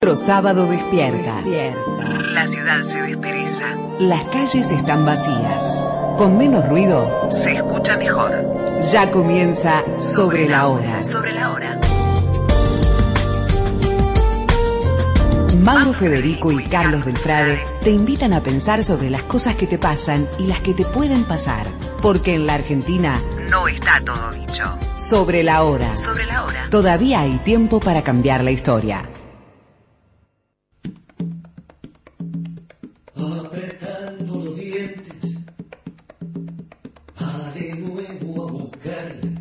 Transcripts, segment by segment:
Otro sábado despierta. La ciudad se despereza. Las calles están vacías. Con menos ruido, Se escucha mejor. ya comienza Sobre la Hora. Sobre la hora. Mauro Federico y Carlos Delfrade te invitan a pensar sobre las cosas que te pasan y las que te pueden pasar. Porque en la Argentina No está todo dicho. Sobre la Hora. Sobre la hora. Todavía hay tiempo para cambiar la historia. Apretando los dientes, va de nuevo a buscarla.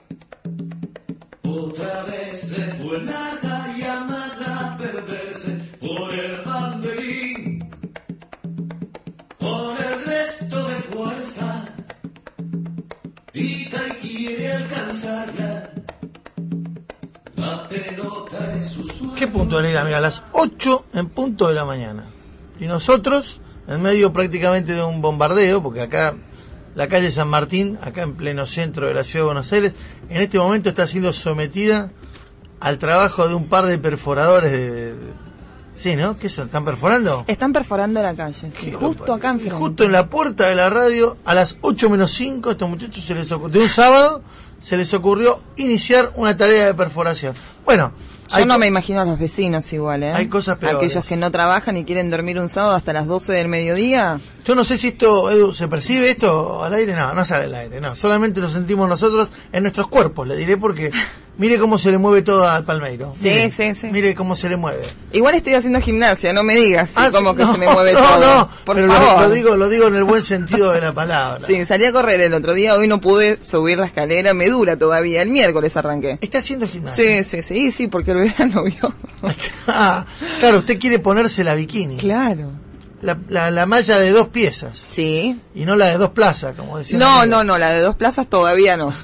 Otra vez se fue larga llamada a perderse por el banderín. Con el resto de fuerza, pica y quiere alcanzarla. La pelota es su sueño. ¿Qué puntualidad? Mira, a las 8 en punto de la mañana. Y nosotros, en medio prácticamente de un bombardeo, porque acá, la calle San Martín, acá en pleno centro de la ciudad de Buenos Aires, en este momento está siendo sometida al trabajo de un par de perforadores Sí, ¿no? ¿Qué son? ¿Están perforando? Están perforando la calle, sí, justo acá enfrente. Justo en la puerta de la radio, a las 8 menos 5, a estos muchachos de un sábado, se les ocurrió iniciar una tarea de perforación. Bueno, yo no me imagino a los vecinos igual, ¿eh? Hay cosas peores. Aquellos que no trabajan y quieren dormir un sábado hasta las 12 del mediodía. Yo no sé si esto, Edu, ¿se percibe esto al aire? No, no sale al aire, no. Solamente lo sentimos nosotros en nuestros cuerpos, le diré, porque mire cómo se le mueve todo al Palmeiro. Mire, sí. Mire cómo se le mueve. Igual estoy haciendo gimnasia, no me digas como que no, se me mueve no, todo. No, por pero favor. lo digo en el buen sentido de la palabra. Sí, salí a correr el otro día, hoy no pude subir la escalera, me dura todavía, el miércoles arranqué. ¿Está haciendo gimnasia? Sí, porque el verano vio. Claro, usted quiere ponerse la bikini. Claro. La malla de 2 piezas. Sí. Y no la de 2 plazas, como decía. No, la de 2 plazas todavía no.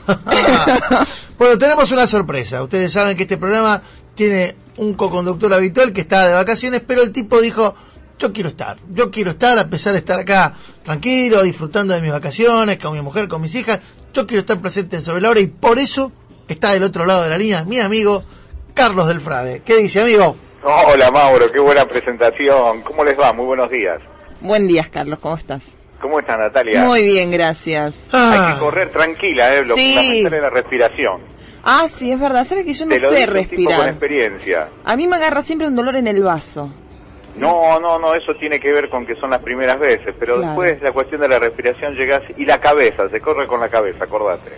Bueno, tenemos una sorpresa. Ustedes saben que este programa tiene un coconductor habitual que está de vacaciones, pero el tipo dijo, yo quiero estar a pesar de estar acá tranquilo, disfrutando de mis vacaciones, con mi mujer, con mis hijas, yo quiero estar presente en Sobre la Hora y por eso está del otro lado de la línea mi amigo Carlos Delfrade. ¿Qué dice, amigo? Hola, Mauro, qué buena presentación. ¿Cómo les va? Muy buenos días. Buen día, Carlos, ¿cómo estás? ¿Cómo está, Natalia? Muy bien, gracias. Hay que correr tranquila, lo Sí. fundamental es la respiración. Ah, sí, es verdad. ¿Sabes que yo no Te lo sé dice un tipo con respirar? experiencia. A mí me agarra siempre un dolor en el vaso. No, eso tiene que ver con que son las primeras veces, pero Claro. después la cuestión de la respiración llegás y la cabeza, se corre con la cabeza, acordate.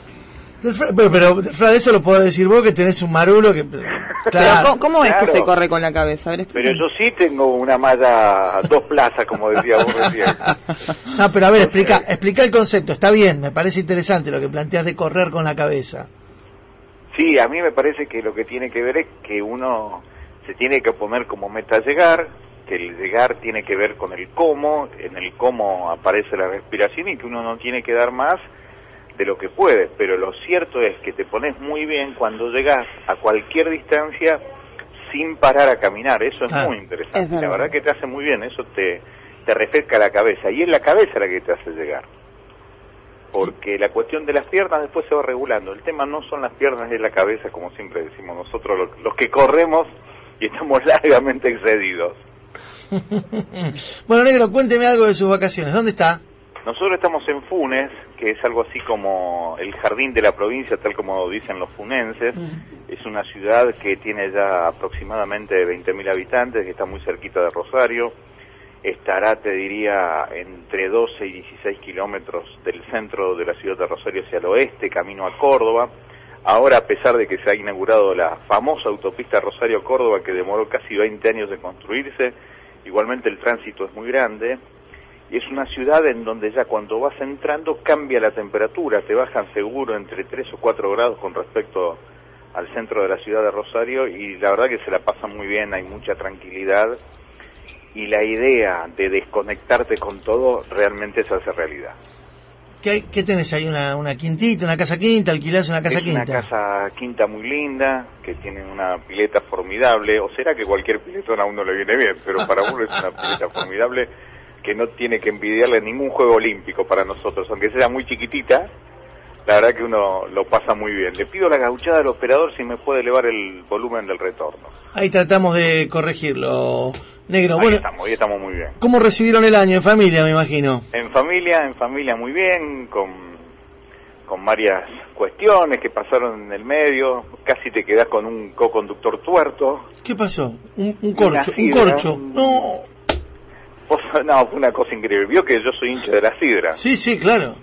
Pero Delfrade, eso lo podés decir vos que tenés un marulo que... Claro. Pero ¿cómo es que Claro. se corre con la cabeza? A ver, Pero explícame. yo sí tengo una malla 2 plazas, como decía vos recién. No, pero a ver, explica el concepto. Está bien, me parece interesante lo que planteas de correr con la cabeza. Sí, a mí me parece que lo que tiene que ver es que uno se tiene que poner como meta llegar, que el llegar tiene que ver con el cómo, en el cómo aparece la respiración y que uno no tiene que dar más de lo que puede, pero lo cierto es que te pones muy bien cuando llegas a cualquier distancia sin parar a caminar, eso es Claro. muy interesante, Es verdad. la verdad que te hace muy bien, eso te refresca la cabeza y es la cabeza la que te hace llegar. Porque la cuestión de las piernas después se va regulando. El tema no son las piernas, es la cabeza, como siempre decimos nosotros, los que corremos y estamos largamente excedidos. Bueno, negro, cuénteme algo de sus vacaciones. ¿Dónde está? Nosotros estamos en Funes, que es algo así como el jardín de la provincia, tal como dicen los funenses. Es una ciudad que tiene ya aproximadamente 20.000 habitantes, que está muy cerquita de Rosario. Estará, te diría, entre 12 y 16 kilómetros del centro de la ciudad de Rosario hacia el oeste, camino a Córdoba. Ahora, a pesar de que se ha inaugurado la famosa autopista Rosario-Córdoba, que demoró casi 20 años de construirse, igualmente el tránsito es muy grande. Y es una ciudad en donde ya cuando vas entrando cambia la temperatura, te bajan seguro entre 3 o 4 grados con respecto al centro de la ciudad de Rosario y la verdad que se la pasa muy bien, hay mucha tranquilidad y la idea de desconectarte con todo realmente se hace realidad. ¿Qué tenés ahí? ¿Una quintita, una casa quinta? ¿Alquilás una casa Es quinta? una casa quinta muy linda, que tiene una pileta formidable, o será que cualquier piletón a uno le viene bien, pero para uno es una pileta formidable que no tiene que envidiarle ningún juego olímpico para nosotros, aunque sea muy chiquitita, la verdad que uno lo pasa muy bien. Le pido la gauchada al operador si me puede elevar el volumen del retorno. Ahí tratamos de corregirlo, Negro. Ahí estamos muy bien. ¿Cómo recibieron el año? En familia, me imagino. En familia muy bien, con varias cuestiones que pasaron en el medio. Casi te quedás con un co-conductor tuerto. ¿Qué pasó? Un corcho. No. No, fue una cosa increíble. Vio que yo soy hincha de la sidra. Sí, claro.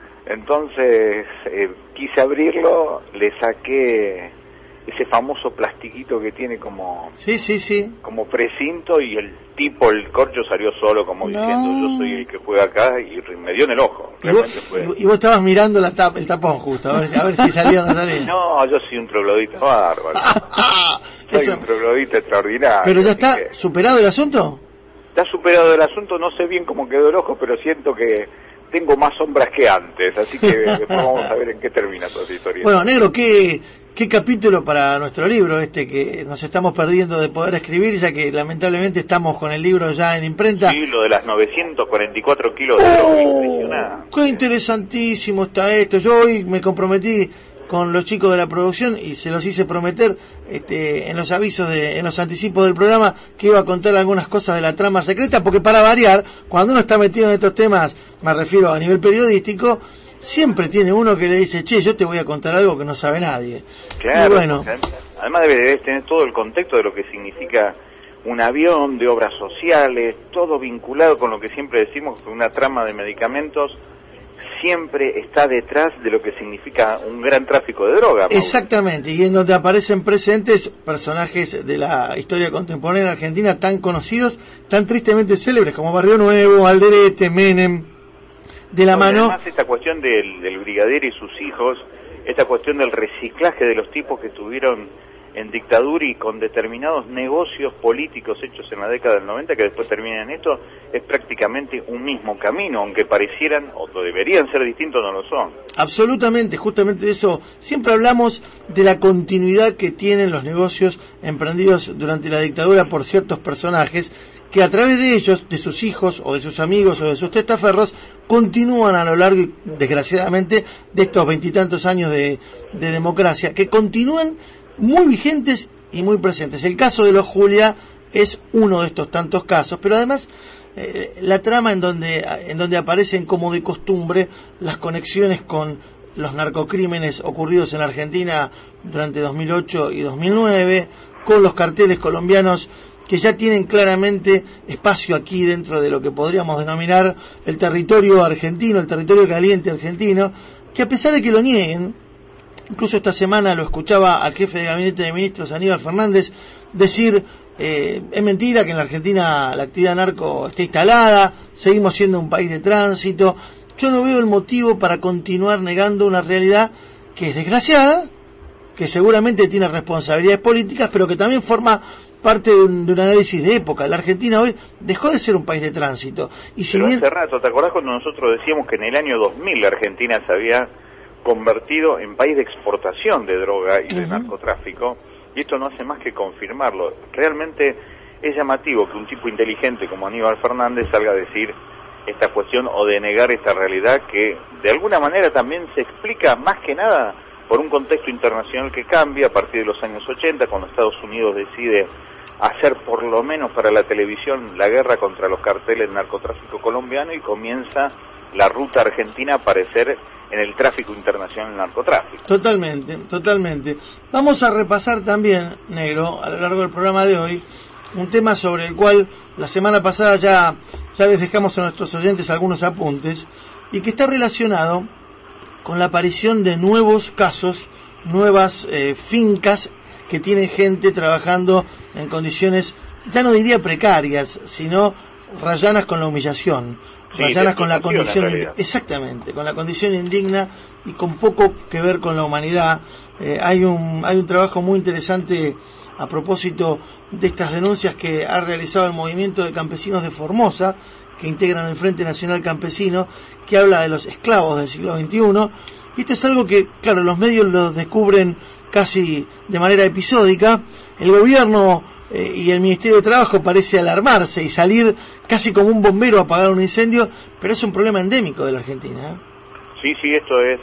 Entonces quise abrirlo, le saqué ese famoso plastiquito que tiene como como precinto, y el corcho salió solo, como diciendo yo soy el que juega acá, y me dio en el ojo. Y vos estabas mirando el tapón justo, a ver si salía o no salía. No, yo soy un troglodita bárbaro. Soy un troglodita extraordinario. ¿Pero ya está superado el asunto? Está superado el asunto, no sé bien cómo quedó el ojo, pero siento que tengo más sombras que antes, así que después vamos a ver en qué termina toda esta historia. Bueno, Negro, ¿qué capítulo para nuestro libro que nos estamos perdiendo de poder escribir, ya que lamentablemente estamos con el libro ya en imprenta? Sí, lo de las 944 kilos de droga, impresionante. ¡Qué interesantísimo está esto! Yo hoy me comprometí con los chicos de la producción y se los hice prometer en los avisos, en los anticipos del programa, que iba a contar algunas cosas de la trama secreta, porque para variar, cuando uno está metido en estos temas, me refiero a nivel periodístico, siempre tiene uno que le dice, che, yo te voy a contar algo que no sabe nadie. Claro, y bueno, además debes tener todo el contexto de lo que significa un avión, de obras sociales, todo vinculado con lo que siempre decimos, que una trama de medicamentos siempre está detrás de lo que significa un gran tráfico de droga. Exactamente, y en donde aparecen presentes personajes de la historia contemporánea argentina tan conocidos, tan tristemente célebres como Barrio Nuevo, Alderete, Menem, de la mano. Además, esta cuestión del brigadier y sus hijos, esta cuestión del reciclaje de los tipos que estuvieron en dictadura y con determinados negocios políticos hechos en la década del 90 que después terminan en esto, es prácticamente un mismo camino, aunque parecieran o deberían ser distintos, no lo son. Absolutamente, justamente de eso. Siempre hablamos de la continuidad que tienen los negocios emprendidos durante la dictadura por ciertos personajes, que a través de ellos, de sus hijos o de sus amigos o de sus testaferros, continúan a lo largo, desgraciadamente, de estos 20 y tantos años de democracia, que continúan muy vigentes y muy presentes. El caso de los Julia es uno de estos tantos casos, pero además la trama en donde aparecen como de costumbre las conexiones con los narcocrímenes ocurridos en la Argentina durante 2008 y 2009, con los carteles colombianos que ya tienen claramente espacio aquí dentro de lo que podríamos denominar el territorio argentino, el territorio caliente argentino, que a pesar de que lo nieguen, incluso esta semana lo escuchaba al jefe de gabinete de ministros, Aníbal Fernández, decir, es mentira que en la Argentina la actividad narco esté instalada, seguimos siendo un país de tránsito. Yo no veo el motivo para continuar negando una realidad que es desgraciada, que seguramente tiene responsabilidades políticas, pero que también forma parte de un análisis de época. La Argentina hoy dejó de ser un país de tránsito. Y si bien... hace rato, ¿te acordás cuando nosotros decíamos que en el año 2000 la Argentina se había convertido en país de exportación de droga y de narcotráfico? Y esto no hace más que confirmarlo. Realmente es llamativo que un tipo inteligente como Aníbal Fernández salga a decir esta cuestión o de negar esta realidad que de alguna manera también se explica más que nada por un contexto internacional que cambia a partir de los años 80, cuando Estados Unidos decide hacer por lo menos para la televisión la guerra contra los carteles de narcotráfico colombiano, y comienza la ruta argentina a aparecer en el tráfico internacional del narcotráfico. Totalmente. Vamos a repasar también, Negro, a lo largo del programa de hoy, un tema sobre el cual la semana pasada ya les dejamos a nuestros oyentes algunos apuntes, y que está relacionado con la aparición de nuevos casos, nuevas fincas que tienen gente trabajando en condiciones, ya no diría precarias, sino rayanas con la humillación, rayanas con la condición, exactamente, con la condición indigna y con poco que ver con la humanidad. Hay un trabajo muy interesante a propósito de estas denuncias que ha realizado el movimiento de campesinos de Formosa, que integran el Frente Nacional Campesino, que habla de los esclavos del siglo XXI, y esto es algo que, claro, los medios lo descubren casi de manera episódica. El gobierno y el Ministerio de Trabajo parece alarmarse y salir casi como un bombero a apagar un incendio, pero es un problema endémico de la Argentina. Sí, esto es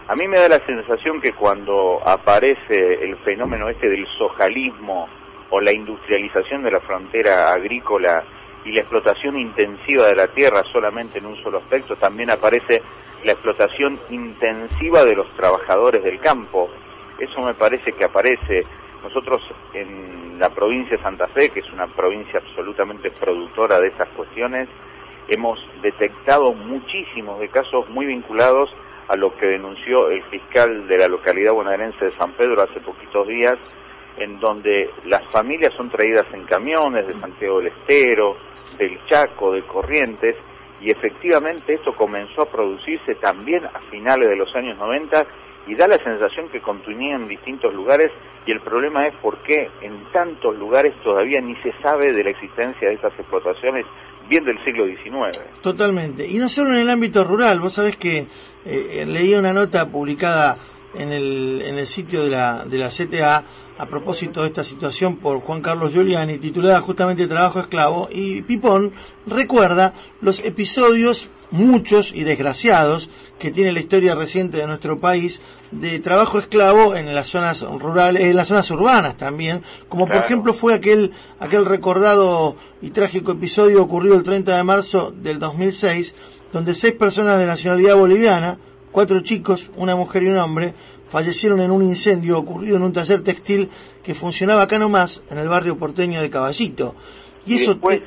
A mí me da la sensación que cuando aparece el fenómeno este del sojalismo o la industrialización de la frontera agrícola y la explotación intensiva de la tierra solamente en un solo aspecto, también aparece la explotación intensiva de los trabajadores del campo. Eso me parece que aparece. Nosotros en la provincia de Santa Fe, que es una provincia absolutamente productora de esas cuestiones, hemos detectado muchísimos de casos muy vinculados a lo que denunció el fiscal de la localidad bonaerense de San Pedro hace poquitos días, en donde las familias son traídas en camiones de Santiago del Estero, del Chaco, de Corrientes, y efectivamente esto comenzó a producirse también a finales de los años 90 y da la sensación que continúa en distintos lugares, y el problema es por qué en tantos lugares todavía ni se sabe de la existencia de estas explotaciones bien del siglo XIX. Totalmente, y no solo en el ámbito rural. Vos sabés que leí una nota publicada en el sitio de la CTA a propósito de esta situación por Juan Carlos Giuliani, titulada justamente Trabajo Esclavo, y Pipón recuerda los episodios, muchos y desgraciados, que tiene la historia reciente de nuestro país de trabajo esclavo en las zonas rurales, en las zonas urbanas también, como por ejemplo fue aquel recordado y trágico episodio ocurrido el 30 de marzo del 2006, donde 6 personas de nacionalidad boliviana, 4 chicos, una mujer y un hombre, fallecieron en un incendio ocurrido en un taller textil que funcionaba acá nomás, en el barrio porteño de Caballito. Y eso después,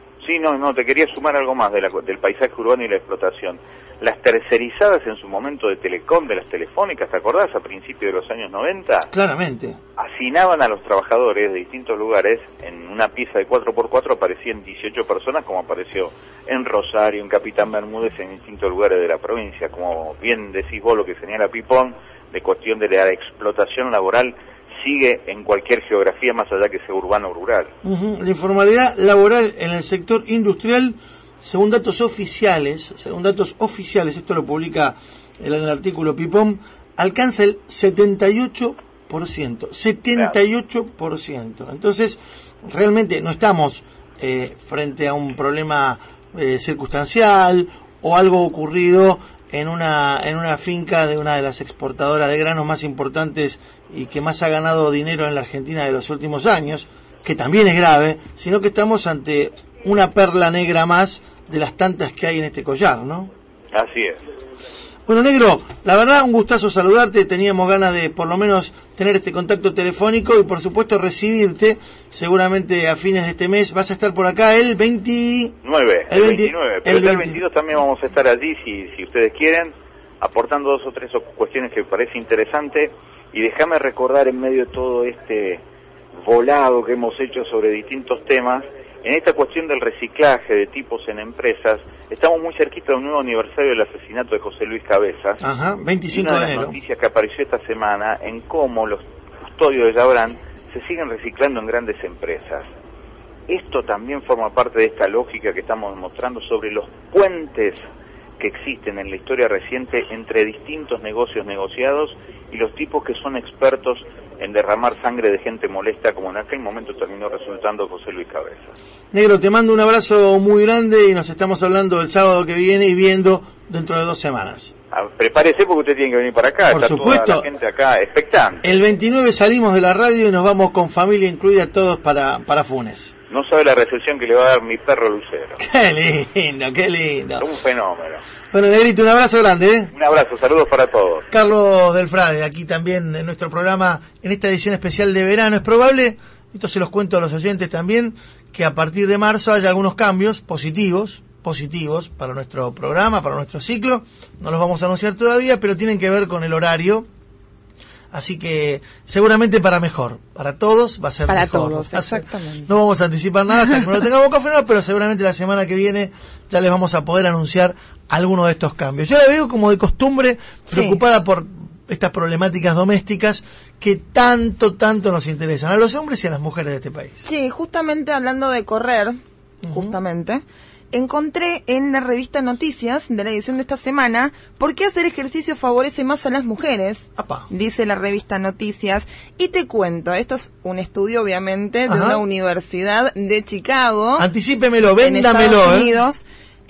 te quería sumar algo más del paisaje urbano y la explotación. Las tercerizadas en su momento de Telecom, de las telefónicas, ¿te acordás? A principios de los años 90. Claramente. Hacinaban a los trabajadores de distintos lugares. En una pieza de 4x4 aparecían 18 personas, como apareció en Rosario, en Capitán Bermúdez, en distintos lugares de la provincia. Como bien decís vos, lo que señala Pipón, de cuestión de la explotación laboral, sigue en cualquier geografía más allá que sea urbano o rural. La informalidad laboral en el sector industrial, según datos oficiales, esto lo publica en el artículo Pipón, alcanza el 78%. 78%. Entonces, realmente no estamos frente a un problema circunstancial o algo ocurrido en una finca de una de las exportadoras de granos más importantes y que más ha ganado dinero en la Argentina de los últimos años, que también es grave, sino que estamos ante una perla negra más de las tantas que hay en este collar, ¿no? Así es. Bueno, Negro, la verdad un gustazo saludarte, teníamos ganas de por lo menos tener este contacto telefónico y por supuesto recibirte, seguramente a fines de este mes. Vas a estar por acá el 29. El 29, pero el 22 también vamos a estar allí si ustedes quieren, aportando 2 o 3 cuestiones que me parece interesante. Y déjame recordar en medio de todo este volado que hemos hecho sobre distintos temas, en esta cuestión del reciclaje de tipos en empresas, estamos muy cerquita de un nuevo aniversario del asesinato de José Luis Cabezas. Ajá, 25 de enero. Una de las noticias que apareció esta semana en cómo los custodios de Yabrán se siguen reciclando en grandes empresas. Esto también forma parte de esta lógica que estamos mostrando sobre los puentes que existen en la historia reciente entre distintos negocios negociados y los tipos que son expertos en derramar sangre de gente molesta, como en aquel momento terminó resultando José Luis Cabezas. Negro, te mando un abrazo muy grande y nos estamos hablando el sábado que viene y viendo dentro de 2 semanas. Prepárese porque usted tiene que venir para acá. Por está supuesto. Toda la gente acá expectante. El 29 salimos de la radio y nos vamos con familia incluida todos para Funes. No sabe la recepción que le va a dar mi perro Lucero. Qué lindo, qué lindo. Es un fenómeno. Bueno, Negrito, un abrazo grande, ¿eh? Un abrazo, saludos para todos. Carlos del Frade, aquí también en nuestro programa, en esta edición especial de verano. Es probable, esto se los cuento a los oyentes también, que a partir de marzo haya algunos cambios positivos para nuestro programa, para nuestro ciclo. No los vamos a anunciar todavía, pero tienen que ver con el horario. Así que seguramente para mejor, para todos va a ser para mejor. todos, exactamente. No vamos a anticipar nada hasta que no lo tengamos confirmado, pero seguramente la semana que viene ya les vamos a poder anunciar alguno de estos cambios. Yo la veo como de costumbre, preocupada por estas problemáticas domésticas que tanto nos interesan a los hombres y a las mujeres de este país. Sí, justamente hablando de correr, encontré en la revista Noticias de la edición de esta semana ¿por qué hacer ejercicio favorece más a las mujeres? Apá. Dice la revista Noticias. Y te cuento, esto es un estudio obviamente de una universidad de Chicago. Anticípemelo, véndamelo. En Estados Unidos.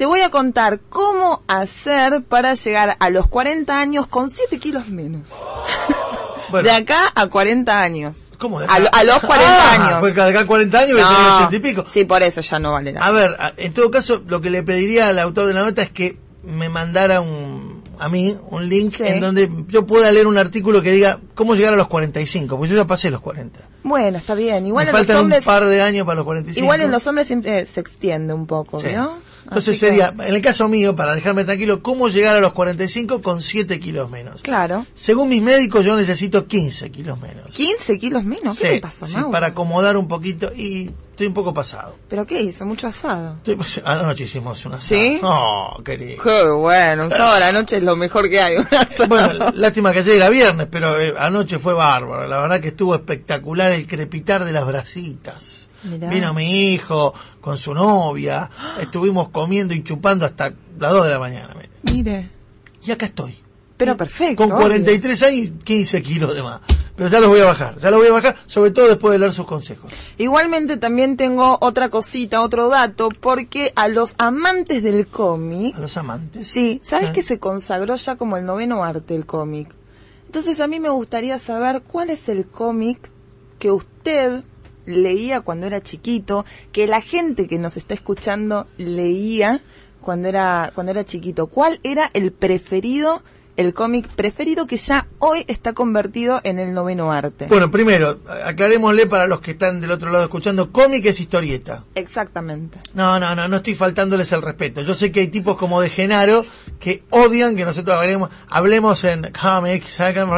te voy a contar cómo hacer para llegar a los 40 años con 7 kilos menos. Bueno. De acá a 40 años. ¿Cómo? A los 40 años. Pues de acá a 40 años voy a tener 80 y pico. Sí, por eso ya no vale nada. A ver, en todo caso, lo que le pediría al autor de la nota es que me mandara a mí un link en donde yo pueda leer un artículo que diga cómo llegar a los 45, porque yo ya pasé los 40. Bueno, está bien. Igual me en faltan los hombres, un par de años para los 45. Igual en los hombres siempre se extiende un poco, sí. ¿no? Entonces sería, en el caso mío, para dejarme tranquilo, cómo llegar a los 45 con 7 kilos menos. Claro. Según mis médicos, yo necesito 15 kilos menos. ¿15 kilos menos? ¿Qué sí, te pasó, sí, Mauro? para acomodar un poquito, y estoy un poco pasado. ¿Pero qué hizo? ¿Mucho asado? Anoche hicimos un asado. ¿Sí? Oh, querido. Qué bueno, un sábado a la noche es lo mejor que hay, un asado. Bueno, lástima que ayer era viernes, pero anoche fue bárbaro. La verdad que estuvo espectacular el crepitar de las brasitas. Mirá. Vino mi hijo con su novia, estuvimos comiendo y chupando hasta las 2 de la mañana. Mire. Y acá estoy. Pero perfecto. Con 43 años y 15 kilos de más. Pero ya los voy a bajar, sobre todo después de leer sus consejos. Igualmente también tengo otra cosita, otro dato, porque a los amantes del cómic... ¿A los amantes? Sí, ¿sabes que se consagró ya como el 9º arte el cómic? Entonces a mí me gustaría saber cuál es el cómic que usted leía cuando era chiquito, que la gente que nos está escuchando leía cuando era chiquito. ¿Cuál era el preferido, el cómic preferido que ya hoy está convertido en el 9º arte? Bueno, primero, aclarémosle para los que están del otro lado escuchando, cómic es historieta. Exactamente. No estoy faltándoles el respeto. Yo sé que hay tipos como de Genaro que odian que nosotros hablemos en comics,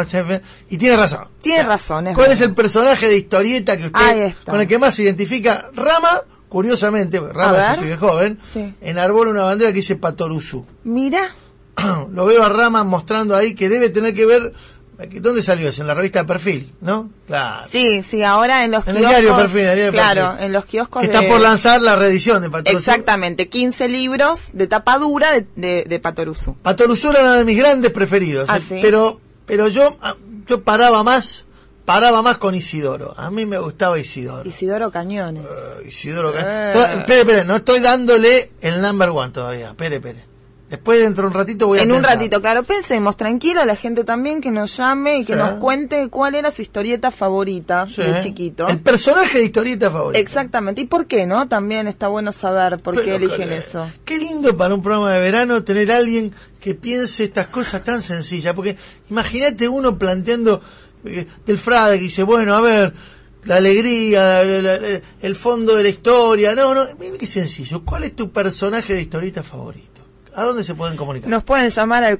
y tiene razón. Tiene razón. ¿Cuál es el personaje de historieta que usted, con el que más se identifica? Rama, curiosamente, Rama es un joven, enarbola una bandera que dice Patoruzú. Mira. Lo veo a Rama mostrando ahí que debe tener que ver. ¿Dónde salió eso? En la revista Perfil, ¿no? Claro. Sí, ahora en los kioscos. En el diario Perfil, claro, en los kioscos que está por lanzar la reedición de Patoruzú. Exactamente, 15 libros de tapa dura de Patoruzú. Patoruzú era uno de mis grandes preferidos. ¿Sí? Pero yo paraba más con Isidoro. A mí me gustaba Isidoro. Isidoro Cañones. Isidoro Cañones. Espere, no estoy dándole el number one todavía. Espere. Después dentro de un ratito voy a pensar. En un ratito, claro, pensemos, tranquilo, la gente también que nos llame y que nos cuente cuál era su historieta favorita de chiquito. El personaje de historieta favorito. Exactamente, ¿y por qué, no? También está bueno saber por qué eligen eso. Qué lindo para un programa de verano tener a alguien que piense estas cosas tan sencillas, porque imagínate uno planteando del Frade que dice, bueno, a ver, la alegría, el fondo de la historia, mira qué sencillo, ¿cuál es tu personaje de historieta favorito? ¿A dónde se pueden comunicar? Nos pueden llamar al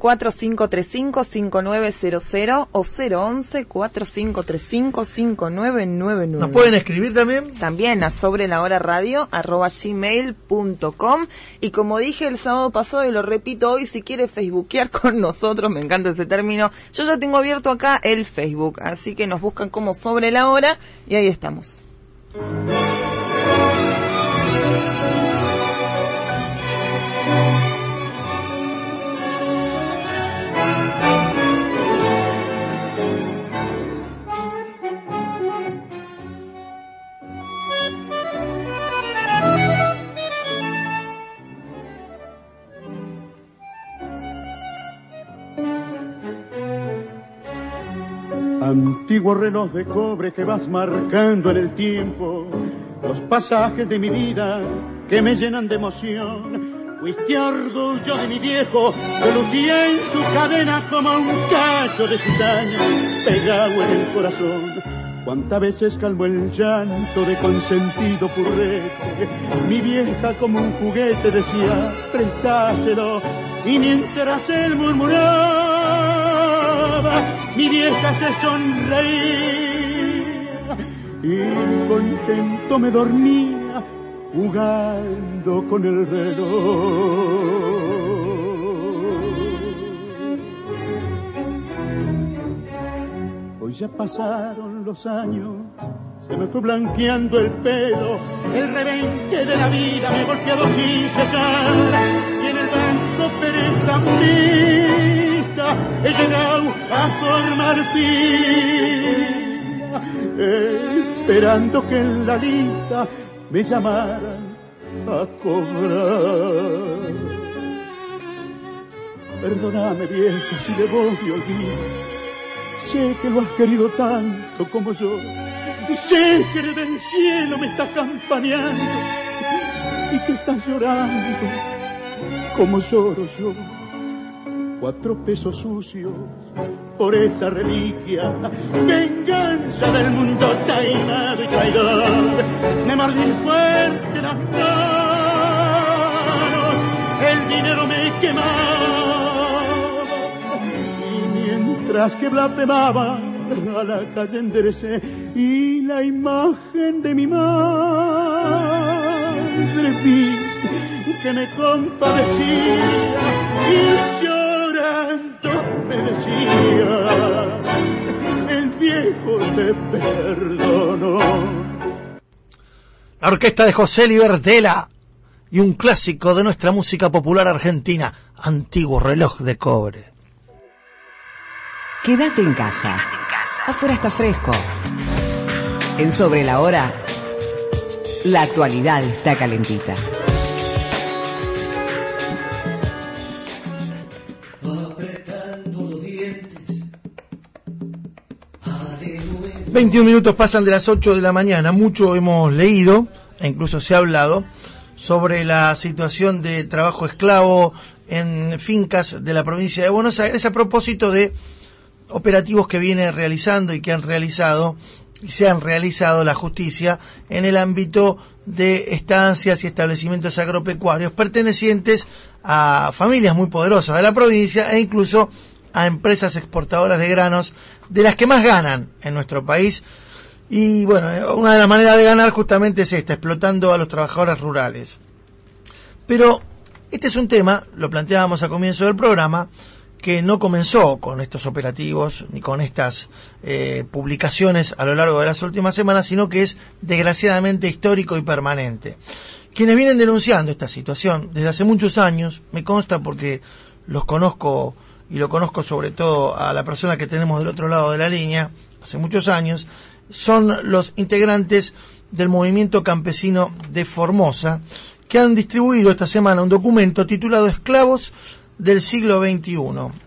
4535-5900 o 011-4535-5999. ¿Nos pueden escribir también? También a sobrelahoraradio@gmail.com. Y como dije el sábado pasado y lo repito hoy, si quiere facebookear con nosotros, me encanta ese término, yo ya tengo abierto acá el Facebook, así que nos buscan como Sobre la Hora y ahí estamos. Antiguo reloj de cobre que vas marcando en el tiempo los pasajes de mi vida que me llenan de emoción. Fuiste orgullo de mi viejo que lucía en su cadena como un cacho de cizaña pegado en el corazón. Cuántas veces calmó el llanto de consentido purrete. Mi vieja como un juguete decía, prestáselo. Y mientras él murmuraba, mi vieja se sonreía. Y contento me dormía jugando con el reloj. Hoy ya pasaron los años, se me fue blanqueando el pelo, el rebenque de la vida me ha golpeado sin cesar, y en el banco prestamista he llegado a formar fila, esperando que en la lista me llamaran a cobrar. Perdóname, viejo, si de vos me olvido. Sé que lo has querido tanto como yo. Sé que desde el cielo me estás campaneando y que estás llorando como lloro yo. 4 pesos sucios por esa reliquia, venganza del mundo taimado y traidor. Me mordí fuerte las manos, el dinero me quemaba, y mientras que blasfemaba a la calle enderecé, y la imagen de mi madre vi que me compadecía y llorando me decía: el viejo te perdonó. La orquesta de José Libertela y un clásico de nuestra música popular argentina, Antiguo reloj de cobre. Quédate en casa. Afuera está fresco. En Sobre la Hora, la actualidad está calentita. Apretando los dientes. 21 minutos pasan de las 8 de la mañana. Mucho hemos leído, e incluso se ha hablado, sobre la situación de trabajo esclavo en fincas de la provincia de Buenos Aires, a propósito de operativos que viene realizando y que han realizado y se han realizado la justicia en el ámbito de estancias y establecimientos agropecuarios pertenecientes a familias muy poderosas de la provincia e incluso a empresas exportadoras de granos, de las que más ganan en nuestro país. Y bueno, una de las maneras de ganar justamente es esta, explotando a los trabajadores rurales. Pero este es un tema, lo planteábamos a comienzo del programa, que no comenzó con estos operativos ni con estas publicaciones a lo largo de las últimas semanas, sino que es desgraciadamente histórico y permanente. Quienes vienen denunciando esta situación desde hace muchos años, me consta porque los conozco, y lo conozco sobre todo a la persona que tenemos del otro lado de la línea, hace muchos años, son los integrantes del movimiento campesino de Formosa, que han distribuido esta semana un documento titulado Esclavos del siglo XXI.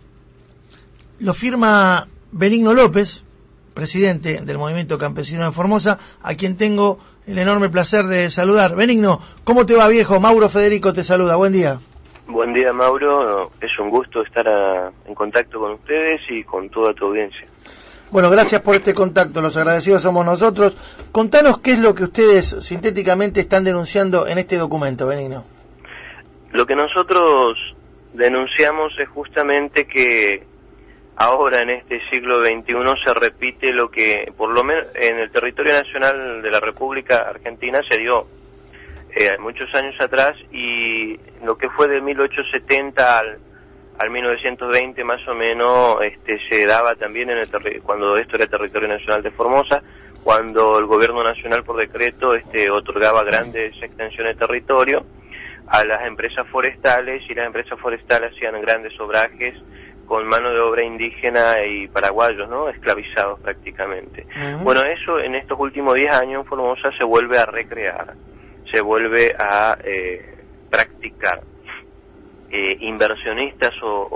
Lo firma Benigno López, presidente del movimiento campesino de Formosa, a quien tengo el enorme placer de saludar. Benigno, ¿cómo te va, viejo? Mauro Federico te saluda, buen día. Buen día, Mauro, es un gusto estar en contacto con ustedes y con toda tu audiencia. Bueno, gracias por este contacto, los agradecidos somos nosotros. Contanos qué es lo que ustedes sintéticamente están denunciando en este documento, Benigno. Lo que nosotros denunciamos es justamente que ahora en este siglo XXI se repite lo que por lo menos en el territorio nacional de la República Argentina se dio muchos años atrás, y lo que fue de 1870 al 1920 más o menos se daba también en cuando esto era territorio nacional de Formosa, cuando el gobierno nacional por decreto otorgaba grandes extensiones de territorio a las empresas forestales, y las empresas forestales hacían grandes obrajes con mano de obra indígena y paraguayos, ¿no? Esclavizados prácticamente. Uh-huh. Bueno, eso en estos últimos 10 años en Formosa se vuelve a recrear, se vuelve a practicar. Inversionistas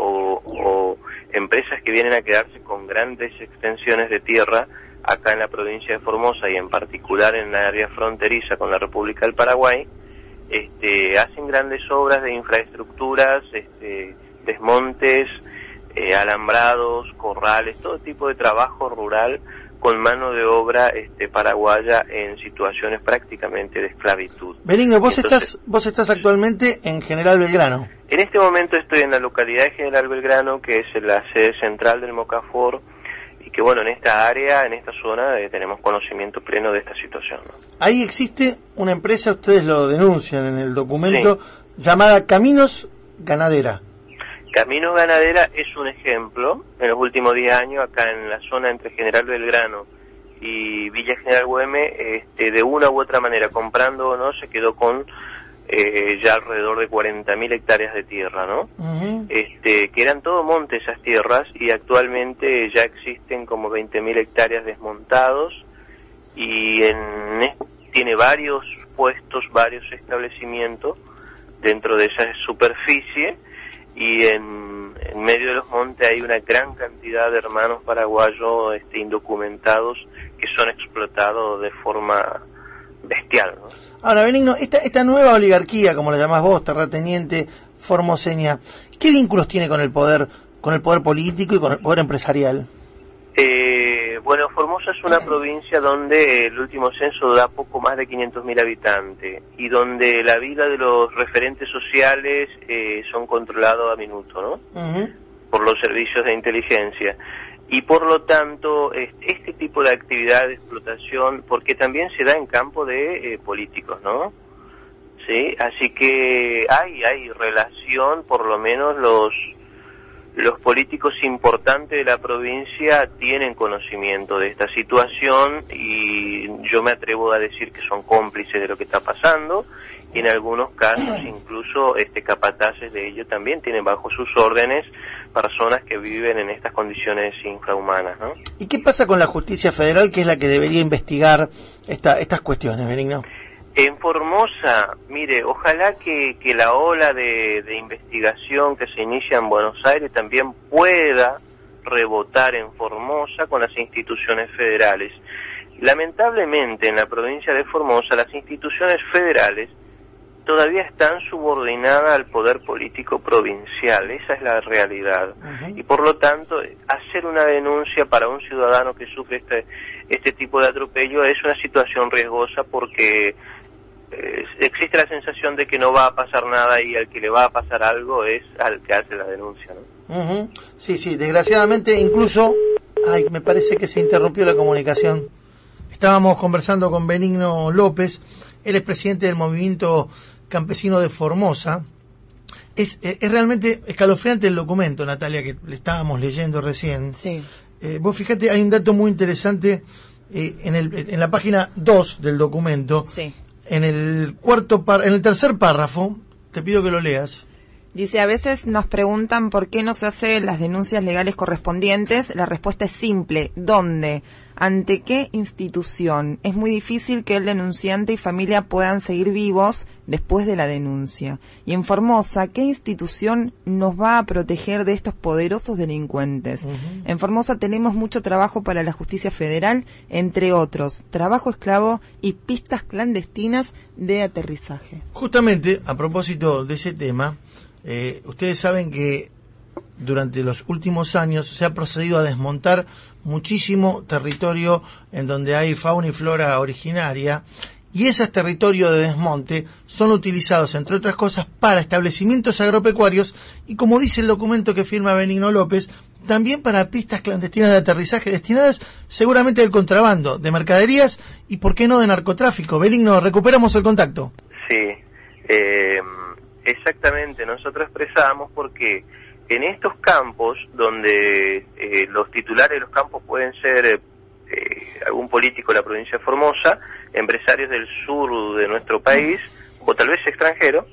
o empresas que vienen a quedarse con grandes extensiones de tierra acá en la provincia de Formosa y en particular en la área fronteriza con la República del Paraguay, hacen grandes obras de infraestructuras, desmontes, alambrados, corrales, todo tipo de trabajo rural con mano de obra paraguaya en situaciones prácticamente de esclavitud. Benigno, vos estás actualmente en General Belgrano. En este momento estoy en la localidad de General Belgrano, que es la sede central del Mocafor, y que bueno, en esta área, en esta zona, tenemos conocimiento pleno de esta situación, ¿no? Ahí existe una empresa, ustedes lo denuncian en el documento, sí, llamada Caminos Ganadera. Caminos Ganadera es un ejemplo, en los últimos 10 años, acá en la zona entre General Belgrano y Villa General Güemes, de una u otra manera, comprando o no, se quedó con ya alrededor de 40.000 hectáreas de tierra, ¿no? Uh-huh. Que eran todo monte esas tierras, y actualmente ya existen como 20.000 hectáreas desmontados, y tiene varios puestos, varios establecimientos dentro de esa superficie, y en en medio de los montes hay una gran cantidad de hermanos paraguayos indocumentados que son explotados de forma bestial, ¿no? Ahora, Benigno, esta nueva oligarquía, como la llamás vos, terrateniente formoseña, ¿qué vínculos tiene con el poder político y con el poder empresarial? Bueno, Formosa es una provincia donde el último censo da poco más de 500.000 habitantes y donde la vida de los referentes sociales son controlados a minuto, ¿no? Uh-huh. Por los servicios de inteligencia. Y por lo tanto, este tipo de actividad de explotación, porque también se da en campo de políticos, ¿no? Sí, así que hay relación, por lo menos los políticos importantes de la provincia tienen conocimiento de esta situación y yo me atrevo a decir que son cómplices de lo que está pasando y en algunos casos incluso capataces de ello también tienen bajo sus órdenes personas que viven en estas condiciones infrahumanas, ¿no? ¿Y qué pasa con la justicia federal, que es la que debería investigar estas cuestiones, Benigno? En Formosa, mire, ojalá que la ola de investigación que se inicia en Buenos Aires también pueda rebotar en Formosa con las instituciones federales. Lamentablemente en la provincia de Formosa las instituciones federales todavía están subordinadas al poder político provincial, esa es la realidad. Uh-huh. Y por lo tanto, hacer una denuncia para un ciudadano que sufre este tipo de atropello es una situación riesgosa porque existe la sensación de que no va a pasar nada y al que le va a pasar algo es al que hace la denuncia, ¿no? Uh-huh. Sí, desgraciadamente incluso, me parece que se interrumpió la comunicación. Estábamos conversando con Benigno López, él es presidente del movimiento campesino de Formosa. Es realmente escalofriante el documento, Natalia, que le estábamos leyendo recién. Sí. Vos fíjate, hay un dato muy interesante en la página 2 del documento. Sí. En el tercer párrafo, te pido que lo leas. Dice, a veces nos preguntan por qué no se hacen las denuncias legales correspondientes. La respuesta es simple. ¿Dónde? ¿Ante qué institución? Es muy difícil que el denunciante y familia puedan seguir vivos después de la denuncia. Y en Formosa, ¿qué institución nos va a proteger de estos poderosos delincuentes? Uh-huh. En Formosa tenemos mucho trabajo para la justicia federal, entre otros, trabajo esclavo y pistas clandestinas de aterrizaje. Justamente, a propósito de ese tema, ustedes saben que durante los últimos años se ha procedido a desmontar muchísimo territorio en donde hay fauna y flora originaria, y esos territorios de desmonte son utilizados, entre otras cosas, para establecimientos agropecuarios y, como dice el documento que firma Benigno López, también para pistas clandestinas de aterrizaje destinadas seguramente al contrabando de mercaderías y, ¿por qué no, de narcotráfico? Benigno, recuperamos el contacto. Sí, exactamente, nosotros expresamos porque en estos campos donde los titulares de los campos pueden ser algún político de la provincia de Formosa, empresarios del sur de nuestro país o tal vez extranjeros,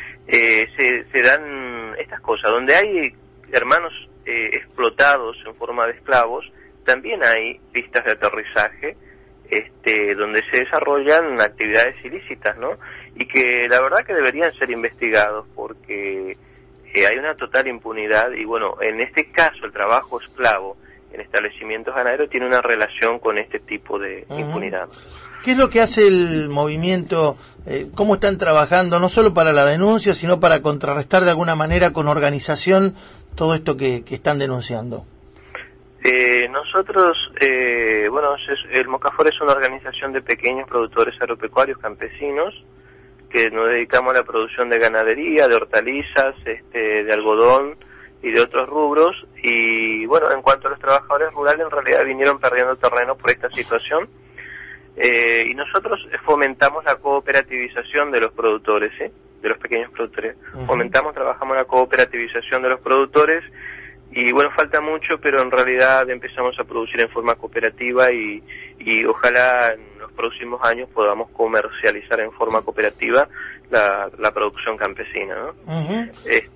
se dan estas cosas. Donde hay hermanos explotados en forma de esclavos, también hay pistas de aterrizaje donde se desarrollan actividades ilícitas, ¿no? Y que la verdad que deberían ser investigados porque hay una total impunidad y bueno, en este caso el trabajo esclavo en establecimientos ganaderos tiene una relación con este tipo de impunidad. ¿Qué es lo que hace el movimiento? ¿Cómo están trabajando, no solo para la denuncia, sino para contrarrestar de alguna manera con organización todo esto que están denunciando? Nosotros, el Mocafor es una organización de pequeños productores agropecuarios campesinos que nos dedicamos a la producción de ganadería, de hortalizas, de algodón y de otros rubros. Y bueno, en cuanto a los trabajadores rurales, en realidad vinieron perdiendo terreno por esta situación. Y nosotros fomentamos la cooperativización de los productores, de los pequeños productores. Uh-huh. Trabajamos la cooperativización de los productores. Y bueno, falta mucho, pero en realidad empezamos a producir en forma cooperativa y ojalá en los próximos años podamos comercializar en forma cooperativa la producción campesina, ¿no? Uh-huh.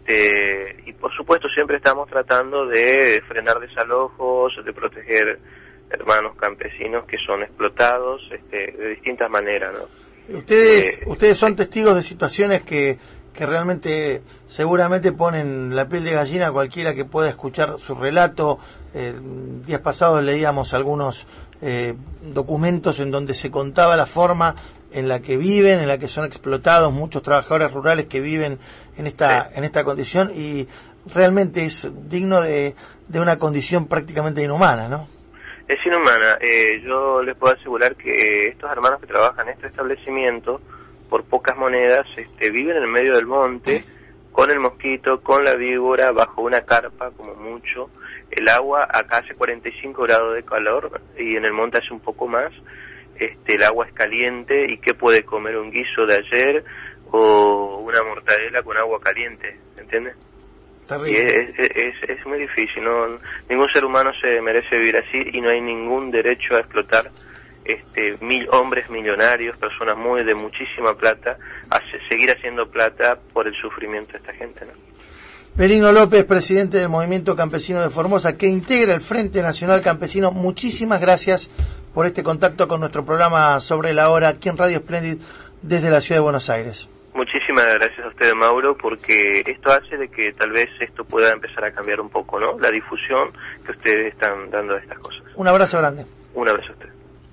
Y por supuesto siempre estamos tratando de frenar desalojos, de proteger hermanos campesinos que son explotados de distintas maneras, ¿no? Ustedes son testigos de situaciones que que realmente seguramente ponen la piel de gallina a cualquiera que pueda escuchar su relato. Días pasados leíamos algunos documentos en donde se contaba la forma en la que viven, en la que son explotados muchos trabajadores rurales que viven en esta condición, y realmente es digno de una condición prácticamente inhumana, ¿no? Es inhumana. Yo les puedo asegurar que estos hermanos que trabajan en este establecimiento, por pocas monedas, viven en el medio del monte, con el mosquito, con la víbora, bajo una carpa como mucho. El agua acá hace 45 grados de calor y en el monte hace un poco más. El agua es caliente, y ¿qué puede comer? Un guiso de ayer o una mortadela con agua caliente, ¿entiendes? Y es muy difícil, ¿no? Ningún ser humano se merece vivir así, y no hay ningún derecho a explotar hombres millonarios, personas de muchísima plata, a seguir haciendo plata por el sufrimiento de esta gente, ¿no? Belino López, presidente del Movimiento Campesino de Formosa, que integra el Frente Nacional Campesino, muchísimas gracias por este contacto con nuestro programa Sobre la Hora, aquí en Radio Splendid, desde la ciudad de Buenos Aires. Muchísimas gracias a usted, Mauro, porque esto hace de que tal vez esto pueda empezar a cambiar un poco, ¿no? La difusión que ustedes están dando a estas cosas. Un abrazo grande. Un abrazo a usted.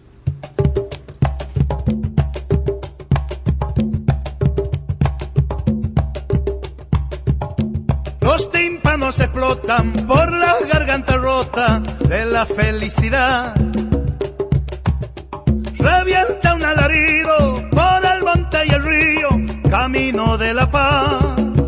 Los tímpanos explotan por la garganta rota de la felicidad. Revienta un alarido por el monte y el río, camino de la paz.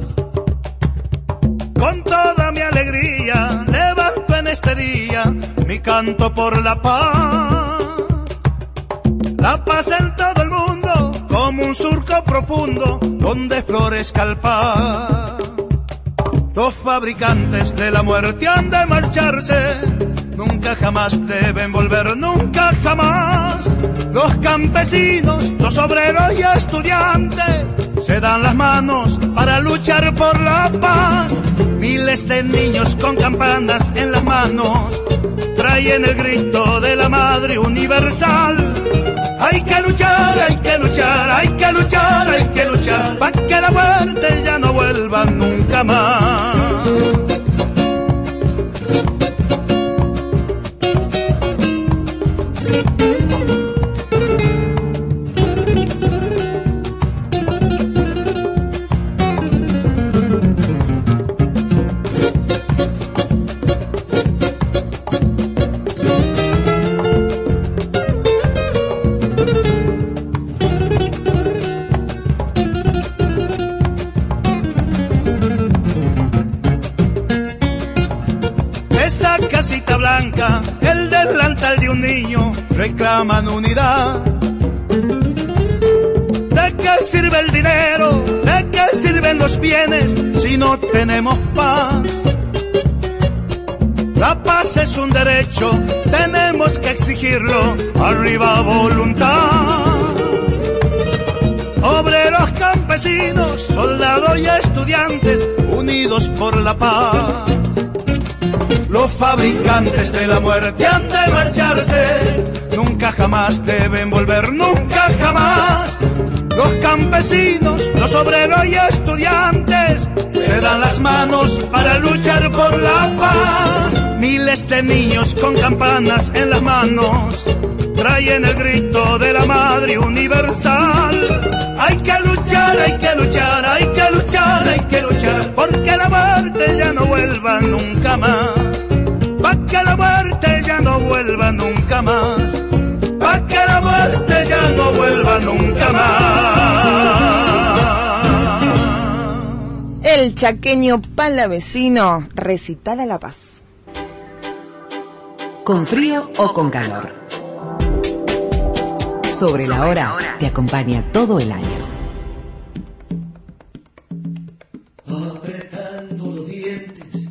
Con toda mi alegría levanto en este día mi canto por la paz. La paz en todo el mundo, como un surco profundo donde florezca el paz. Los fabricantes de la muerte han de marcharse, nunca jamás deben volver, nunca jamás. Los campesinos, los obreros y estudiantes se dan las manos para luchar por la paz. Miles de niños con campanas en las manos traen el grito de la madre universal. Hay que luchar, hay que luchar, hay que luchar, hay que luchar, para que la muerte ya no vuelva nunca más. Casita blanca, el delantal de un niño, reclaman unidad. ¿De qué sirve el dinero? ¿De qué sirven los bienes si no tenemos paz? La paz es un derecho, tenemos que exigirlo, arriba voluntad. Obreros, campesinos, soldados y estudiantes, unidos por la paz. Los fabricantes de la muerte han de marcharse, nunca jamás deben volver, nunca jamás. Los campesinos, los obreros y estudiantes se dan las manos para luchar por la paz. Miles de niños con campanas en las manos traen el grito de la madre universal. Hay que luchar, hay que luchar, hay que luchar, hay que luchar, porque la muerte ya no vuelva nunca más. Pa' que la muerte ya no vuelva nunca más. Pa' que la muerte ya no vuelva nunca más. El chaqueño palavecino, recital a la paz. Con frío o con calor. Sobre la Hora te acompaña todo el año. Apretando los dientes.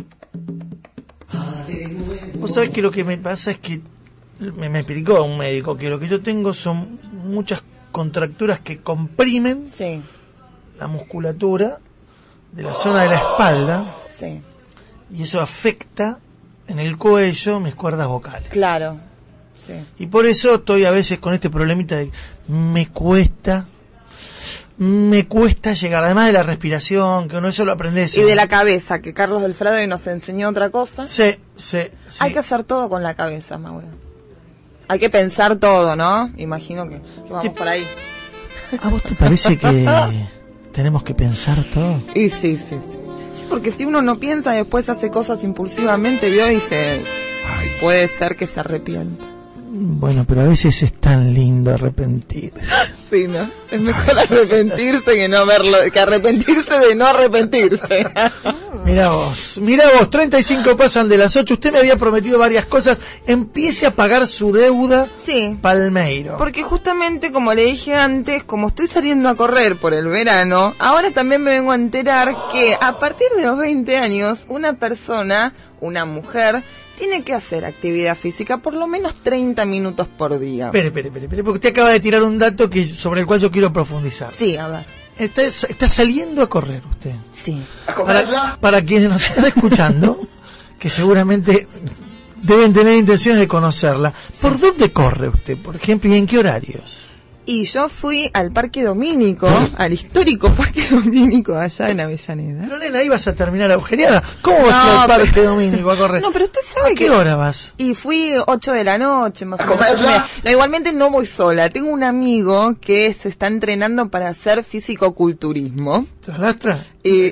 Vos sabés que lo que me pasa es que me explicó un médico que lo que yo tengo son muchas contracturas que comprimen la musculatura de la zona de la espalda, y eso afecta en el cuello mis cuerdas vocales. Claro. Sí. Y por eso estoy a veces con este problemita de me cuesta me cuesta llegar, además de la respiración, que uno eso lo aprendés. Y de la cabeza, que Carlos del Frade nos enseñó otra cosa. Sí. Hay que hacer todo con la cabeza, Maura. Hay que pensar todo, ¿no? Imagino que vamos por ahí. ¿A vos te parece que tenemos que pensar todo? Y sí. Sí, porque si uno no piensa, después hace cosas impulsivamente, vio, y puede ser que se arrepienta. Bueno, pero a veces es tan lindo arrepentirse. Sí, ¿no? Es mejor arrepentirse que arrepentirse de no arrepentirse. Mirá vos, 35 pasan de las 8. Usted me había prometido varias cosas. Empiece a pagar su deuda. Sí. Palmeiro. Porque justamente, como le dije antes, como estoy saliendo a correr por el verano, ahora también me vengo a enterar que a partir de los 20 años, una mujer, tiene que hacer actividad física por lo menos 30 minutos por día. Espere, porque usted acaba de tirar un dato sobre el cual yo quiero profundizar. Sí, a ver. Está saliendo a correr usted. Sí. Para quienes nos están escuchando, que seguramente deben tener intenciones de conocerla, ¿por dónde corre usted, por ejemplo, y en qué horarios? Y yo fui al Parque Domínico, al histórico Parque Domínico allá en Avellaneda. Pero nena, ahí vas a terminar agujereada. ¿Cómo vas a ir al Parque Domínico a correr? No, pero usted sabe ¿A qué hora vas? Y fui 8 de la noche, más o menos. No, igualmente no voy sola. Tengo un amigo que se está entrenando para hacer fisicoculturismo. ¿Traslastra?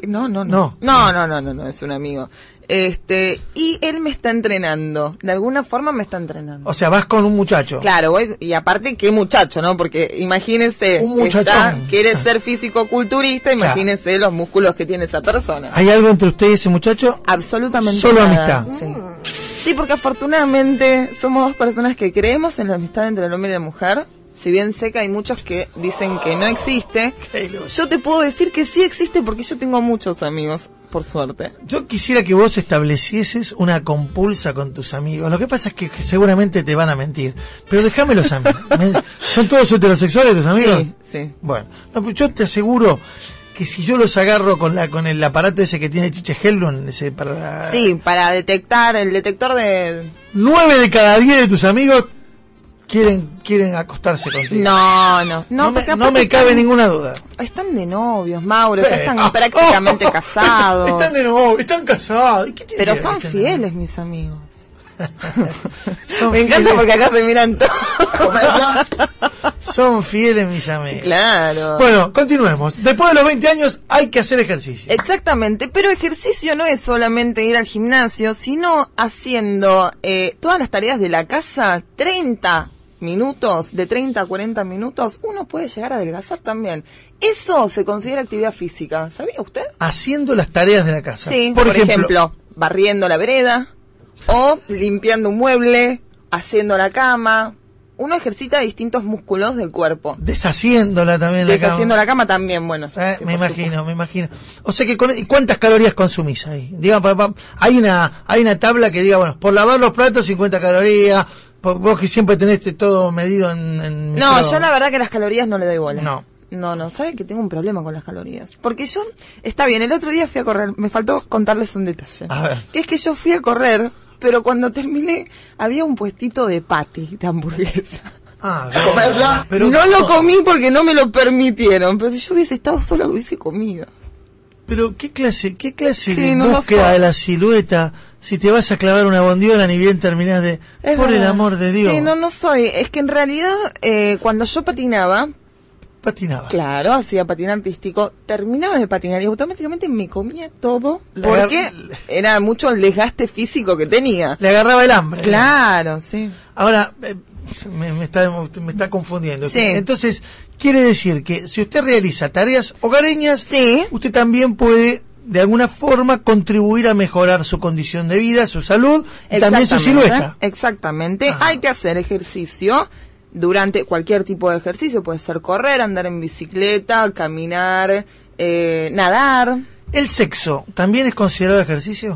No, es un amigo. Y él me está entrenando, de alguna forma me está entrenando. O sea, vas con un muchacho. Claro, voy, y aparte, ¿qué muchacho, no? Porque imagínese, un muchachón. Quiere ser físico-culturista, imagínese los músculos que tiene esa persona. ¿Hay algo entre usted y ese muchacho? Absolutamente solo nada. Amistad. Sí, porque afortunadamente somos dos personas que creemos en la amistad entre el hombre y la mujer. Si bien sé que hay muchos que dicen que no existe, yo te puedo decir que sí existe porque yo tengo muchos amigos, por suerte. Yo quisiera que vos establecieses una compulsa con tus amigos. Lo que pasa es que seguramente te van a mentir. Pero déjamelos a mí. ¿Son todos heterosexuales tus amigos? Sí. Bueno, yo te aseguro que si yo los agarro con el aparato ese que tiene Chiche Helblum, para detectar, el detector de... 9 de cada 10 de tus amigos quieren acostarse contigo. No me cabe ninguna duda. Están de novios, Mauro, ya están prácticamente casados. Están de novios, están casados. Pero son fieles, mis amigos. Me encanta porque acá se miran todos. Son fieles mis amigos. Claro. Bueno, continuemos. Después de los 20 años hay que hacer ejercicio. Exactamente, pero ejercicio no es solamente ir al gimnasio, sino haciendo todas las tareas de la casa, 30 minutos, de 30 a 40 minutos, uno puede llegar a adelgazar también. Eso se considera actividad física, ¿sabía usted? Haciendo las tareas de la casa. Sí, por ejemplo, barriendo la vereda, o limpiando un mueble, haciendo la cama. Uno ejercita distintos músculos del cuerpo. Deshaciéndola también Deshaciendo la cama también, bueno. Sí, me imagino. O sea que ¿cuántas calorías consumís ahí? Diga, hay una tabla que diga, bueno, por lavar los platos 50 calorías, vos que siempre tenés todo medido en No, yo la verdad que las calorías no le doy bola. No, ¿sabe que tengo un problema con las calorías? Porque yo, está bien, el otro día fui a correr, me faltó contarles un detalle. A ver. Que es que yo fui a correr, pero cuando terminé, había un puestito de patty, de hamburguesa. ¿Comerla? Pero no lo comí porque no me lo permitieron, pero si yo hubiese estado sola, lo hubiese comido. Pero ¿qué clase de búsqueda de la silueta? Si te vas a clavar una bondiola ni bien terminás de... Por el amor de Dios. Sí, no soy. Es que en realidad, cuando yo patinaba... Claro, hacía patín artístico. Terminaba de patinar y automáticamente me comía todo porque era mucho el desgaste físico que tenía. Le agarraba el hambre. Claro, sí. Ahora, me está confundiendo. Sí. Entonces, quiere decir que si usted realiza tareas hogareñas, sí, usted también puede, de alguna forma, contribuir a mejorar su condición de vida, su salud y también su silueta. Exactamente. Hay que hacer ejercicio. Durante cualquier tipo de ejercicio, puede ser correr, andar en bicicleta, caminar, nadar. ¿El sexo también es considerado ejercicio?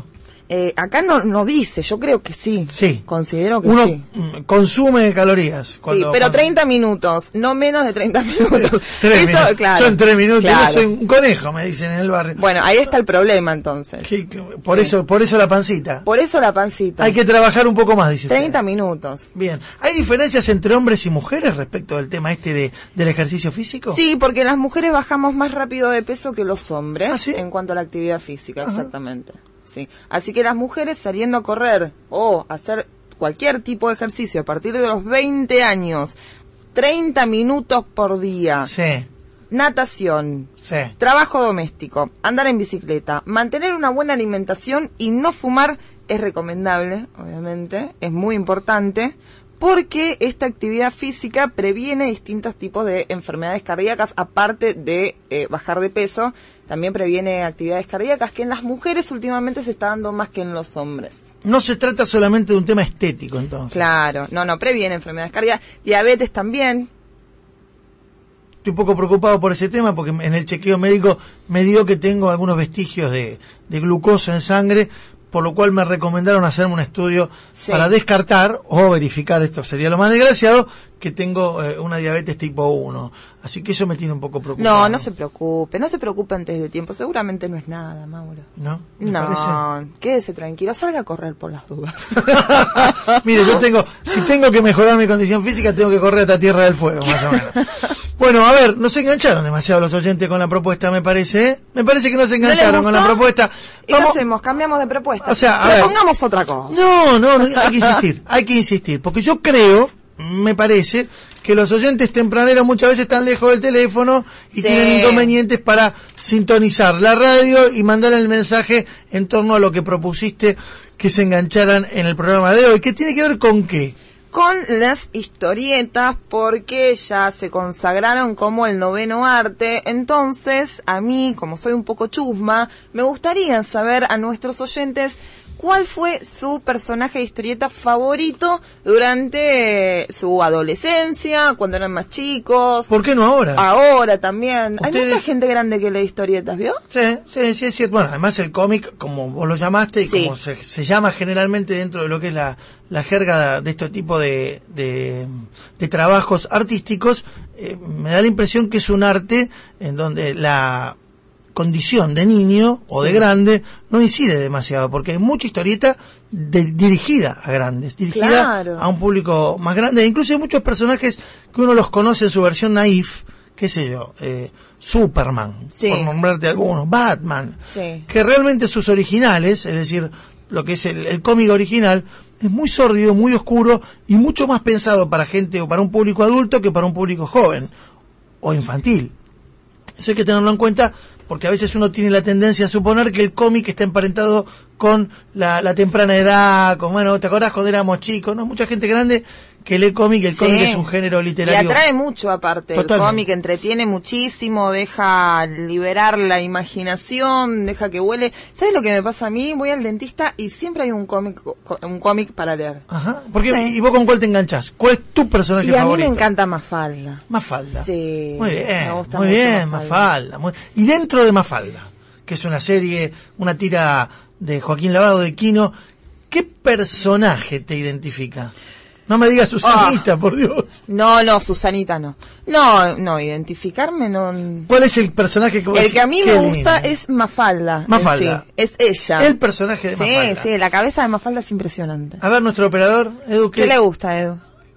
Acá no dice, yo creo que sí. Sí. Considero que Uno sí. consume calorías. Sí, pero 30 minutos, no menos de 30 minutos. 3 minutos. Claro. Yo en 3 minutos, Claro. yo soy un conejo, me dicen en el barrio. Bueno, ahí está el problema entonces. Por eso la pancita. Por eso la pancita. Hay que trabajar un poco más, dice 30 usted. minutos. Bien. ¿Hay diferencias entre hombres y mujeres respecto del tema del ejercicio físico? Sí, porque las mujeres bajamos más rápido de peso que los hombres. ¿Ah, sí? En cuanto a la actividad física, Ajá. exactamente. Sí. Así que las mujeres saliendo a correr o hacer cualquier tipo de ejercicio a partir de los 20 años, 30 minutos por día, Sí, natación, sí. trabajo doméstico, andar en bicicleta, mantener una buena alimentación y no fumar es recomendable, obviamente, es muy importante, porque esta actividad física previene distintos tipos de enfermedades cardíacas, aparte de bajar de peso, también previene actividades cardíacas que en las mujeres últimamente se está dando más que en los hombres. No se trata solamente de un tema estético, entonces. Claro, no, previene enfermedades cardíacas, diabetes también. Estoy un poco preocupado por ese tema porque en el chequeo médico me dio que tengo algunos vestigios de glucosa en sangre, por lo cual me recomendaron hacerme un estudio para descartar o verificar, esto sería lo más desgraciado, que tengo una diabetes tipo 1. Así que eso me tiene un poco preocupado. No se preocupe antes de tiempo, seguramente no es nada, Mauro. ¿No? ¿Me No, parece? quédese tranquilo, salga a correr por las dudas. Mire, si tengo que mejorar mi condición física, tengo que correr hasta Tierra del Fuego, más o menos. Bueno, a ver, nos engancharon demasiado los oyentes con la propuesta, me parece, ¿eh? Me parece que nos engancharon con la propuesta. ¿Y qué hacemos? ¿Cambiamos de propuesta? O sea, a ver. Propongamos otra cosa. No, hay que insistir, porque yo creo, me parece, que los oyentes tempraneros muchas veces están lejos del teléfono y tienen inconvenientes para sintonizar la radio y mandar el mensaje en torno a lo que propusiste que se engancharan en el programa de hoy. ¿Qué tiene que ver con qué? Con las historietas, porque ya se consagraron como el noveno arte. Entonces, a mí, como soy un poco chusma, me gustaría saber a nuestros oyentes cuál fue su personaje de historieta favorito durante su adolescencia, cuando eran más chicos. ¿Por qué no ahora? Ahora también. Hay ¿Ustedes? mucha gente grande que lee historietas, ¿vio? Sí, es cierto. Bueno, además el cómic, como vos lo llamaste, y como se llama generalmente dentro de lo que es la jerga de este tipo de trabajos artísticos, me da la impresión que es un arte en donde la condición de niño o de grande no incide demasiado, porque hay mucha historieta dirigida a grandes, dirigida a un público más grande, incluso hay muchos personajes que uno los conoce en su versión naif, qué sé yo, Superman, por nombrarte algunos, Batman, que realmente sus originales, es decir, lo que es el cómic original, es muy sórdido, muy oscuro y mucho más pensado para gente o para un público adulto que para un público joven o infantil. Eso hay que tenerlo en cuenta, porque a veces uno tiene la tendencia a suponer que el cómic está emparentado con la temprana edad, con, bueno, ¿te acordás cuando éramos chicos? No, mucha gente grande que lee cómic, el cómic es un género literario. Y atrae mucho aparte, el cómic entretiene muchísimo, deja liberar la imaginación, deja que huele. ¿Sabes lo que me pasa a mí? Voy al dentista y siempre hay un cómic para leer. Ajá. ¿Por qué? ¿Y vos con cuál te enganchás? ¿Cuál es tu personaje favorito? Y a mí me encanta Mafalda. Mafalda. Sí. Muy bien, me gusta muy mucho bien, Mafalda. Y dentro de Mafalda, que es una serie, una tira de Joaquín Lavado de Quino, ¿qué personaje te identifica? No me digas Susanita, por Dios. No, Susanita no. No, identificarme no. ¿Cuál es el personaje que vos El que a mí me gusta es Mafalda. Mafalda. Sí, es ella. El personaje de Mafalda. Sí, la cabeza de Mafalda es impresionante. A ver, nuestro operador, Edu, ¿Qué le gusta, Edu?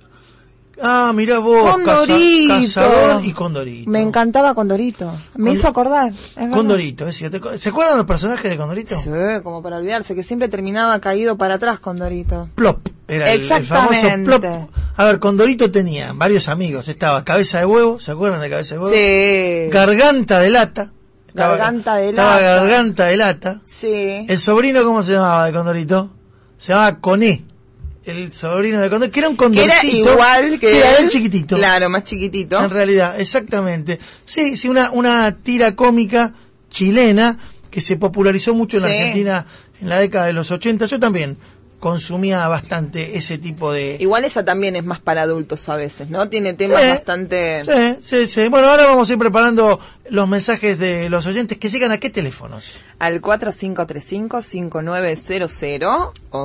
Ah, mirá vos, Condorito. Cazador y Condorito. Me encantaba Condorito. Me hizo acordar. Condorito, es cierto. ¿Se acuerdan los personajes de Condorito? Sí, como para olvidarse, que siempre terminaba caído para atrás Condorito. Plop, era el famoso Plop. A ver, Condorito tenía varios amigos. Estaba Cabeza de Huevo, ¿se acuerdan de Cabeza de Huevo? Sí. Garganta de Lata. Garganta de Lata. Sí. ¿El sobrino cómo se llamaba de Condorito? Se llamaba Coné. El sobrino de Condorito, que era un condorcito. Que era igual que era él chiquitito. Claro, más chiquitito. En realidad, exactamente. Sí, una tira cómica chilena que se popularizó mucho en la Argentina en la década de los 80. Yo también consumía bastante ese tipo de... Igual esa también es más para adultos a veces, ¿no? Tiene temas bastante... Sí. Bueno, ahora vamos a ir preparando los mensajes de los oyentes que llegan a qué teléfonos. Al 4535-5900 o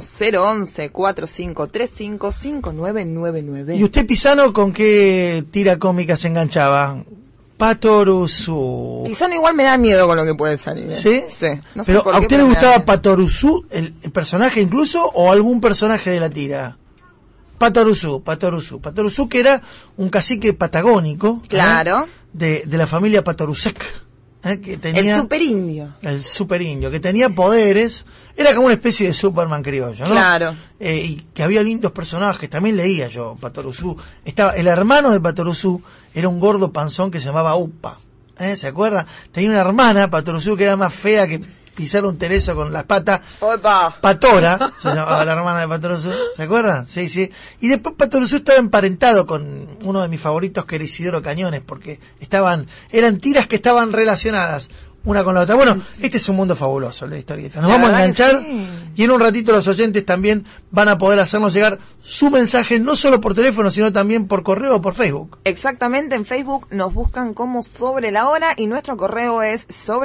011-4535-5999. ¿Y usted, Pisano, con qué tira cómica se enganchaba? Patoruzú. Pisano igual me da miedo con lo que puede salir. ¿Sí? Sí. No sé pero por ¿a qué, usted pero le me da gustaba miedo. Patoruzú, el personaje incluso, o algún personaje de la tira? Patoruzú, que era un cacique patagónico. Claro. De la familia Patoruzek. Que tenía, el superindio. El superindio, que tenía poderes. Era como una especie de Superman criollo, ¿no? Claro. Y que había lindos personajes. También leía yo Patoruzú. Estaba el hermano de Patoruzú, era un gordo panzón que se llamaba Upa. ¿Se acuerda? Tenía una hermana, Patoruzú, que era más fea que pisar un tereso con las patas. Opa. Patora, se llamaba la hermana de Patoruzú. ¿Se acuerda? Sí. Y después Patoruzú estaba emparentado con uno de mis favoritos, que era Isidoro Cañones, porque eran tiras que estaban relacionadas una con la otra. Bueno, este es un mundo fabuloso, el de la historieta. Nos vamos a enganchar, sí. Y en un ratito los oyentes también van a poder hacernos llegar su mensaje, no solo por teléfono, sino también por correo o por Facebook. Exactamente, en Facebook nos buscan como Sobre la Hora y nuestro correo es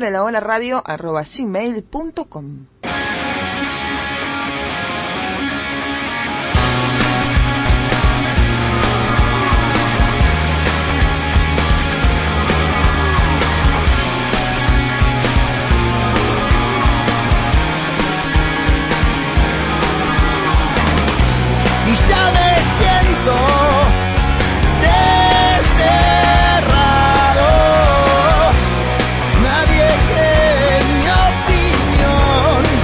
sobrelahoraradio@gmail.com. Ya me siento desterrado, nadie cree en mi opinión,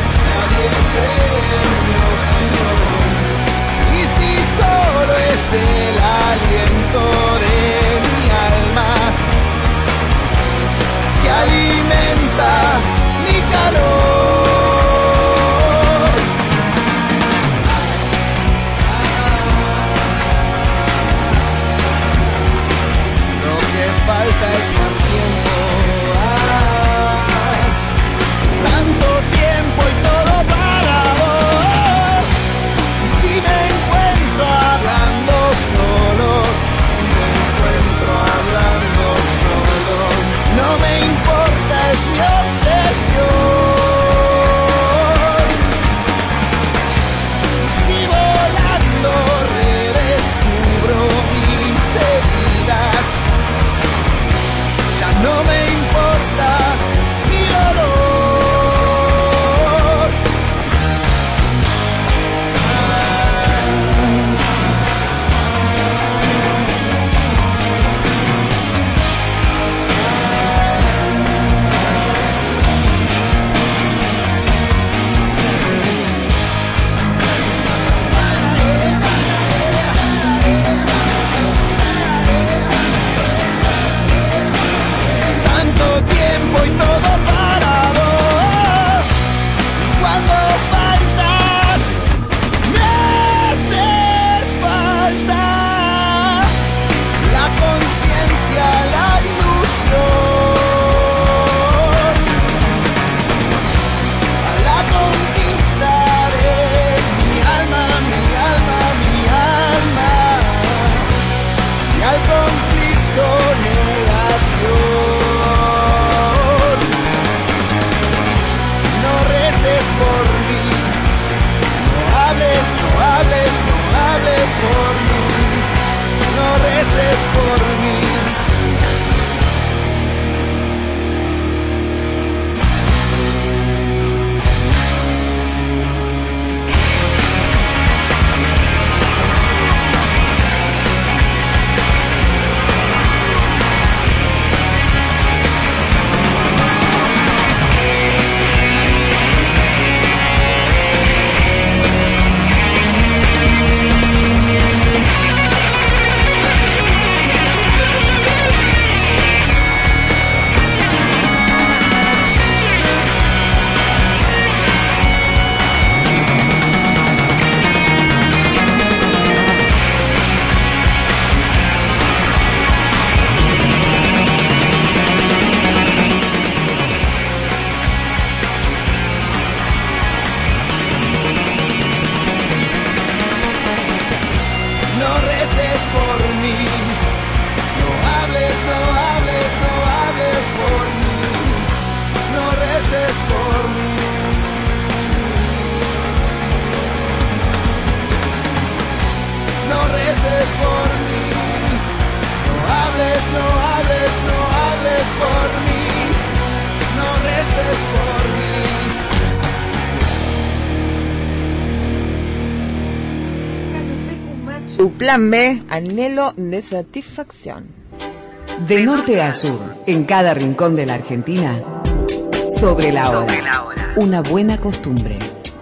Plan B, anhelo de satisfacción. De norte a sur, en cada rincón de la Argentina, sobre la hora. Una buena costumbre.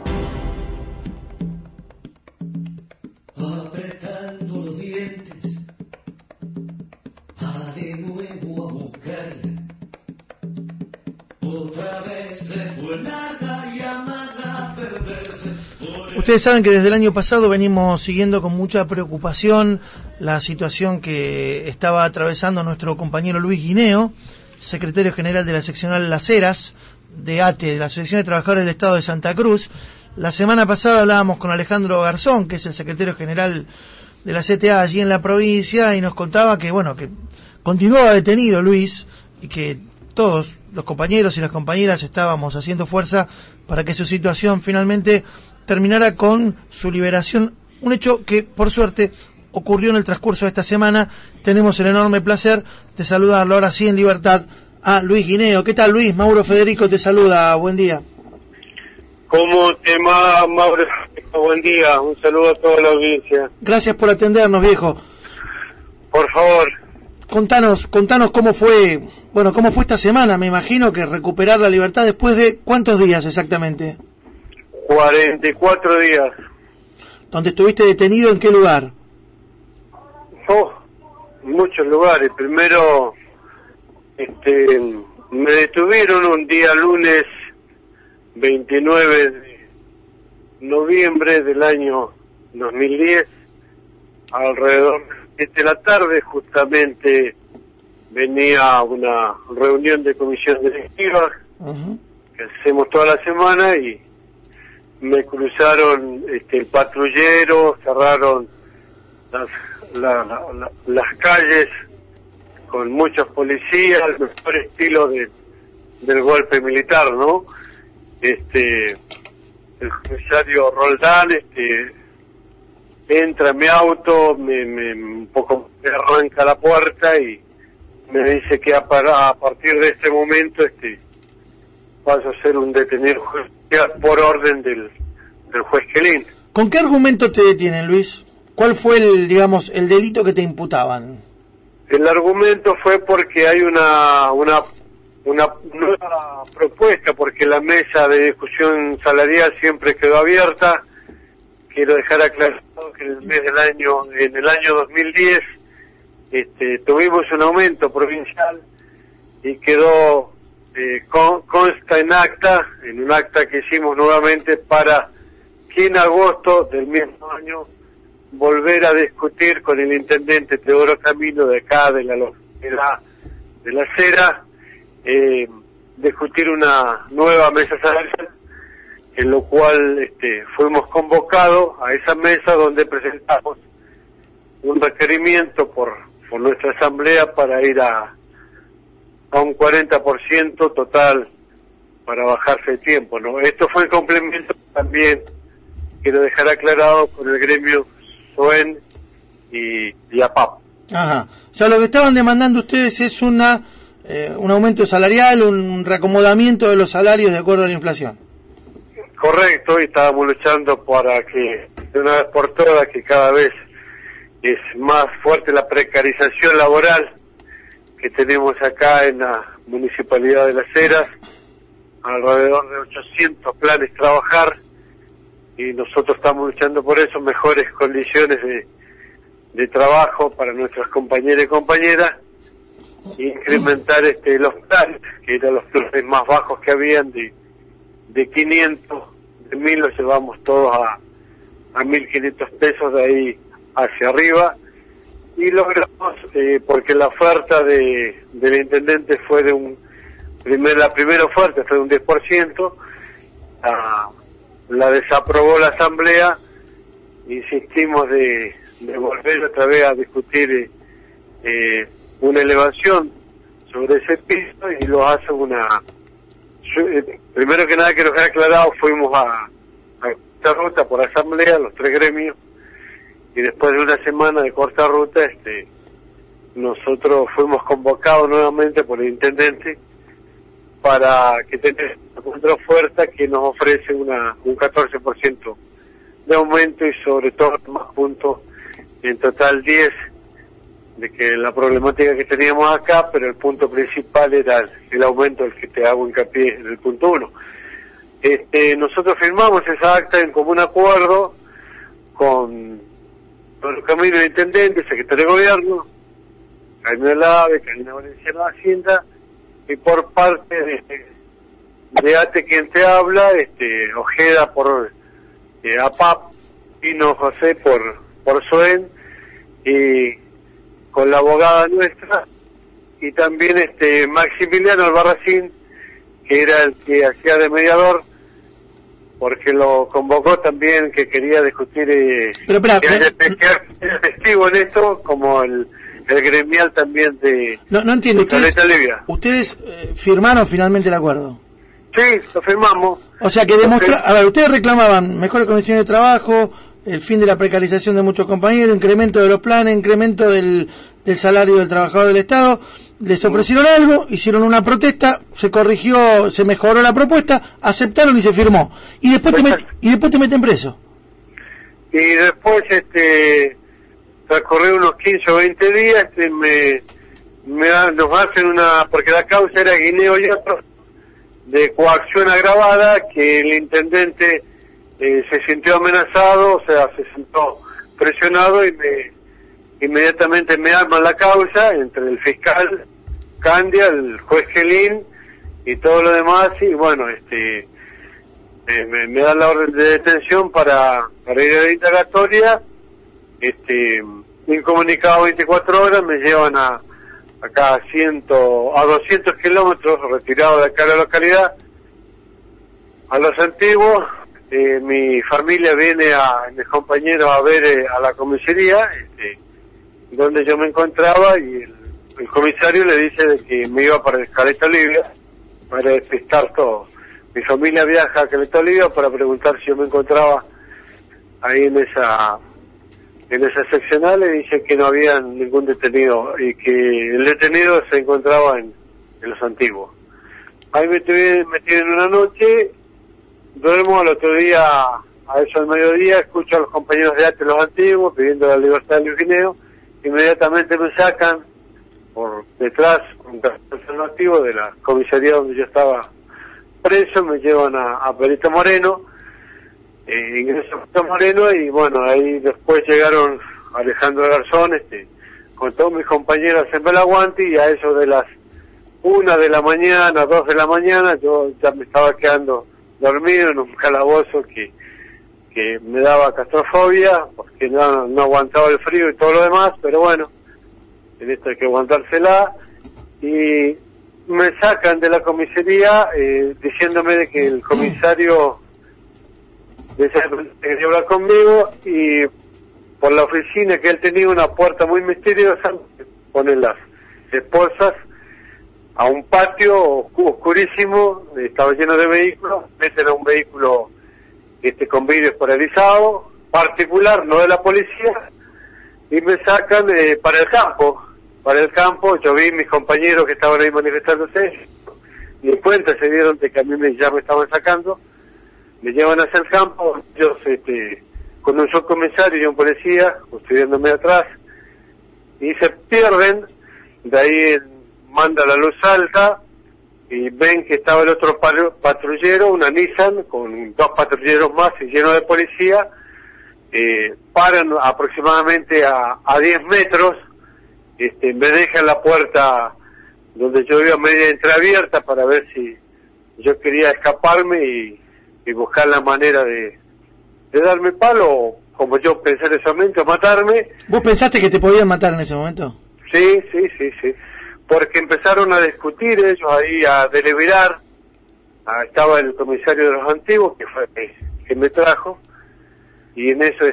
Apretando los dientes, de nuevo a buscarle. Otra vez le fue larga y amarga perderse. Ustedes saben que desde el año pasado venimos siguiendo con mucha preocupación la situación que estaba atravesando nuestro compañero Luis Guineo, secretario general de la seccional Las Heras, de ATE, de la Asociación de Trabajadores del Estado de Santa Cruz. La semana pasada hablábamos con Alejandro Garzón, que es el secretario general de la CTA allí en la provincia, y nos contaba que, bueno, que continuaba detenido Luis y que todos los compañeros y las compañeras estábamos haciendo fuerza para que su situación finalmente terminara con su liberación, un hecho que por suerte ocurrió en el transcurso de esta semana. Tenemos el enorme placer de saludarlo ahora sí en libertad a Luis Guineo. ¿Qué tal, Luis? Mauro Federico te saluda, buen día. ¿Cómo te va, Mauro? Buen día, un saludo a toda la audiencia. Gracias por atendernos, viejo. Por favor. Contanos cómo fue, cómo fue esta semana. Me imagino que recuperar la libertad después de ¿cuántos días exactamente? 44 días. ¿Dónde estuviste detenido? ¿En qué lugar? Muchos lugares. Primero, me detuvieron un día lunes 29 de noviembre del año 2010, alrededor de la tarde. Justamente venía una reunión de comisión directiva que hacemos toda la semana y me cruzaron el patrullero, cerraron las calles con muchos policías, al mejor estilo del golpe militar, ¿no? El comisario Roldán entra en mi auto, un poco me arranca la puerta y me dice que a partir de este momento paso a ser un detenido judicial por orden del juez Quelín. ¿Con qué argumento te detienen, Luis? ¿Cuál fue el delito que te imputaban? El argumento fue porque hay una nueva propuesta, porque la mesa de discusión salarial siempre quedó abierta. Quiero dejar aclarado que en el año 2010 tuvimos un aumento provincial y quedó consta en un acta que hicimos nuevamente para que en agosto del mismo año volver a discutir con el intendente Teodoro Camino de acá de la localidad de Las Heras, discutir una nueva mesa salarial, en lo cual fuimos convocados a esa mesa donde presentamos un requerimiento por nuestra asamblea para ir a un 40% total para bajarse el tiempo, ¿no? Esto fue en complemento también, quiero dejar aclarado, con el gremio SOEN y APAP. Ajá. O sea, lo que estaban demandando ustedes es un aumento salarial, un reacomodamiento de los salarios de acuerdo a la inflación. Correcto, y estábamos luchando para que, de una vez por todas, que cada vez es más fuerte la precarización laboral que tenemos acá en la Municipalidad de Las Heras, alrededor de 800 planes trabajar, y nosotros estamos luchando por eso, mejores condiciones de trabajo para nuestras compañeras y compañeras, e incrementar los planes, que eran los planes más bajos que habían, de 500, de 1000 los llevamos todos a 1500 pesos, de ahí hacia arriba, y logramos, porque la oferta del intendente fue la primera oferta fue de un 10%, la desaprobó la asamblea, insistimos de volver otra vez a discutir una elevación sobre ese piso, y lo hace primero que nada quiero dejar aclarado, fuimos a esta ruta por asamblea, los tres gremios, y después de una semana de corta ruta, nosotros fuimos convocados nuevamente por el intendente para que tenga una contraoferta que nos ofrece un 14% de aumento, y sobre todo más puntos en total 10, de que la problemática que teníamos acá, pero el punto principal era el aumento del que te hago hincapié en el punto 1. Nosotros firmamos esa acta en común acuerdo con los caminos de intendente, secretario de gobierno, Jaime Olave, Karina Valenciano de Hacienda, y por parte de ATE quien te habla, Ojeda por APAP, Pino José por SOEN, y con la abogada nuestra, y también Maximiliano Albarracín, que era el que hacía de mediador, porque lo convocó también, que quería discutir pero, que haya testigo en esto, como el gremial también de no entiendo, ustedes firmaron finalmente el acuerdo. Sí, lo firmamos. O sea que a ver, ustedes reclamaban mejores condiciones de trabajo, el fin de la precarización de muchos compañeros, incremento de los planes, incremento del salario del trabajador del Estado. Les ofrecieron algo, hicieron una protesta, se corrigió, se mejoró la propuesta, aceptaron y se firmó. Y después te meten preso. Y después, transcurrió unos 15 o 20 días, nos hacen porque la causa era Guineo y otros, de coacción agravada, que el intendente se sintió amenazado, o sea, se sintió presionado, y inmediatamente me arman la causa entre el fiscal Candia, el juez Gelín y todo lo demás, y bueno, me dan la orden de detención para ir a la indagatoria, incomunicado 24 horas, me llevan acá a 200 kilómetros retirados de acá de la localidad, a Los Antiguos. Mi familia viene mis compañeros a ver a la comisaría, donde yo me encontraba, y el comisario le dice de que me iba para Caleta Olivia para despistar todo. Mi familia viaja a Caleta Olivia para preguntar si yo me encontraba ahí en esa seccional, y dice que no había ningún detenido y que el detenido se encontraba en Los Antiguos. Ahí me tienen una noche, duermo, al otro día, a eso del mediodía, escucho a los compañeros de ATE Los Antiguos pidiendo la libertad de Luis Guineo. Inmediatamente me sacan por detrás, un transporte activo de la comisaría donde yo estaba preso, me llevan a Perito Moreno, ingreso a Perito Moreno, y bueno, ahí después llegaron Alejandro Garzón, con todos mis compañeros en Belaguanti, y a eso de las 1 de la mañana, 2 de la mañana, yo ya me estaba quedando dormido en un calabozo que me daba claustrofobia, porque no aguantaba el frío y todo lo demás, pero bueno, en esto hay que aguantársela, y me sacan de la comisaría diciéndome de que el comisario quería hablar conmigo, y por la oficina, que él tenía una puerta muy misteriosa, ponen las esposas a un patio oscurísimo, estaba lleno de vehículos, meten a un vehículo con vidrios polarizados, particular, no de la policía, y me sacan para el campo. Yo vi mis compañeros que estaban ahí manifestándose, y en cuenta se dieron de que a mí ya me estaban sacando, me llevan hacia el campo, ellos con un subcomisario y un policía custodiándome atrás, y se pierden. De ahí manda la luz alta y ven que estaba el otro patrullero, una Nissan con 2 patrulleros más y lleno de policía. Paran aproximadamente a 10 metros, me dejan la puerta donde yo iba media entreabierta para ver si yo quería escaparme y buscar la manera de darme palo, como yo pensé en ese momento, matarme. ¿Vos pensaste que te podían matar en ese momento? Sí, porque empezaron a discutir ellos ahí, a deliberar. Estaba el comisario de Los Antiguos, que fue que me trajo, y en eso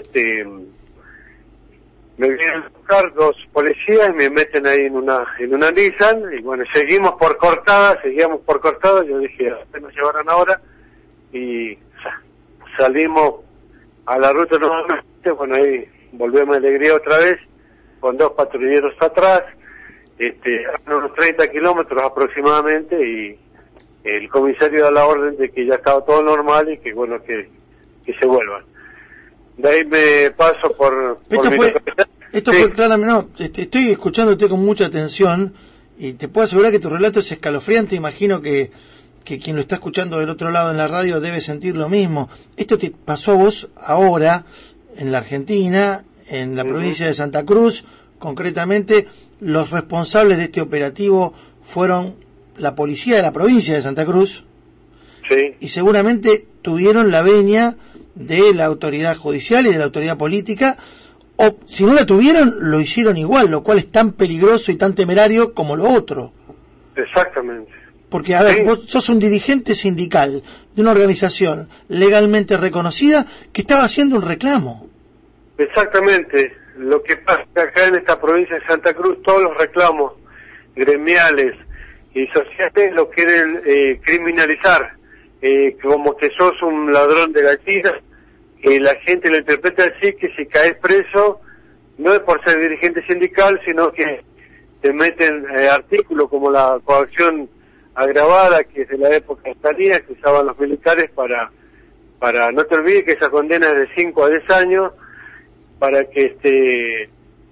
me vienen a buscar 2 policías y me meten ahí en una Nissan, y bueno, seguíamos por cortada, yo dije, nos llevarán ahora, y salimos a la ruta nuevamente. Bueno, ahí volvemos a Alegría otra vez, con 2 patrulleros atrás, a unos 30 kilómetros aproximadamente, y el comisario da la orden de que ya estaba todo normal y que bueno, que se vuelvan. De ahí me paso por Esto fue claramente, no, estoy escuchándote con mucha atención y te puedo asegurar que tu relato es escalofriante. Imagino que quien lo está escuchando del otro lado en la radio debe sentir lo mismo. Esto te pasó a vos ahora en la Argentina, en la provincia de Santa Cruz. Concretamente, los responsables de este operativo fueron la policía de la provincia de Santa Cruz. Sí. Y seguramente tuvieron la venia de la autoridad judicial y de la autoridad política, o si no la tuvieron, lo hicieron igual, lo cual es tan peligroso y tan temerario como lo otro. Exactamente. Porque, a ver, vos sos un dirigente sindical de una organización legalmente reconocida que estaba haciendo un reclamo. Exactamente. Lo que pasa acá en esta provincia de Santa Cruz, todos los reclamos gremiales y sociales lo quieren criminalizar, como que sos un ladrón de gallinas, que la gente lo interpreta así, que si caes preso, no es por ser dirigente sindical, sino que te meten artículos como la coacción agravada, que es de la época de Estalia, que usaban los militares para no te olvides que esa condena es de 5 a 10 años, para que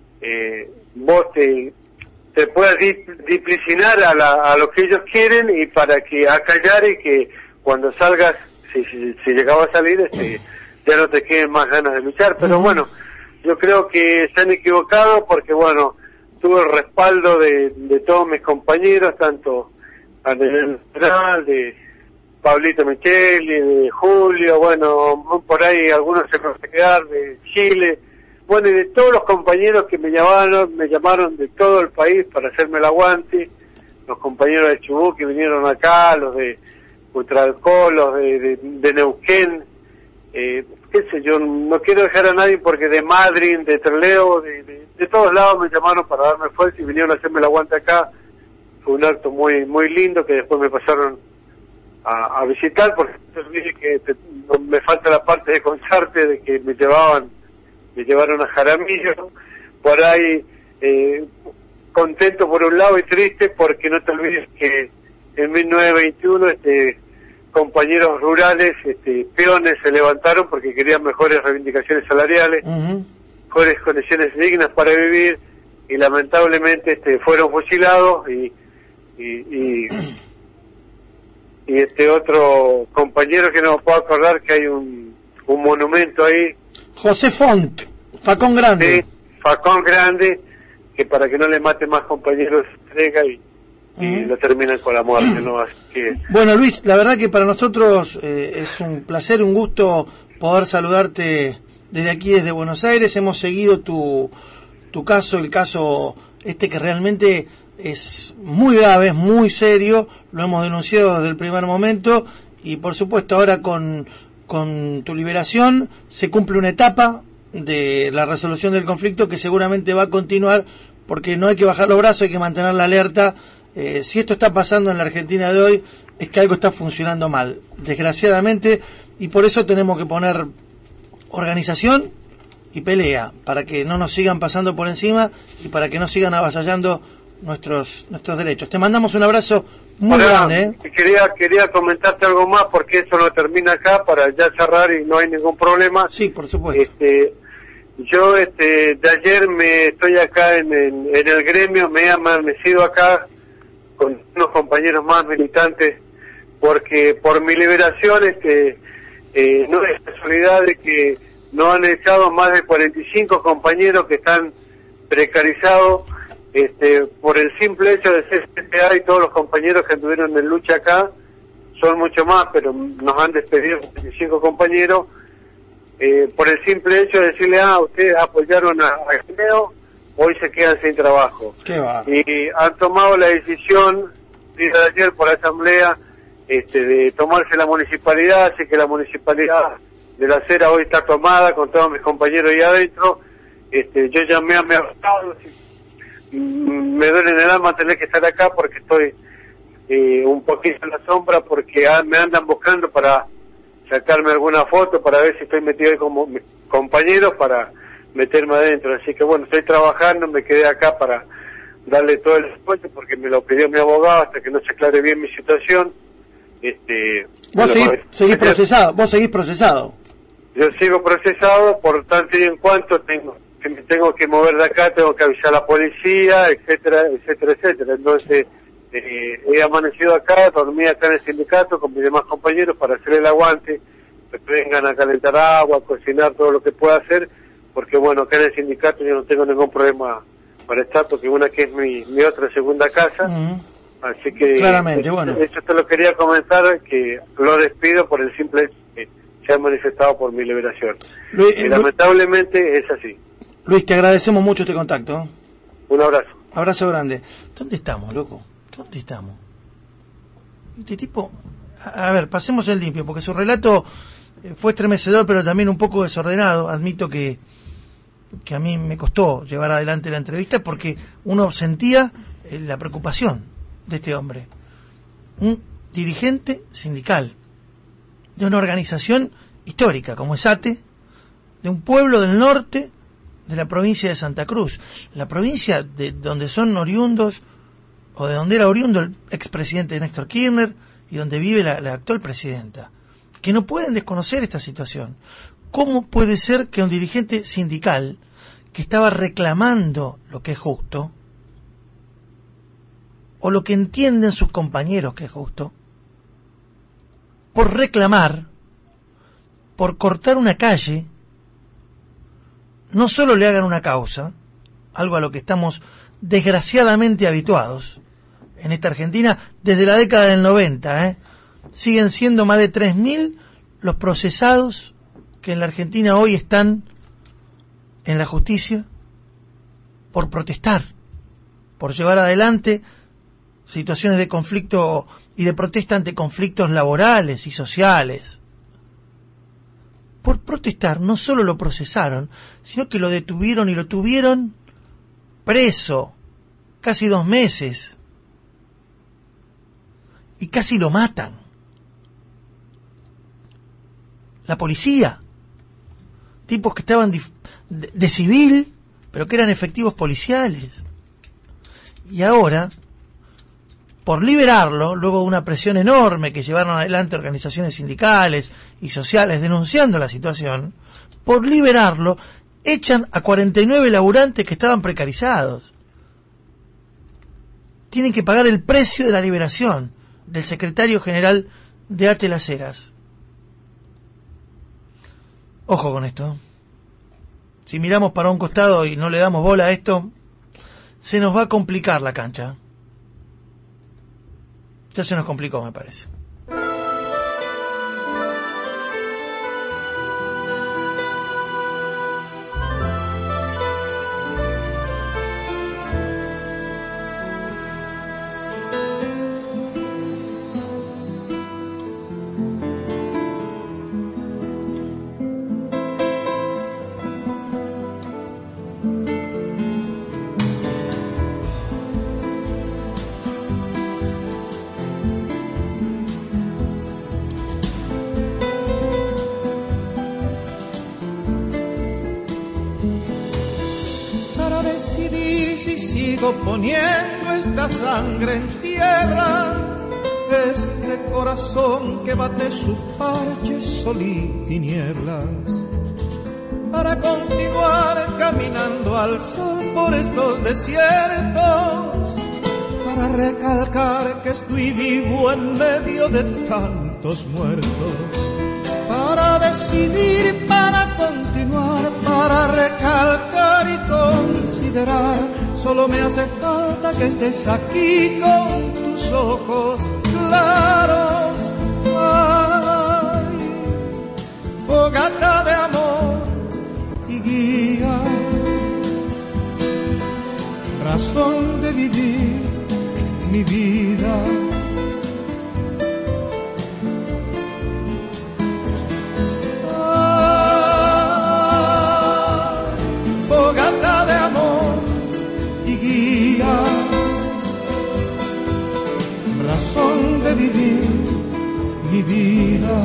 vos te puedas disciplinar a lo que ellos quieren, y para que acallar y que cuando salgas, si llegaba a salir, ya no te queden más ganas de luchar. Pero bueno, yo creo que se han equivocado, porque bueno, tuve el respaldo de todos mis compañeros, tanto a nivel nacional, de Pablito Micheli, de Julio, bueno, por ahí algunos se van a quedar, de Chile, bueno, y de todos los compañeros que me llamaron de todo el país para hacerme el aguante, los compañeros de Chubut que vinieron acá, los de Ultralcó, los de Neuquén, qué sé yo, no quiero dejar a nadie, porque de Madrid, de Trelew, de todos lados me llamaron para darme fuerza y vinieron a hacerme el aguante acá. Fue un acto muy muy lindo, que después me pasaron a visitar, porque que me falta la parte de contarte de que me llevaron a Jaramillo, por ahí contento por un lado y triste, porque no te olvides que en 1921 compañeros rurales, peones, se levantaron porque querían mejores reivindicaciones salariales, mejores condiciones dignas para vivir, y lamentablemente fueron fusilados, y otro compañero que no me puedo acordar, que hay un monumento ahí, José Font, Facón Grande. Sí, Facón Grande, que para que no le mate más compañeros entrega y lo terminan con la muerte, ¿no? Así que... Bueno, Luis, la verdad que para nosotros es un placer, un gusto poder saludarte desde aquí, desde Buenos Aires. Hemos seguido tu caso, el caso que realmente es muy grave, es muy serio, lo hemos denunciado desde el primer momento, y por supuesto ahora con tu liberación se cumple una etapa de la resolución del conflicto que seguramente va a continuar, porque no hay que bajar los brazos, hay que mantener la alerta. Si esto está pasando en la Argentina de hoy, es que algo está funcionando mal, desgraciadamente, y por eso tenemos que poner organización y pelea, para que no nos sigan pasando por encima y para que no sigan avasallando nuestros derechos. Te mandamos un abrazo muy grande. Quería comentarte algo más, porque eso no termina acá, para ya cerrar y no hay ningún problema. Sí, por supuesto. Yo de ayer estoy acá en el gremio, me he amanecido acá con unos compañeros más militantes, porque por mi liberación no es casualidad de que nos han echado más de 45 compañeros que están precarizados por el simple hecho de ser CPA, y todos los compañeros que anduvieron en lucha acá son mucho más, pero nos han despedido 45 compañeros por el simple hecho de decirle, ustedes apoyaron a Geneo, hoy se quedan sin trabajo. Y han tomado la decisión, de ayer por la asamblea, de tomarse la municipalidad, así que la municipalidad de La Cera hoy está tomada con todos mis compañeros ahí adentro. Yo llamé a mi abogado, me duele en el alma tener que estar acá, porque estoy un poquito en la sombra, porque me andan buscando para sacarme alguna foto, para ver si estoy metido ahí como mis compañeros, para meterme adentro. Así que bueno, estoy trabajando, me quedé acá para darle todo el esfuerzo, porque me lo pidió mi abogado hasta que no se aclare bien mi situación. Vos seguís procesado. Yo sigo procesado, por tanto y en cuanto tengo si me tengo que mover de acá, tengo que avisar a la policía, etcétera, etcétera, etcétera. Entonces, he amanecido acá, dormí acá en el sindicato con mis demás compañeros para hacer el aguante, que vengan a calentar agua, a cocinar, todo lo que pueda hacer, porque bueno, acá en el sindicato yo no tengo ningún problema para estar, porque una que es mi otra segunda casa, así que claramente, bueno. Eso te lo quería comentar, que lo despido por el simple hecho que se ha manifestado por mi liberación. Lamentablemente es así. Luis, te agradecemos mucho este contacto. Un abrazo. Abrazo grande. ¿Dónde estamos, loco? ¿Dónde estamos? Este tipo... A ver, pasemos el limpio, porque su relato fue estremecedor, pero también un poco desordenado. Admito que a mí me costó llevar adelante la entrevista, porque uno sentía la preocupación de este hombre. Un dirigente sindical de una organización histórica como es ATE, de un pueblo del norte de la provincia de Santa Cruz, la provincia de donde son oriundos, o de donde era oriundo el expresidente Néstor Kirchner, y donde vive la actual presidenta, que no pueden desconocer esta situación. ¿Cómo puede ser que un dirigente sindical que estaba reclamando lo que es justo, o lo que entienden sus compañeros que es justo, por reclamar, por cortar una calle, no solo le hagan una causa, algo a lo que estamos desgraciadamente habituados en esta Argentina desde la década del 90, siguen siendo más de 3.000 los procesados que en la Argentina hoy están en la justicia por protestar, por llevar adelante situaciones de conflicto y de protesta ante conflictos laborales y sociales. Por protestar no solo lo procesaron, sino que lo detuvieron y lo tuvieron preso casi 2 meses. Y casi lo matan. La policía. Tipos que estaban de civil, pero que eran efectivos policiales. Y ahora, por liberarlo, luego de una presión enorme que llevaron adelante organizaciones sindicales y sociales denunciando la situación, por liberarlo, echan a 49 laburantes que estaban precarizados. Tienen que pagar el precio de la liberación del secretario general de ATE Las Heras. Ojo con esto. Si miramos para un costado y no le damos bola a esto, se nos va a complicar la cancha. Ya se nos complicó, me parece. Poniendo esta sangre en tierra, este corazón que bate su parche sol y tinieblas, para continuar caminando al sol por estos desiertos, para recalcar que estoy vivo en medio de tantos muertos, para decidir, para continuar, para recalcar y considerar. Solo me hace falta que estés aquí con tus ojos claros. Ay, fogata de amor y guía, razón de vivir mi vida. Razón de vivir mi vida.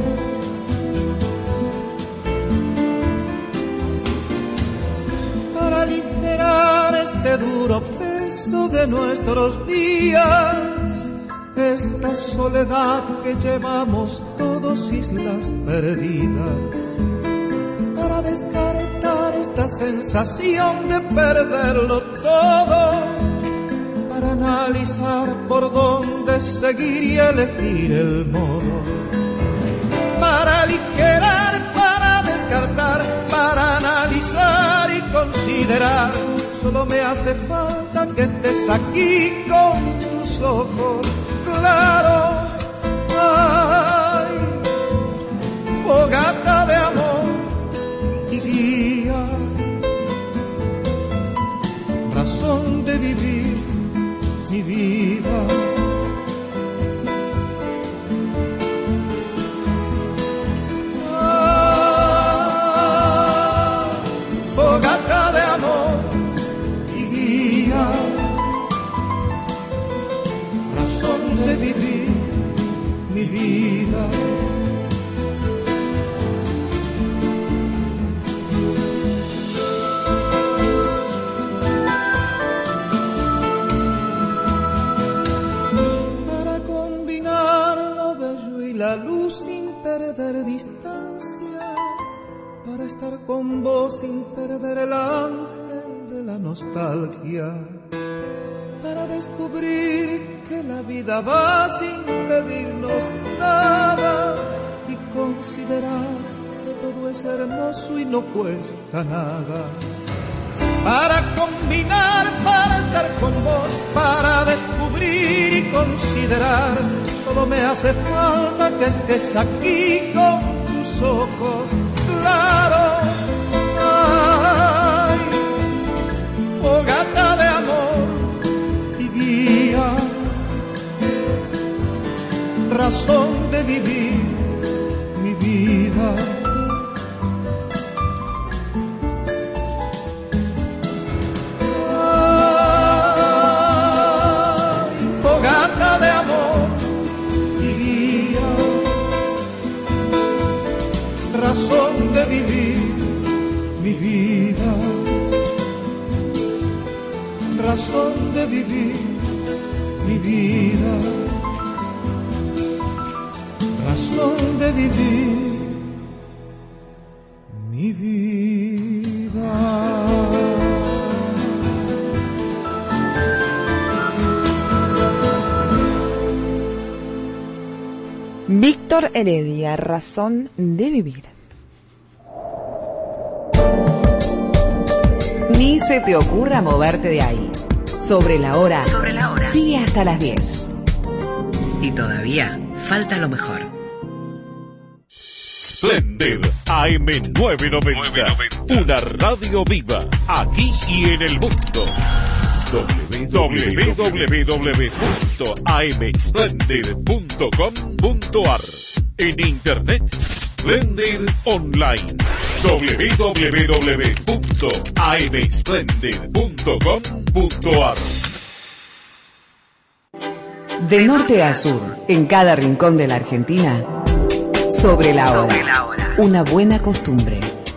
Para aligerar este duro peso de nuestros días, esta soledad que llevamos todos, islas perdidas, para descartar esta sensación de perderlo todo, para analizar por dónde seguir y elegir el modo, para aligerar, para descartar, para analizar y considerar. Solo me hace falta que estés aquí con tus ojos claros. Ay, fogata de amor y guía, razón de vivir mi vida. Fogata de amor y guía, razón de vivir mi vida. Para combinar lo bello y la luz sin perder distancia, para estar con vos sin perder el ángel de la nostalgia, para descubrir que la vida va sin pedirnos nada y considerar que todo es hermoso y no cuesta nada. Para combinar, para estar con vos, para descubrir y considerar, solo me hace falta que estés aquí con tus ojos claros. Ay, fogata de amor y guía, razón de vivir mi vida. Ay, fogata de amor y guía, razón de vivir mi vida, razón de vivir mi vida, razón de vivir mi vida. Víctor Heredia, razón de vivir. Ni se te ocurra moverte de ahí. Sobre la hora. Sobre la hora. Sigue hasta las 10. Y todavía falta lo mejor. Splendid AM990. Una radio viva, aquí y en el mundo. www.amsplendid.com.ar. En internet, Splendid Online. www.amsplendid.com.ar. De norte a sur, en cada rincón de la Argentina, sobre la hora. Sobre la hora. Una buena costumbre.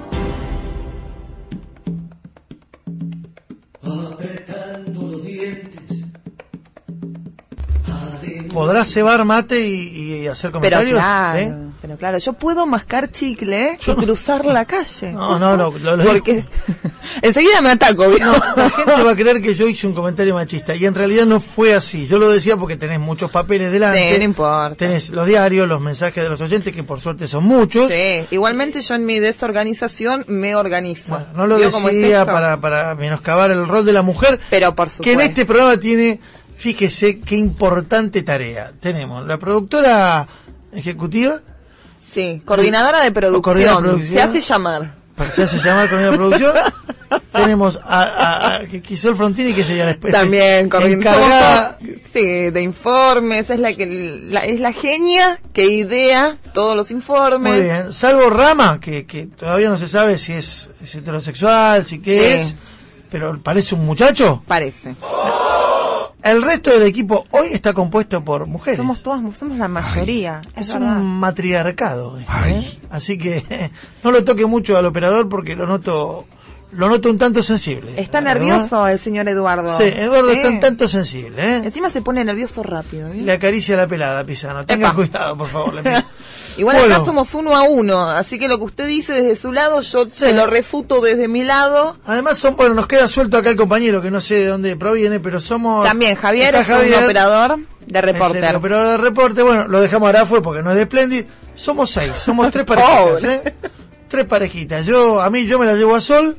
¿Podrás cebar mate y hacer comentarios? Pero claro, yo puedo mascar chicle y cruzar la calle. No, porque enseguida me ataco, ¿vio? No, la gente va a creer que yo hice un comentario machista y en realidad no fue así. Yo lo decía porque tenés muchos papeles delante. Sí, no importa. Tenés los diarios, los mensajes de los oyentes, que por suerte son muchos. Sí, igualmente yo en mi desorganización me organizo. Bueno, no lo decía para menoscabar el rol de la mujer, pero por supuesto, que en este programa tiene, fíjese qué importante tarea. Tenemos la productora ejecutiva. Sí, coordinadora de producción. Se hace llamar con la producción. Tenemos a Quisol Frontini, que sería la también encargada de informes, es la genia que idea todos los informes. Muy bien, salvo Rama, que todavía no se sabe si es heterosexual, si qué es, pero parece un muchacho. Parece. El resto del equipo hoy está compuesto por mujeres. Somos la mayoría. Es un matriarcado. Así que no lo toque mucho al operador porque lo noto un tanto sensible. Está nervioso el señor Eduardo. Sí, Eduardo está un tanto sensible. Encima se pone nervioso rápido. Le acaricia la pelada, Pisano. Tenga cuidado, por favor. Le pido. Igual acá somos 1-1, así que lo que usted dice desde su lado, yo se lo refuto desde mi lado. Además, nos queda suelto acá el compañero, que no sé de dónde proviene, pero somos... También, Javier es un operador de reporter. Es el operador de reporte, bueno, lo dejamos ahora fue porque no es de Splendid. Somos 6, somos 3 parejitas, 3 parejitas. Yo me la llevo a Sol,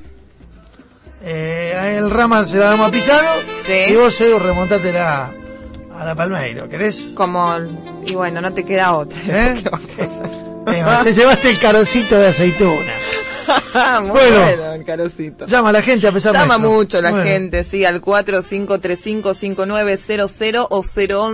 el Rama se la damos a Pizarro, y vos, Edu, remontátela a la Palmeiro, ¿querés? Y bueno, no te queda otra. ¿Qué vas a hacer? Te llevaste el carocito de aceituna. Muy bueno, el carocito. Llama a la gente a pesar de Llama mucho la gente, sí, al 4535-5900 o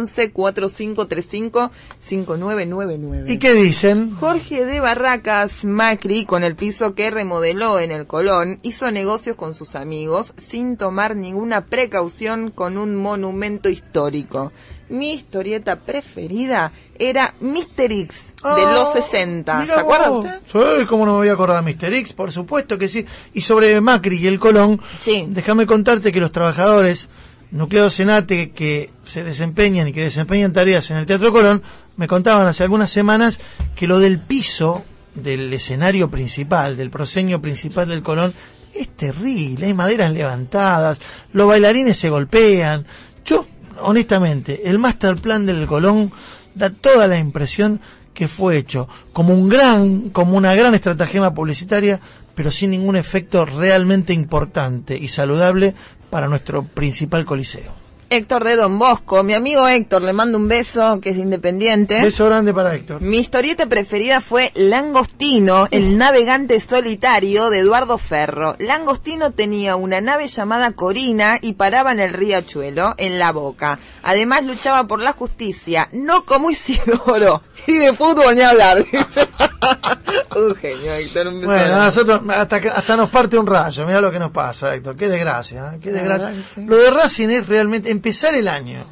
011-4535-5999. ¿Y qué dicen? Jorge de Barracas, Macri, con el piso que remodeló en el Colón, hizo negocios con sus amigos sin tomar ninguna precaución con un monumento histórico. Mi historieta preferida era Mr. X, de los 60. ¿Se acuerda usted? Sí, ¿cómo no me voy a acordar de Mr. X? Por supuesto que sí. Y sobre Macri y el Colón, déjame contarte que los trabajadores nucleados en ATE que se desempeñan y que desempeñan tareas en el Teatro Colón, me contaban hace algunas semanas que lo del piso del escenario principal, del proscenio principal del Colón, es terrible. Hay maderas levantadas, los bailarines se golpean. Honestamente, el master plan del Colón da toda la impresión que fue hecho como una gran estratagema publicitaria, pero sin ningún efecto realmente importante y saludable para nuestro principal coliseo. Héctor de Don Bosco, mi amigo Héctor, le mando un beso, que es de Independiente. Beso grande para Héctor. Mi historieta preferida fue Langostino, el navegante solitario de Eduardo Ferro. Langostino tenía una nave llamada Corina y paraba en el riachuelo, en La Boca. Además luchaba por la justicia, no como Isidoro. Y de fútbol ni hablar, dice. Un genio, Héctor. Un beso. Bueno, nosotros hasta nos parte un rayo, mirá lo que nos pasa, Héctor. Qué desgracia, qué desgracia. Sí. Lo de Racing es realmente empezar el año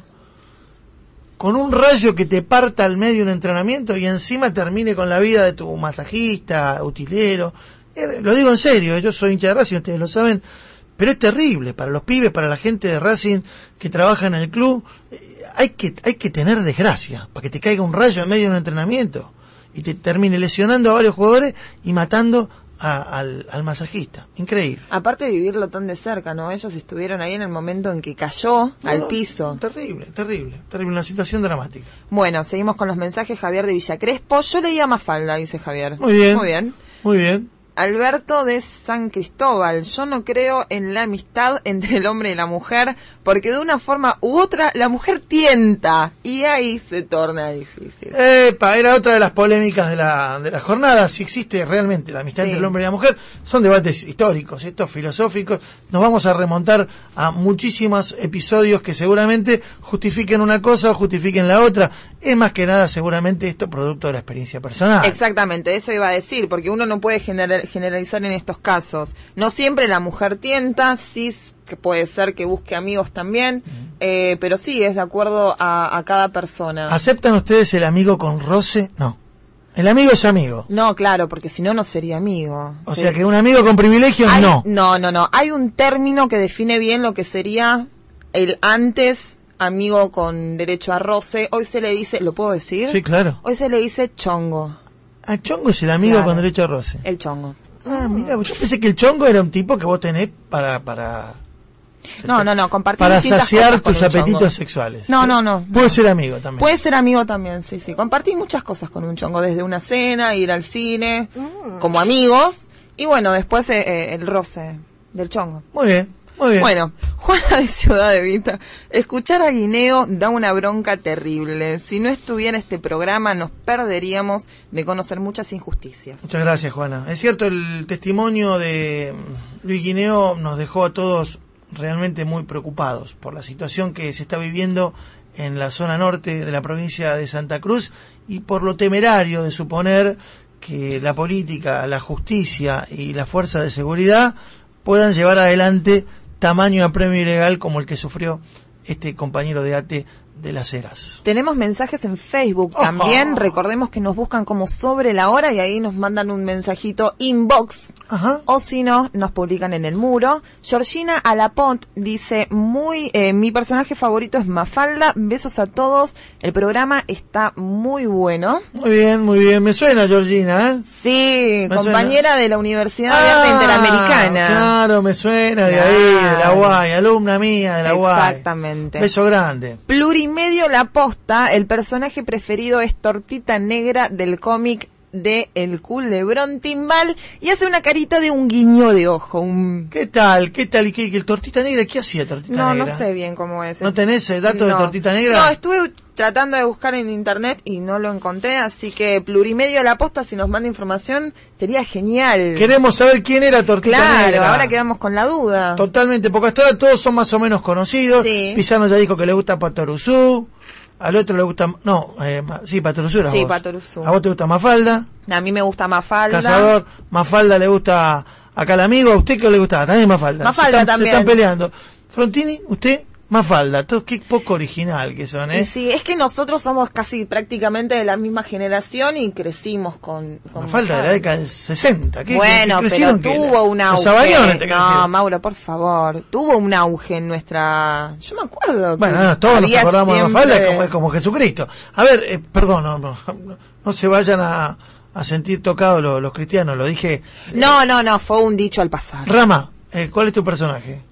con un rayo que te parta al medio un entrenamiento y encima termine con la vida de tu masajista, utilero. Lo digo en serio, yo soy hincha de Racing, ustedes lo saben, pero es terrible para los pibes, para la gente de Racing que trabaja en el club. Hay que tener desgracia para que te caiga un rayo en medio de un entrenamiento y te termine lesionando a varios jugadores y matando al masajista. Increíble. Aparte de vivirlo tan de cerca, ¿no? Ellos estuvieron ahí en el momento en que cayó al piso. Terrible, una situación dramática. Bueno, seguimos con los mensajes. Javier de Villa Crespo. Yo leía Mafalda, dice Javier. Muy bien. Muy bien. Alberto de San Cristóbal, yo no creo en la amistad entre el hombre y la mujer, porque de una forma u otra la mujer tienta y ahí se torna difícil. Era otra de las polémicas de la jornada, si existe realmente la amistad entre el hombre y la mujer. Son debates históricos, estos filosóficos. Nos vamos a remontar a muchísimos episodios que seguramente justifiquen una cosa o justifiquen la otra. Es más que nada seguramente esto producto de la experiencia personal. Exactamente, eso iba a decir, porque uno no puede generalizar en estos casos. No siempre la mujer tienta, sí que puede ser que busque amigos también, pero sí, es de acuerdo a cada persona. ¿Aceptan ustedes el amigo con roce? No. El amigo es amigo. No, claro, porque si no, no sería amigo. O sea que un amigo con privilegios no. No. Hay un término que define bien lo que sería el antes amigo con derecho a roce. Hoy se le dice, ¿lo puedo decir? Sí, claro. Hoy se le dice chongo. Ah, chongo es el amigo con derecho a roce. El chongo. Ah, mira, yo pensé que el chongo era un tipo que vos tenés para No, compartir para saciar tus apetitos sexuales. No. Puede ser amigo también. Puede ser amigo también, sí. Compartir muchas cosas con un chongo, desde una cena, ir al cine, como amigos, y bueno, después el roce del chongo. Muy bien. Bueno, Juana de Ciudad de Vita, escuchar a Guineo da una bronca terrible. Si no estuviera este programa nos perderíamos de conocer muchas injusticias. Muchas gracias, Juana. Es cierto, el testimonio de Luis Guineo nos dejó a todos realmente muy preocupados por la situación que se está viviendo en la zona norte de la provincia de Santa Cruz y por lo temerario de suponer que la política, la justicia y la fuerza de seguridad puedan llevar adelante tamaño apremio ilegal como el que sufrió este compañero de ATE de las Heras. Tenemos mensajes en Facebook también. Recordemos que nos buscan como Sobre la Hora y ahí nos mandan un mensajito inbox. Ajá. O si no, nos publican en el muro. Georgina Alapont dice, mi personaje favorito es Mafalda. Besos a todos. El programa está muy bueno. Muy bien. Me suena, Georgina, ¿eh? Sí, Me compañera suena. de la Universidad Abierta Interamericana. Claro, me suena de ahí, de la UAI, alumna mía de la UAI. Exactamente. Beso grande. Plurimedio La Posta, el personaje preferido es Tortita Negra del cómic de El Culebrón Timbal y hace una carita de un guiño de ojo. ¿Qué tal? ¿Y el Tortita Negra? ¿Qué hacía Tortita Negra? No sé bien cómo es. ¿No tenés el dato de Tortita Negra? No, estuve tratando de buscar en internet y no lo encontré, así que Plurimedio La Posta, si nos manda información, sería genial. Queremos saber quién era Tortita Negra. Claro, ahora quedamos con la duda. Totalmente, porque hasta ahora todos son más o menos conocidos. Sí. Pizarro ya dijo que le gusta Patoruzú. Al otro le gusta... Patoruzú era Sí, vos. Patoruzú. ¿A vos te gusta Mafalda? A mí me gusta Mafalda. Cazador. Mafalda le gusta acá al amigo. ¿A usted qué le gustaba? También Mafalda. Mafalda también. Se están peleando. Frontini, usted... Mafalda, todo qué poco original que son, ¿eh? Sí, es que nosotros somos casi prácticamente de la misma generación y crecimos con Mafalda de la década del 60. Bueno, pero tuvo un auge. No, Mauro, por favor. Tuvo un auge en nuestra... Yo me acuerdo. Bueno, todos nos acordamos de Mafalda como Jesucristo. A ver, perdón, no se vayan a sentir tocados los cristianos, lo dije. No, fue un dicho al pasar. Rama, ¿cuál es tu personaje?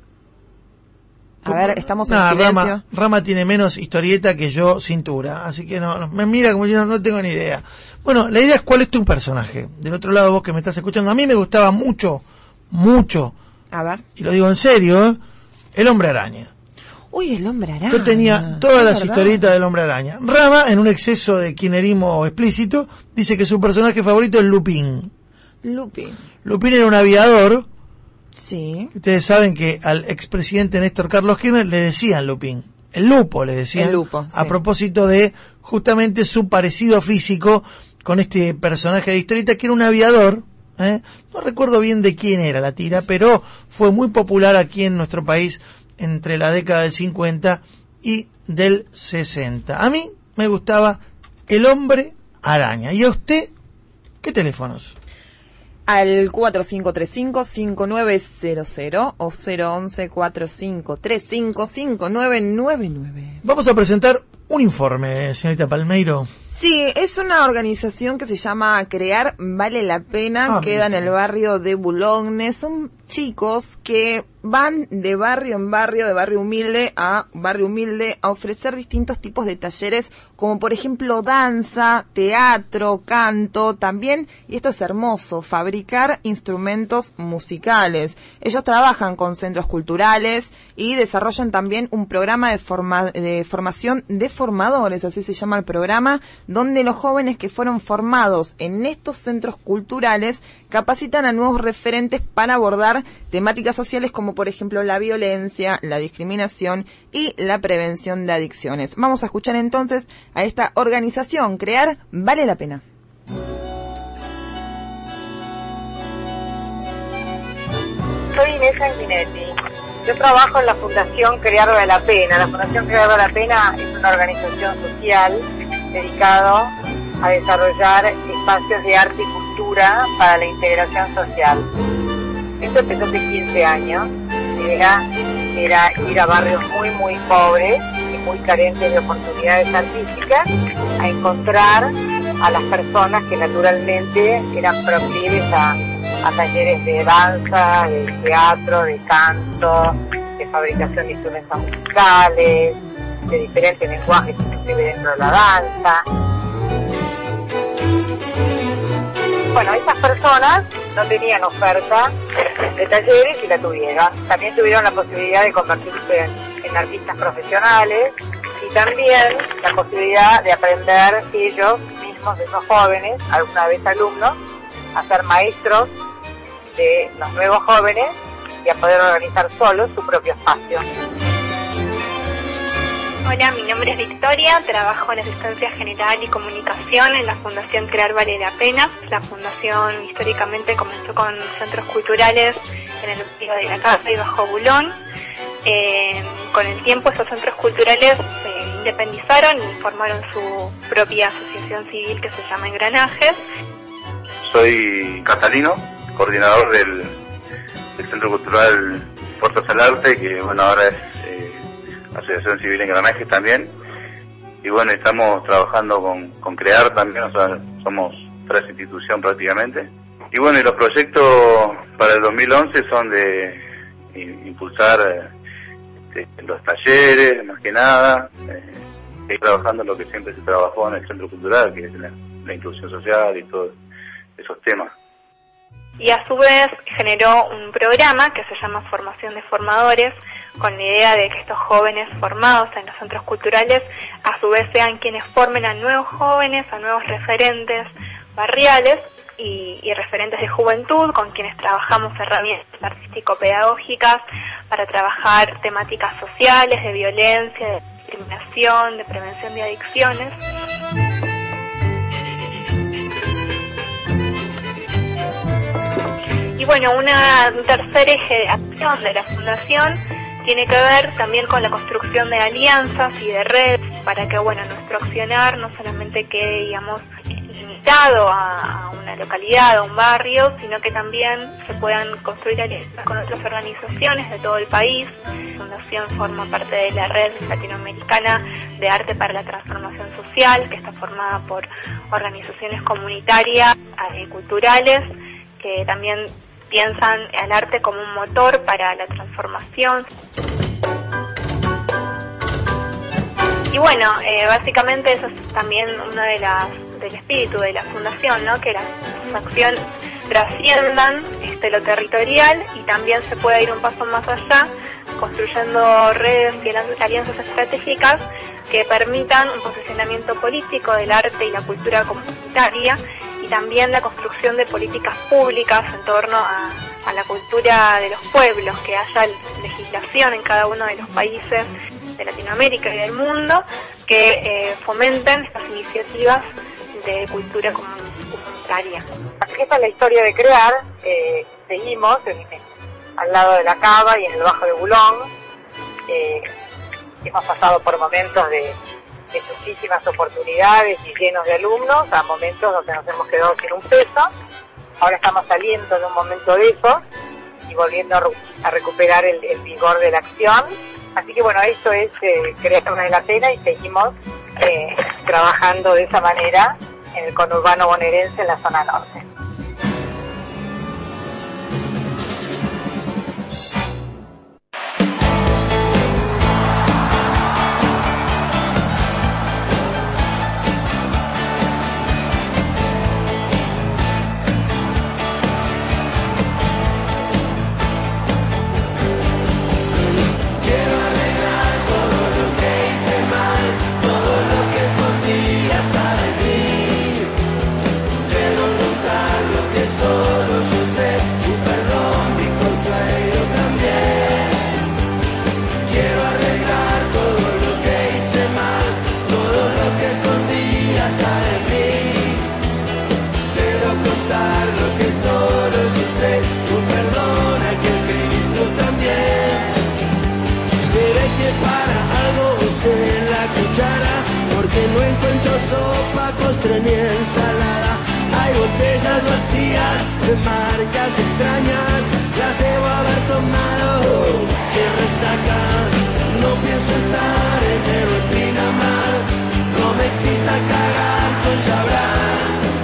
A ver, estamos en silencio. Rama tiene menos historieta que yo, cintura. Así que me mira como yo no tengo ni idea. Bueno, la idea es cuál es tu personaje. Del otro lado, vos que me estás escuchando. A mí me gustaba mucho. A ver. Y lo digo en serio, el Hombre Araña. Uy, el Hombre Araña. Yo tenía todas las historietas del Hombre Araña. Rama, en un exceso de kirchnerismo explícito, dice que su personaje favorito es Lupin. Lupin era un aviador. Sí. Ustedes saben que al expresidente Néstor Carlos Kirchner le decían Lupin. El Lupo le decían. El Lupo, sí. A propósito de justamente su parecido físico con este personaje de historieta que era un aviador. No recuerdo bien de quién era la tira, pero fue muy popular aquí en nuestro país entre la década del 50 y del 60. A mí me gustaba el Hombre Araña. ¿Y a usted qué teléfonos? Al 4535-5900 o 011-4535-5999. Vamos a presentar un informe, señorita Palmeiro. Sí, es una organización que se llama Crear Vale la Pena, queda en el barrio de Boulogne. Son chicos que van de barrio en barrio, de barrio humilde a ofrecer distintos tipos de talleres, como por ejemplo danza, teatro, canto, también, y esto es hermoso, fabricar instrumentos musicales. Ellos trabajan con centros culturales y desarrollan también un programa de formación de formadores, así se llama el programa, donde los jóvenes que fueron formados en estos centros culturales capacitan a nuevos referentes para abordar temáticas sociales como por ejemplo la violencia, la discriminación y la prevención de adicciones. Vamos a escuchar entonces a esta organización, Crear Vale la Pena. Soy Inés Sanguinetti. Yo trabajo en la Fundación Crear Vale la Pena. La Fundación Crear Vale la Pena es una organización social dedicado a desarrollar espacios de arte y cultura para la integración social. Esto empezó hace 15 años. La idea era ir a barrios muy pobres y muy carentes de oportunidades artísticas a encontrar a las personas que naturalmente eran proclives a talleres de danza, de teatro, de canto, de fabricación de instrumentos musicales, de diferentes lenguajes inclusive dentro de la danza. Bueno, esas personas no tenían oferta de talleres y la tuvieron. También tuvieron la posibilidad de convertirse en artistas profesionales y también la posibilidad de aprender ellos mismos, esos jóvenes, alguna vez alumnos, a ser maestros de los nuevos jóvenes y a poder organizar solos su propio espacio. Hola, mi nombre es Victoria, trabajo en Asistencia General y Comunicación en la Fundación Crear Vale la Pena. La fundación históricamente comenzó con centros culturales en el barrio de la Casa y Bajo Bulón. Con el tiempo esos centros culturales independizaron y formaron su propia asociación civil que se llama Engranajes. Soy Catalino, coordinador del Centro Cultural Puertos al Arte, que bueno, ahora es Asociación Civil Engranajes también. Y bueno, estamos trabajando con CREAR también, o sea, somos 3 instituciones prácticamente. Y bueno, y los proyectos para el 2011 son de impulsar los talleres, más que nada, seguir trabajando lo que siempre se trabajó en el Centro Cultural, que es la inclusión social y todos esos temas. Y a su vez generó un programa que se llama Formación de Formadores, con la idea de que estos jóvenes formados en los centros culturales a su vez sean quienes formen a nuevos jóvenes, a nuevos referentes barriales y referentes de juventud, con quienes trabajamos herramientas artístico-pedagógicas para trabajar temáticas sociales, de violencia, de discriminación, de prevención de adicciones. Y bueno, un tercer eje de acción de la Fundación tiene que ver también con la construcción de alianzas y de redes para que, bueno, nuestro accionar no solamente quede, digamos, limitado a una localidad, a un barrio, sino que también se puedan construir alianzas con otras organizaciones de todo el país. La Fundación forma parte de la Red Latinoamericana de Arte para la Transformación Social, que está formada por organizaciones comunitarias y culturales que también piensan al arte como un motor para la transformación. Y bueno, básicamente eso es también uno del espíritu de la Fundación, ¿no? Que las acciones trasciendan lo territorial y también se pueda ir un paso más allá, construyendo redes y alianzas estratégicas que permitan un posicionamiento político del arte y la cultura comunitaria, y también la construcción de políticas públicas en torno a la cultura de los pueblos, que haya legislación en cada uno de los países de Latinoamérica y del mundo que fomenten estas iniciativas de cultura comunitaria. Así que esta es la historia de CREAR. Seguimos al lado de la Cava y en el Bajo de Bulón. Hemos pasado por momentos de muchísimas oportunidades y llenos de alumnos, a momentos donde nos hemos quedado sin un peso. Ahora estamos saliendo de un momento de eso y volviendo a recuperar el vigor de la acción. Así que bueno, esto es CREAR vale la pena, y seguimos trabajando de esa manera en el conurbano bonaerense, en la zona norte. No encuentro sopa, postre ni ensalada. Hay botellas vacías de marcas extrañas, las debo haber tomado. ¡Qué resaca! No pienso estar entero en Pinamar. No me excita cagar con Chabran.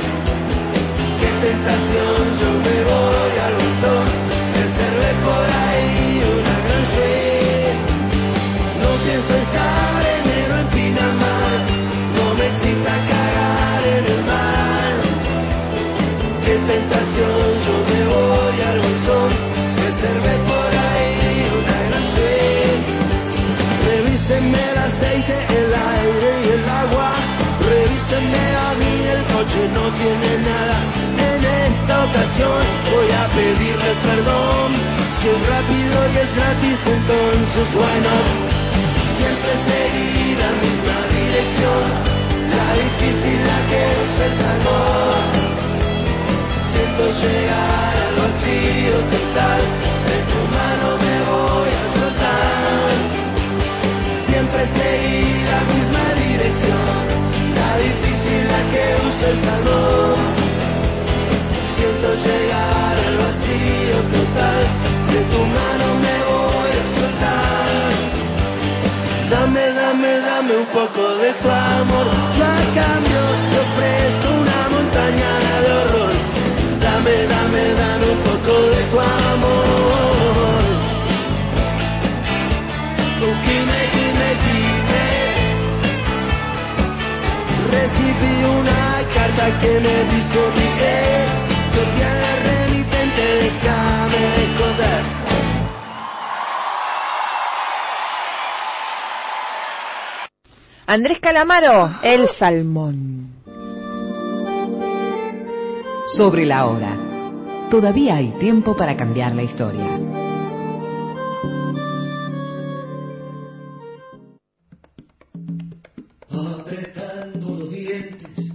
¡Qué tentación! Yo me voy al bolsón, reservé por ahí una gran suite. No pienso estar enero en Pinamar. Me excita cagar en el mar. Qué tentación, yo me voy al bolsón, reservé por ahí una gran suite. Revísenme el aceite, el aire y el agua. Revísenme a mí, el coche no tiene nada. En esta ocasión voy a pedirles perdón. Si es rápido y es gratis, entonces bueno. Siempre seguir la misma dirección. La difícil, la que usa el salmón. Siento llegar al vacío total. De tu mano me voy a soltar. Siempre seguir la misma poco de tu amor. Yo a cambio te ofrezco una montaña de horror. Dame, dame, dame un poco de tu amor. Dime, dime, dime. Recibí una carta que me dijo yo te haga remitente, déjame de joder. Andrés Calamaro, El Salmón. Sobre la hora. Todavía hay tiempo para cambiar la historia. Apretando los dientes,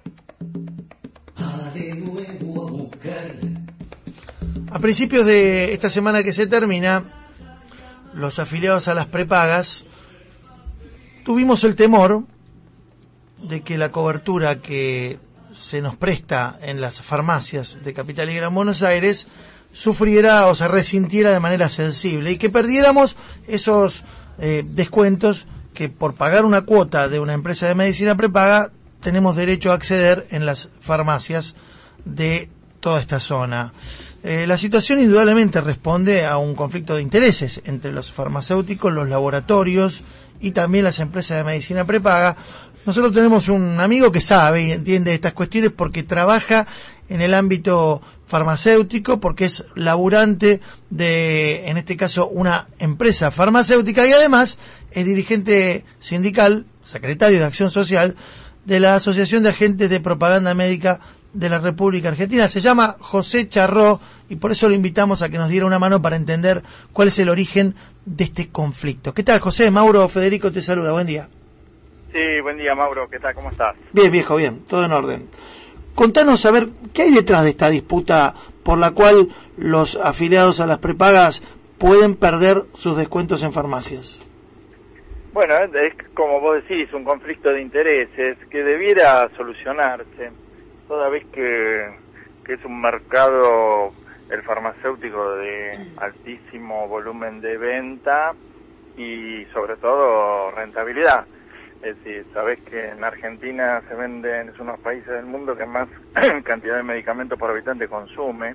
de nuevo a buscarle. A principios de esta semana que se termina, los afiliados a las prepagas tuvimos el temor de que la cobertura que se nos presta en las farmacias de Capital y Gran Buenos Aires sufriera o se resintiera de manera sensible y que perdiéramos esos descuentos que por pagar una cuota de una empresa de medicina prepaga tenemos derecho a acceder en las farmacias de toda esta zona. La situación indudablemente responde a un conflicto de intereses entre los farmacéuticos, los laboratorios y también las empresas de medicina prepaga. Nosotros tenemos un amigo que sabe y entiende estas cuestiones porque trabaja en el ámbito farmacéutico, porque es laburante de, en este caso, una empresa farmacéutica y además es dirigente sindical, secretario de Acción Social de la Asociación de Agentes de Propaganda Médica de la República Argentina. Se llama José Charró y por eso lo invitamos a que nos diera una mano para entender cuál es el origen de este conflicto. ¿Qué tal, José? Mauro Federico te saluda, buen día. Sí, buen día, Mauro, ¿qué tal? ¿Cómo estás? Bien, viejo, bien, todo en orden. Contanos, a ver, ¿qué hay detrás de esta disputa por la cual los afiliados a las prepagas pueden perder sus descuentos en farmacias? Bueno, es como vos decís, un conflicto de intereses que debiera solucionarse, toda vez que es un mercado, el farmacéutico, de altísimo volumen de venta y sobre todo rentabilidad. Es decir, sabés que en Argentina se venden, es uno de los países del mundo que más cantidad de medicamentos por habitante consumimos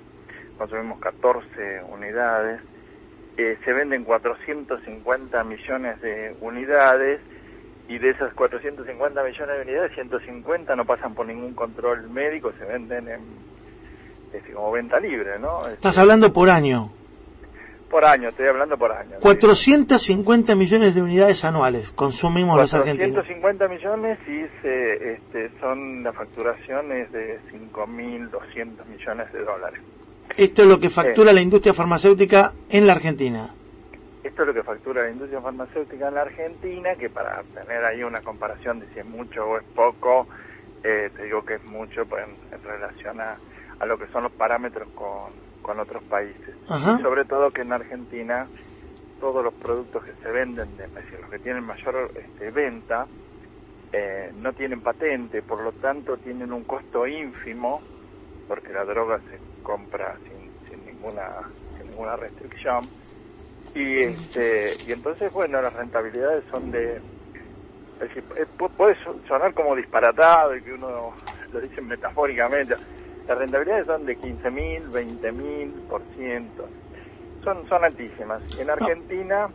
14 unidades, se venden 450 millones de unidades y de esas 450 millones de unidades, 150 no pasan por ningún control médico, se venden como venta libre, ¿no? Estás hablando por año. Por año, estoy hablando por año. 450 ¿sí? millones de unidades anuales consumimos los argentinos. 450 millones y la facturación es de 5.200 millones de dólares. Esto es lo que factura la industria farmacéutica en la Argentina. Esto es lo que factura la industria farmacéutica en la Argentina, que para tener ahí una comparación de si es mucho o es poco, te digo que es mucho pues, en relación a lo que son los parámetros con otros países. Y sobre todo que en Argentina todos los productos que se venden, es decir, los que tienen mayor venta, no tienen patente, por lo tanto tienen un costo ínfimo, porque la droga se compra sin ninguna restricción, y entonces, bueno, las rentabilidades son de... Es decir, puede sonar como disparatado y que uno lo dice metafóricamente. Las rentabilidades son de 15.000, 20.000%. Son altísimas. En Argentina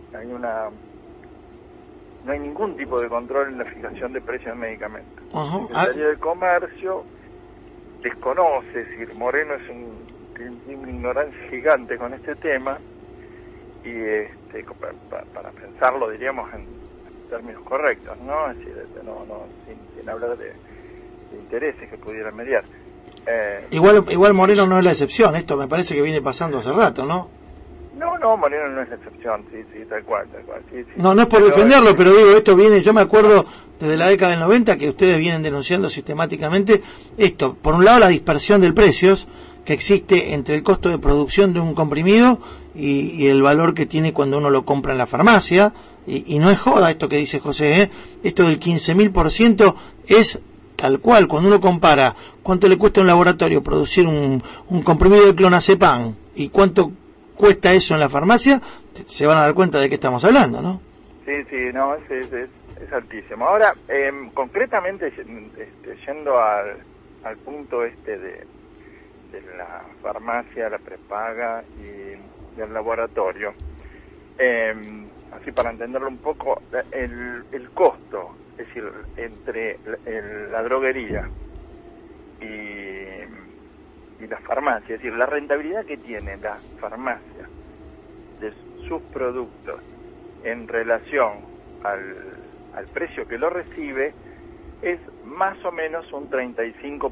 no hay ningún tipo de control en la fijación de precios de medicamentos. La Secretaría de Comercio desconoce, es decir, Moreno tiene una ignorancia gigante con este tema y para pensarlo diríamos en términos correctos, ¿no? Es decir, sin hablar de intereses que pudieran mediar. Igual Moreno no es la excepción, esto me parece que viene pasando hace rato, ¿no? No, Moreno no es la excepción, sí, tal cual. Sí. No es por defenderlo, pero digo, esto viene, yo me acuerdo desde la década del 90 que ustedes vienen denunciando sistemáticamente esto. Por un lado, la dispersión de precios que existe entre el costo de producción de un comprimido y el valor que tiene cuando uno lo compra en la farmacia, y no es joda esto que dice José, esto del 15.000% es tal cual. Cuando uno compara cuánto le cuesta a un laboratorio producir un comprimido de clonazepam y cuánto cuesta eso en la farmacia, se van a dar cuenta de qué estamos hablando, ¿no? Sí, no, es es altísimo. Ahora, concretamente, yendo al punto de la farmacia, la prepaga y del laboratorio, así para entenderlo un poco, el costo, es decir, entre la droguería y la farmacia, es decir, la rentabilidad que tiene la farmacia de sus productos en relación al precio que lo recibe, es más o menos un 35%.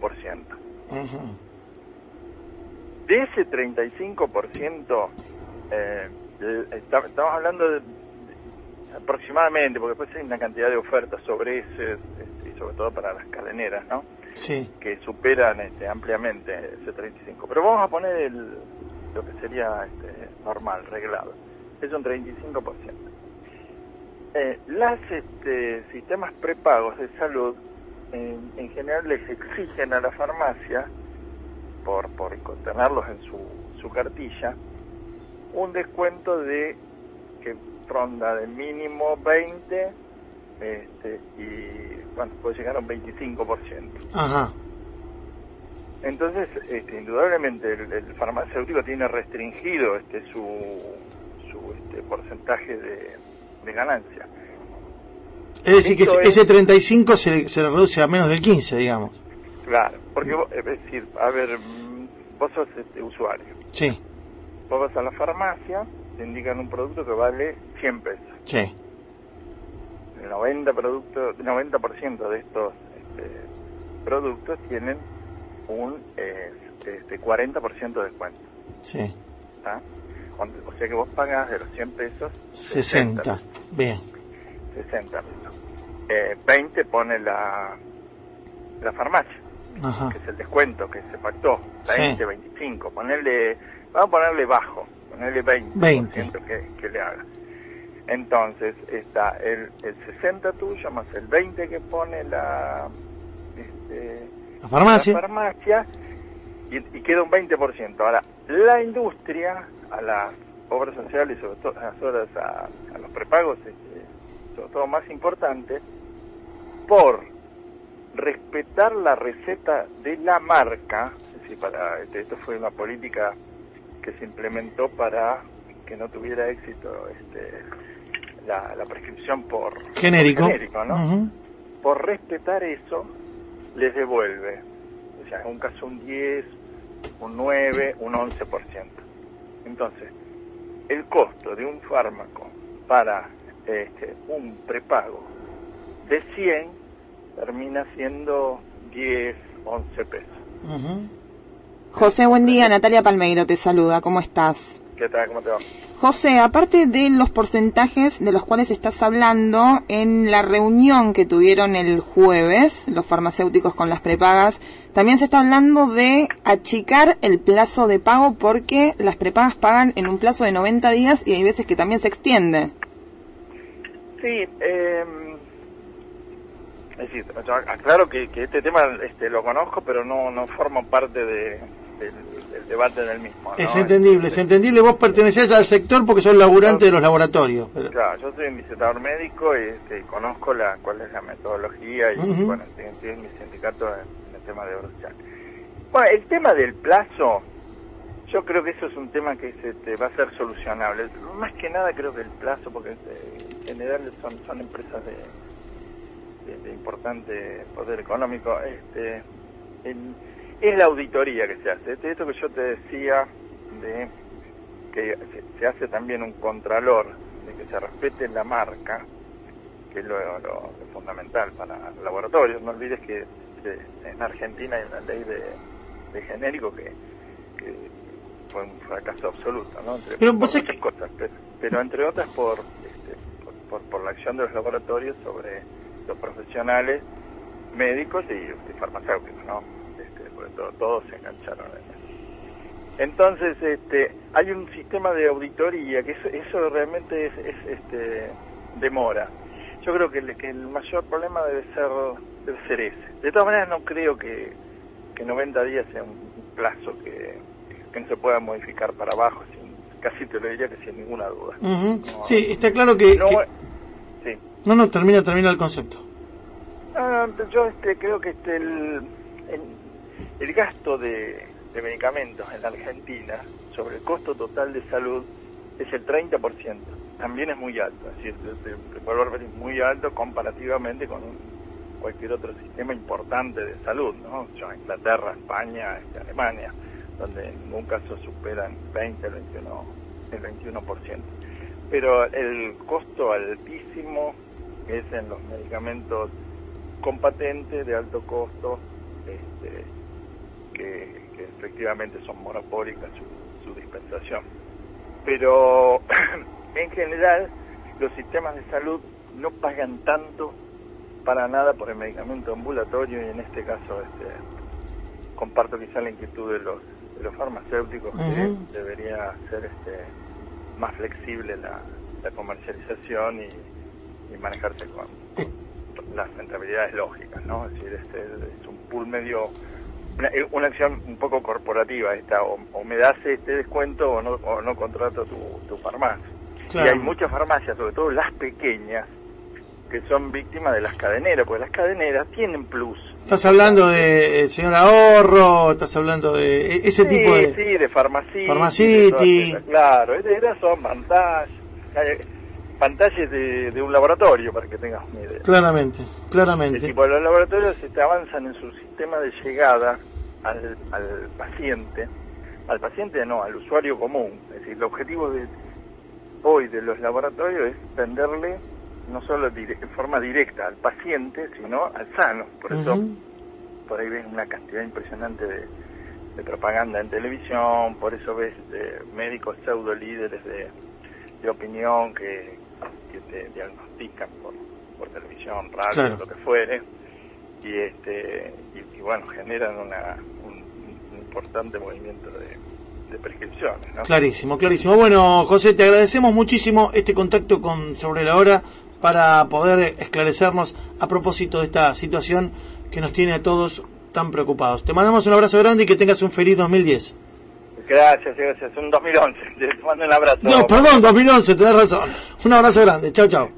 De ese 35%, estamos hablando de aproximadamente, porque después hay una cantidad de ofertas sobre ese, y sobre todo para las cadeneras, ¿no? Sí. Que superan ampliamente ese 35%. Pero vamos a poner lo que sería normal, reglado. Es un 35%. Las sistemas prepagos de salud en general les exigen a la farmacia, por tenerlos en su cartilla, un descuento que ronda de mínimo 20 y bueno, puede llegar a un 25%. Ajá. Entonces, indudablemente el farmacéutico tiene restringido su porcentaje de ganancia. Es decir, esto que ese 35 se le reduce a menos del 15, digamos. Claro, porque es decir, a ver, vos sos usuario. Sí. Vos vas a la farmacia, te indican un producto que vale 100 pesos. Sí. El 90% de estos productos tienen un 40% de descuento. Sí. ¿Tá? O sea que vos pagás de los 100 pesos 60. Bien. 60 pesos. 20 pone la farmacia. Ajá. Que es el descuento que se pactó, 20, Sí. 25, vamos a ponerle bajo, ponerle 20%. Que le haga. Entonces está el 60 tuyo más el 20 que pone la farmacia y queda un 20%. Ahora, la industria, a las obras sociales, sobre todo a los prepagos, sobre todo más importante, por respetar la receta de la marca, es decir, esto fue una política que se implementó para que no tuviera éxito la prescripción por genérico, ¿no? Uh-huh. Por respetar eso, les devuelve, o sea, en un caso un 10, un 9, un 11%. Entonces, el costo de un fármaco para un prepago de 100 termina siendo 10, 11 pesos. Uh-huh. José, buen día. Natalia Palmeiro te saluda. ¿Cómo estás? ¿Qué tal? ¿Cómo te va? José, aparte de los porcentajes de los cuales estás hablando, en la reunión que tuvieron el jueves, los farmacéuticos con las prepagas, también se está hablando de achicar el plazo de pago porque las prepagas pagan en un plazo de 90 días y hay veces que también se extiende. Sí, es decir, yo aclaro que este tema lo conozco, pero no formo parte del debate del mismo, ¿no? Es entendible, vos pertenecés al sector porque sos laburante de los laboratorios. Pero... Claro, yo soy visitador médico y conozco cuál es la metodología y Uh-huh. bueno, estoy en mi sindicato en el tema de obra social. Bueno, el tema del plazo, yo creo que eso es un tema que va a ser solucionable. Más que nada creo que el plazo, porque en general son empresas de importante poder económico, es la auditoría que se hace. Esto que yo te decía, de que se hace también un contralor, de que se respete la marca, que es lo fundamental para el laboratorio. No olvides que en Argentina hay una ley de genérico que fue un fracaso absoluto, ¿no? Por muchas cosas, pero entre otras por la acción de los laboratorios sobre los profesionales médicos y farmacéuticos, ¿no? Porque todos se engancharon en eso. Entonces, hay un sistema de auditoría que eso realmente demora. Yo creo que el mayor problema debe ser ese. De todas maneras, no creo que 90 días sea un plazo que no se pueda modificar para abajo, casi te lo diría que sin ninguna duda. Uh-huh. No, sí, está claro que... Sí. Sí. No, termina el concepto. Yo creo que el gasto de medicamentos en la Argentina sobre el costo total de salud es el 30%. También es muy alto, es decir, es muy alto comparativamente con cualquier otro sistema importante de salud, ¿no? O sea, Inglaterra, España, Alemania, donde en ningún caso superan el 21%. Pero el costo altísimo es en los medicamentos con patente de alto costo, que efectivamente son monopólicas su dispensación. Pero en general los sistemas de salud no pagan tanto para nada por el medicamento ambulatorio, y en este caso comparto quizá la inquietud de los farmacéuticos, que debería ser más flexible la comercialización y manejarse con las rentabilidades lógicas, ¿no? Es decir, es un pool medio, una acción un poco corporativa esta, o me das este descuento o no contrato tu farmacia. Claro. Y hay muchas farmacias, sobre todo las pequeñas, que son víctimas de las cadeneras, porque las cadeneras tienen plus. ¿Estás hablando de señor Ahorro? ¿Estás hablando de ese tipo de...? Sí, de Farmacity. Farmacity. Claro, esas son pantallas de un laboratorio, para que tengas una idea. Claramente. El tipo de los laboratorios avanzan en su sistema de llegada al paciente al usuario común. Es decir, el objetivo hoy de los laboratorios es venderle no solo en forma directa al paciente, sino al sano. Por eso por ahí ves una cantidad impresionante de propaganda en televisión, por eso ves médicos pseudo líderes de opinión que te diagnostican por televisión, radio, claro, lo que fuere, y bueno, generan un importante movimiento de prescripciones, ¿no? Clarísimo. Bueno, José, te agradecemos muchísimo este contacto con Sobre la Hora para poder esclarecernos a propósito de esta situación que nos tiene a todos tan preocupados. Te mandamos un abrazo grande y que tengas un feliz 2010. Gracias, un 2011. Te mando un abrazo. No, perdón, 2011, tenés razón. Un abrazo grande. Chau.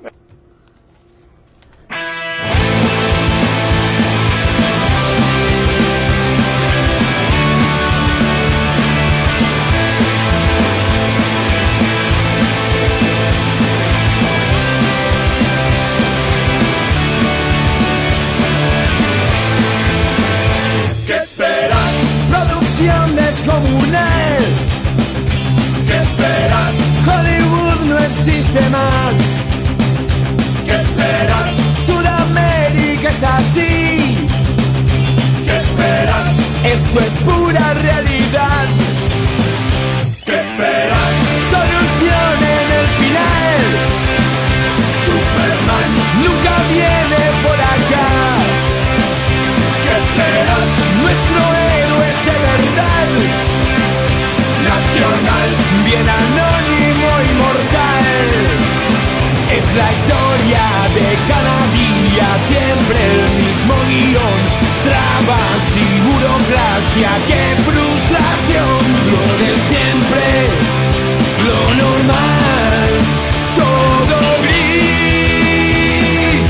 Descomunal. ¿Qué esperas? Hollywood no existe más. ¿Qué esperas? Sudamérica es así. ¿Qué esperas? Esto es pura realidad. ¿Qué esperas? Solución en el final. Superman nunca viene por acá. ¿Qué esperas? Nuestro héroe es de verdad. Nacional, bien anónimo y mortal. Es la historia de cada día, siempre el mismo guión. Trabas y burocracia, qué frustración. Lo de siempre, lo normal, todo gris,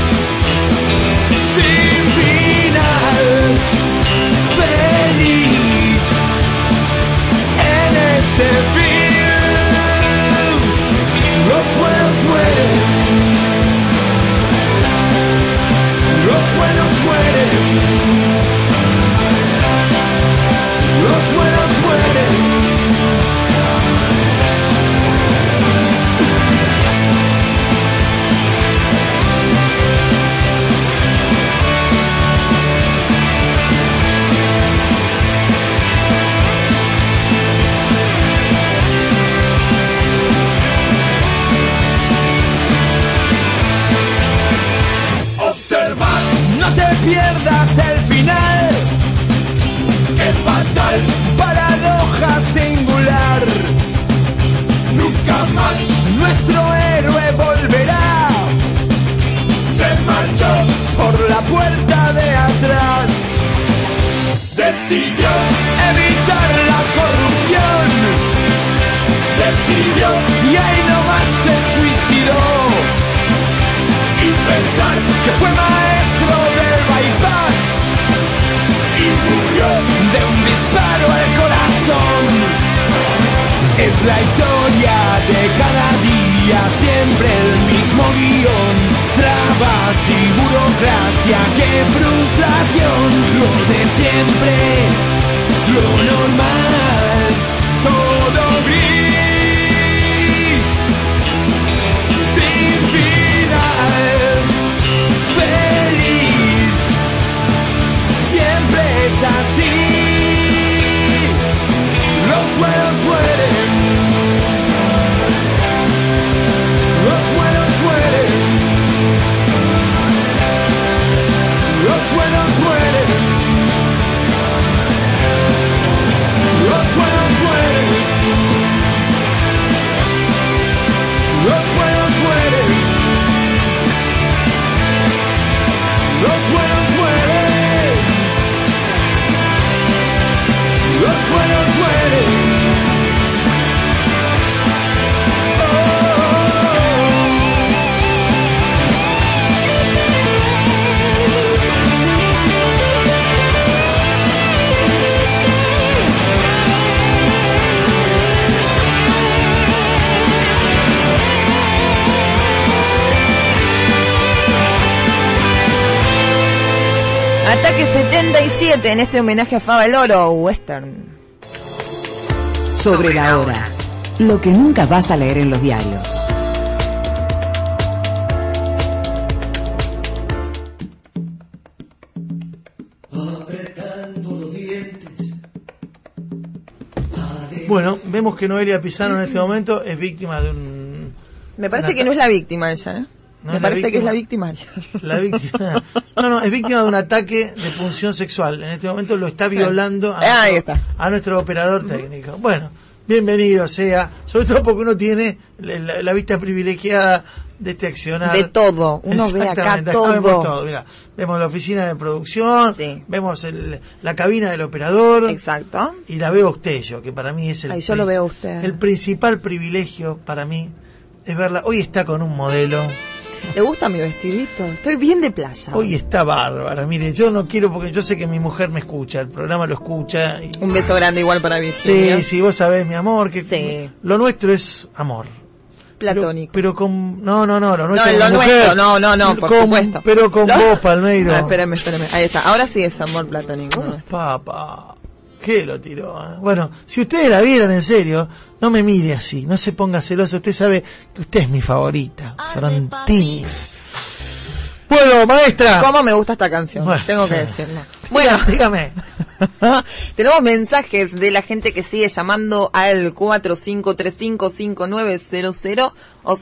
sin final, feliz en este film. Los buenos mueren, los buenos mueren, los buenos mueren. No te pierdas el final, qué fatal, paradoja singular. Nunca más nuestro héroe volverá. Se marchó por la puerta de atrás. Decidió evitar la corrupción. Decidió y ahí nomás se suicidó. que fue maestro del bypass y murió de un disparo al corazón. Es la historia de cada día, siempre el mismo guión. Trabas y burocracia, qué frustración. Lo de siempre, lo normal, todo gris, sin final, feliz. Siempre es así. Los buenos mueren. Los buenos mueren. Los buenos mueren. Los buenos mueren. Los buenos mueren. Los buenos mueren. Los buenos mueren. Ataque 77 en este homenaje a Faba el Oro, western. Sobre la hora. Lo que nunca vas a leer en los diarios. Bueno, vemos que Noelia Pizano en este momento es víctima de un... Me parece que no es la víctima ella, ¿eh? ¿No Me es la parece que es víctima? la victimaria. La víctima. No, es víctima de un ataque de punción sexual. En este momento lo está violando a nuestro operador técnico. Bueno, bienvenido sea, sobre todo porque uno tiene la vista privilegiada de este accionar. De todo, uno ve acá Exactamente, todo. Vemos todo. Mirá, vemos la oficina de producción, vemos la cabina del operador. Exacto. Y la veo a usted, que para mí es yo lo veo a usted. El principal privilegio para mí es verla. Hoy está con un modelo. ¿Le gusta mi vestidito? Estoy bien de playa. Hoy está bárbara. Mire, yo no quiero porque yo sé que mi mujer me escucha, el programa lo escucha. Y... Un beso grande igual para Virginia. Sí, vos sabés, mi amor, que lo nuestro es amor. Platónico. Pero con... No, lo nuestro no, es lo mujer. nuestro, por supuesto. Pero con vos, Palmeiro. No, espérame. Ahí está. Ahora sí es amor platónico. Papá. ¿Qué lo tiró? Bueno, si ustedes la vieran en serio, no me mire así, no se ponga celoso. Usted sabe que usted es mi favorita, Frontini. Bueno, maestra. ¿Cómo me gusta esta canción? Bueno, tengo que decirlo. Bueno, dígame. Tenemos mensajes de la gente que sigue llamando al 45355900 o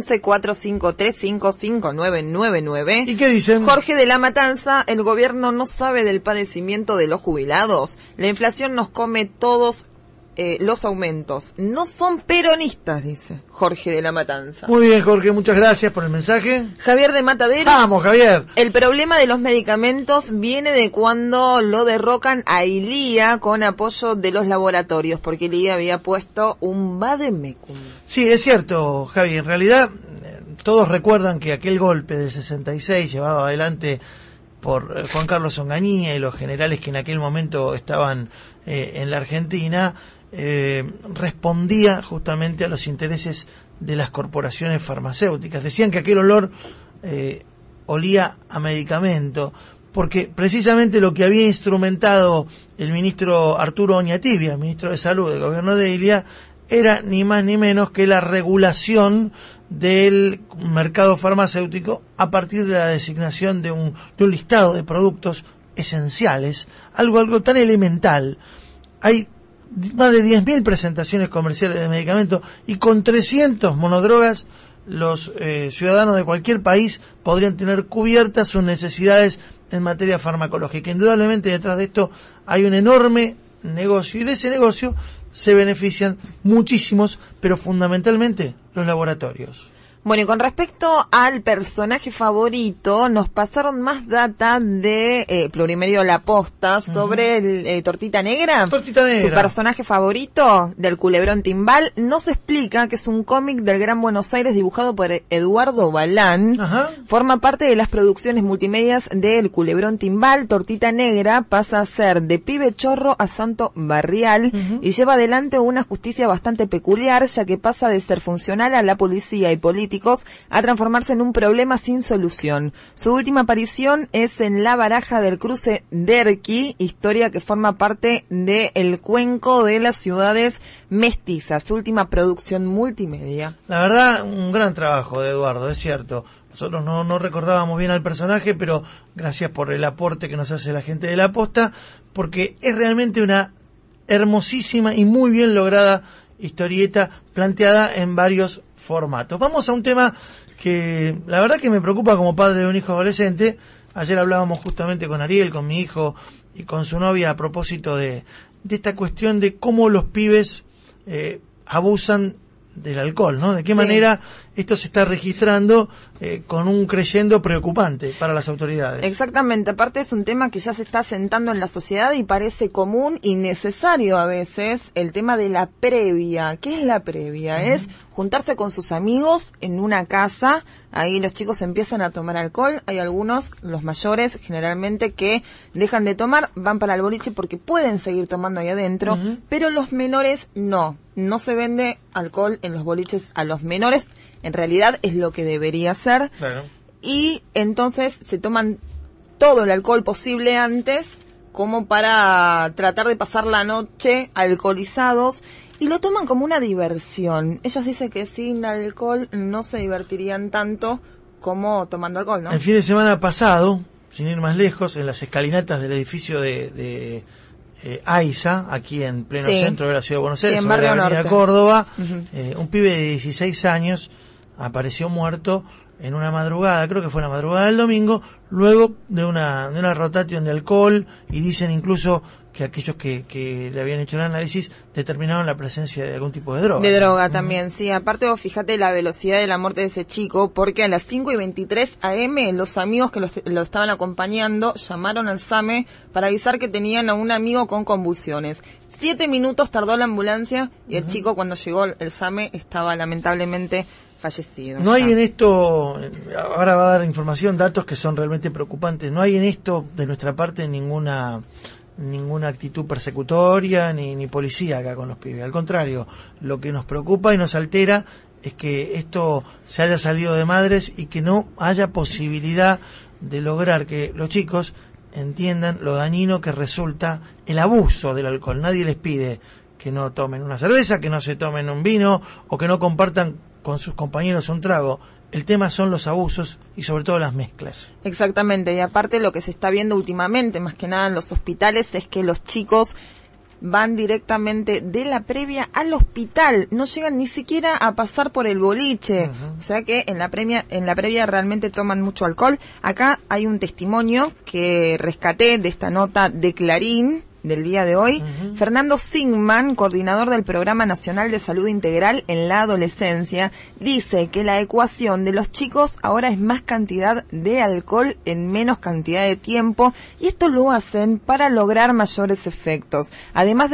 011-453-55999. ¿Y qué dicen? Jorge de la Matanza, el gobierno no sabe del padecimiento de los jubilados. La inflación nos come todos los aumentos. No son peronistas, dice Jorge de la Matanza. Muy bien, Jorge, muchas gracias por el mensaje. Javier de Mataderos. Vamos, Javier. El problema de los medicamentos viene de cuando lo derrocan a Ilía con apoyo de los laboratorios, porque Ilía había puesto un vademecum. Sí, es cierto, Javi. En realidad, todos recuerdan que aquel golpe de 66 llevado adelante por Juan Carlos Onganía y los generales que en aquel momento estaban en la Argentina, respondía justamente a los intereses de las corporaciones farmacéuticas. Decían que aquel olor olía a medicamento, porque precisamente lo que había instrumentado el ministro Arturo Oñatibia, ministro de Salud del gobierno de Ilia, era ni más ni menos que la regulación del mercado farmacéutico a partir de la designación de un listado de productos esenciales, algo tan elemental. Hay más de 10.000 presentaciones comerciales de medicamentos y con 300 monodrogas los ciudadanos de cualquier país podrían tener cubiertas sus necesidades en materia farmacológica. Indudablemente detrás de esto hay un enorme negocio y de ese negocio se benefician muchísimos, pero fundamentalmente los laboratorios. Bueno, y con respecto al personaje favorito, nos pasaron más data de Plurimedio La Posta sobre el Tortita Negra. Tortita Negra. Su personaje favorito del Culebrón Timbal. Nos explica que es un cómic del Gran Buenos Aires dibujado por Eduardo Balán. Ajá. Forma parte de las producciones multimedias del Culebrón Timbal. Tortita Negra pasa a ser de pibe chorro a santo barrial y lleva adelante una justicia bastante peculiar, ya que pasa de ser funcional a la policía y políticos a transformarse en un problema sin solución. Su última aparición es en La Baraja del Cruce Derqui, historia que forma parte de El Cuenco de las Ciudades Mestizas, su última producción multimedia. La verdad, un gran trabajo de Eduardo, es cierto. Nosotros no recordábamos bien al personaje, pero gracias por el aporte que nos hace la gente de La Posta, porque es realmente una hermosísima y muy bien lograda historieta planteada en varios formatos. Vamos a un tema que la verdad que me preocupa como padre de un hijo adolescente. Ayer hablábamos justamente con Ariel, con mi hijo y con su novia a propósito de esta cuestión de cómo los pibes abusan del alcohol, ¿no? De qué manera esto se está registrando con un creyendo preocupante para las autoridades. Exactamente, aparte es un tema que ya se está asentando en la sociedad y parece común y necesario a veces, el tema de la previa. ¿Qué es la previa? Es juntarse con sus amigos en una casa, ahí los chicos empiezan a tomar alcohol, hay algunos, los mayores generalmente, que dejan de tomar, van para el boliche porque pueden seguir tomando ahí adentro, pero los menores no se vende alcohol en los boliches a los menores, en realidad es lo que debería ser, claro. Y entonces se toman todo el alcohol posible antes, como para tratar de pasar la noche alcoholizados, y lo toman como una diversión. Ellos dicen que sin alcohol no se divertirían tanto como tomando alcohol, ¿no? El fin de semana pasado, sin ir más lejos, en las escalinatas del edificio de AISA, aquí en pleno centro de la ciudad de Buenos Aires, en sobre la Barrio avenida Norte. Córdoba, un pibe de 16 años apareció muerto en una madrugada, creo que fue la madrugada del domingo, luego de una rotación de alcohol, y dicen incluso que aquellos que le habían hecho el análisis determinaron la presencia de algún tipo de droga. De droga también, sí. Aparte, vos fíjate la velocidad de la muerte de ese chico, porque a las 5:23 AM los amigos que lo estaban acompañando llamaron al SAME para avisar que tenían a un amigo con convulsiones. 7 minutos tardó la ambulancia y el chico, cuando llegó el SAME, estaba lamentablemente fallecido. No hay en esto, ahora va a dar información, datos que son realmente preocupantes, no hay en esto de nuestra parte ninguna actitud persecutoria ni policía acá con los pibes. Al contrario, lo que nos preocupa y nos altera es que esto se haya salido de madres y que no haya posibilidad de lograr que los chicos entiendan lo dañino que resulta el abuso del alcohol. Nadie les pide que no tomen una cerveza, que no se tomen un vino o que no compartan con sus compañeros un trago. El tema son los abusos y sobre todo las mezclas. Exactamente, y aparte lo que se está viendo últimamente, más que nada en los hospitales, es que los chicos van directamente de la previa al hospital, no llegan ni siquiera a pasar por el boliche, o sea que en la previa realmente toman mucho alcohol. Acá hay un testimonio que rescaté de esta nota de Clarín del día de hoy. Fernando Sigman, coordinador del Programa Nacional de Salud Integral en la Adolescencia, dice que la ecuación de los chicos ahora es más cantidad de alcohol en menos cantidad de tiempo, y esto lo hacen para lograr mayores efectos. Además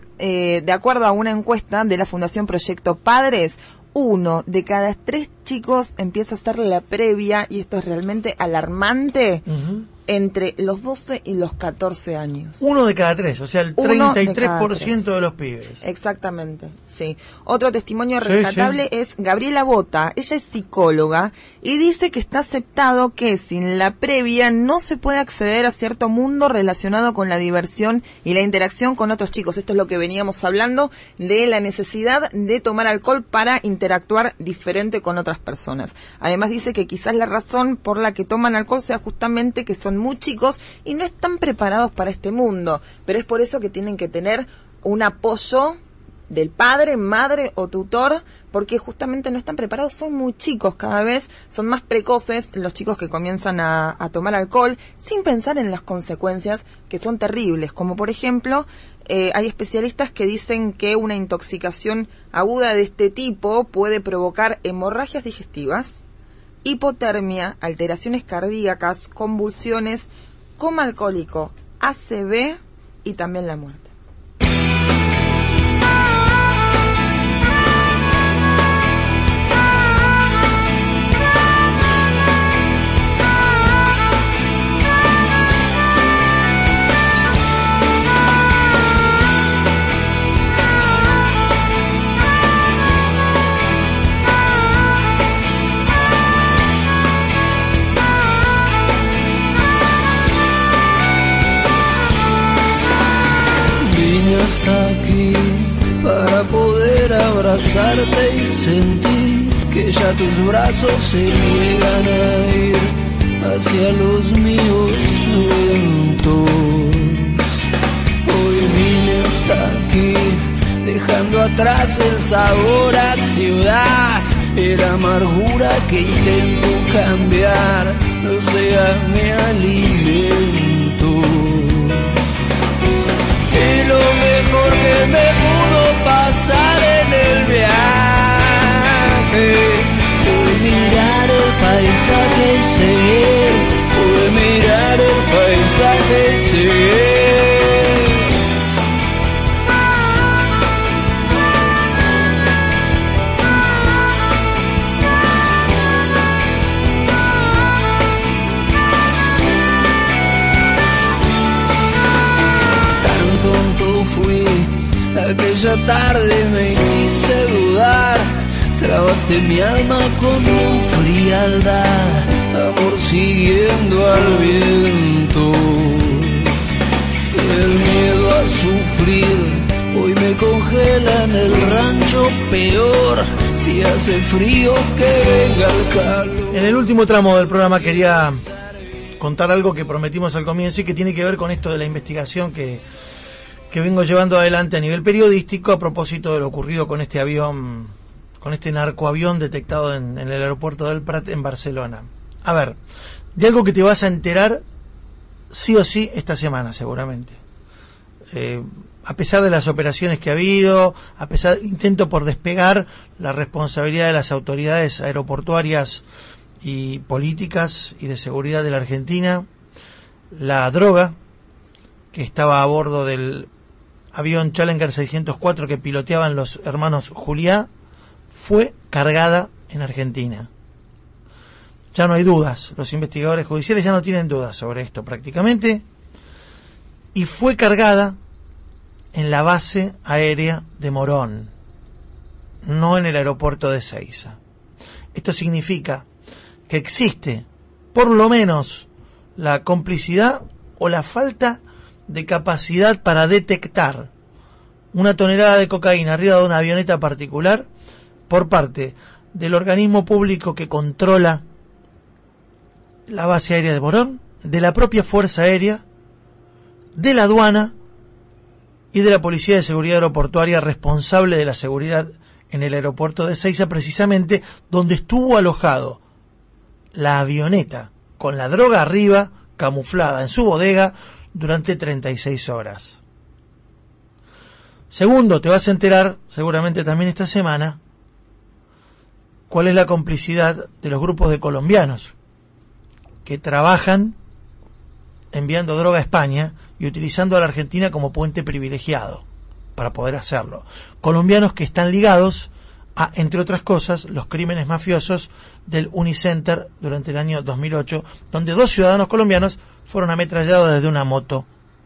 de acuerdo a una encuesta de la Fundación Proyecto Padres, 1 de cada 3 chicos empieza a hacer la previa, y esto es realmente alarmante, entre los 12 y los 14 años. 1 de cada 3, o sea, el 33% de los pibes. Exactamente, sí. Otro testimonio rescatable es Gabriela Bota. Ella es psicóloga y dice que está aceptado que sin la previa no se puede acceder a cierto mundo relacionado con la diversión y la interacción con otros chicos. Esto es lo que veníamos hablando, de la necesidad de tomar alcohol para interactuar diferente con otras personas. Además dice que quizás la razón por la que toman alcohol sea justamente que son muy chicos y no están preparados para este mundo, pero es por eso que tienen que tener un apoyo del padre, madre o tutor, porque justamente no están preparados, son muy chicos cada vez, son más precoces los chicos que comienzan a tomar alcohol sin pensar en las consecuencias que son terribles, como por ejemplo, hay especialistas que dicen que una intoxicación aguda de este tipo puede provocar hemorragias digestivas, hipotermia, alteraciones cardíacas, convulsiones, coma alcohólico, ACV y también la muerte. Hasta aquí para poder abrazarte y sentir que ya tus brazos se niegan a ir hacia los míos lentos. Hoy vine hasta aquí dejando atrás el sabor a ciudad, era amargura que intento cambiar, no sea mi alimento. Y lo mejor que me pudo pasar en el viaje fue mirar el paisaje y seguir, fue mirar el paisaje y seguir. Fui, aquella tarde me hiciste dudar, trabaste mi alma con tu frialdad, amor siguiendo al viento. El miedo a sufrir hoy me congela en el rancho, peor si hace frío que venga el calor. En el último tramo del programa quería contar algo que prometimos al comienzo y que tiene que ver con esto de la investigación que vengo llevando adelante a nivel periodístico a propósito de lo ocurrido con este avión, con este narcoavión detectado en el aeropuerto del Prat en Barcelona. A ver, de algo que te vas a enterar sí o sí esta semana seguramente. A pesar de las operaciones que ha habido, a pesar del intento por despegar la responsabilidad de las autoridades aeroportuarias y políticas y de seguridad de la Argentina, la droga que estaba a bordo del avión Challenger 604 que piloteaban los hermanos Juliá fue cargada en Argentina. Ya no hay dudas, los investigadores judiciales ya no tienen dudas sobre esto prácticamente, y fue cargada en la base aérea de Morón, no en el aeropuerto de Ezeiza. Esto significa que existe por lo menos la complicidad o la falta de capacidad para detectar una tonelada de cocaína arriba de una avioneta particular por parte del organismo público que controla la base aérea de Morón, de la propia Fuerza Aérea, de la aduana y de la Policía de Seguridad Aeroportuaria responsable de la seguridad en el aeropuerto de Ezeiza, precisamente donde estuvo alojado la avioneta con la droga arriba, camuflada en su bodega, durante 36 horas. Segundo, te vas a enterar, seguramente también esta semana, cuál es la complicidad de los grupos de colombianos que trabajan enviando droga a España y utilizando a la Argentina como puente privilegiado para poder hacerlo. Colombianos que están ligados a, entre otras cosas, los crímenes mafiosos del Unicenter durante el año 2008, donde 2 ciudadanos colombianos fueron ametrallados desde una moto.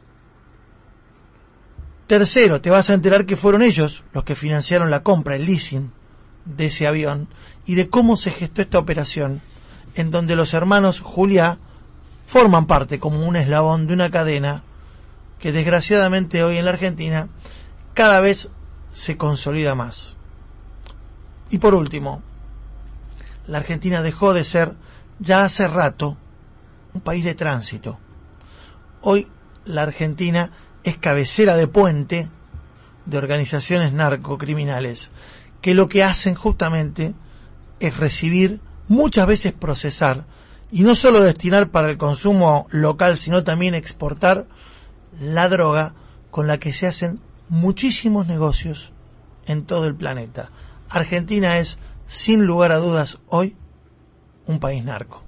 Tercero, te vas a enterar que fueron ellos los que financiaron la compra, el leasing de ese avión y de cómo se gestó esta operación, en donde los hermanos Juliá forman parte como un eslabón de una cadena que desgraciadamente hoy en la Argentina cada vez se consolida más. Y por último, la Argentina dejó de ser ya hace rato un país de tránsito. Hoy la Argentina es cabecera de puente de organizaciones narcocriminales que lo que hacen justamente es recibir, muchas veces procesar, y no solo destinar para el consumo local, sino también exportar la droga con la que se hacen muchísimos negocios en todo el planeta. Argentina es, sin lugar a dudas, hoy un país narco.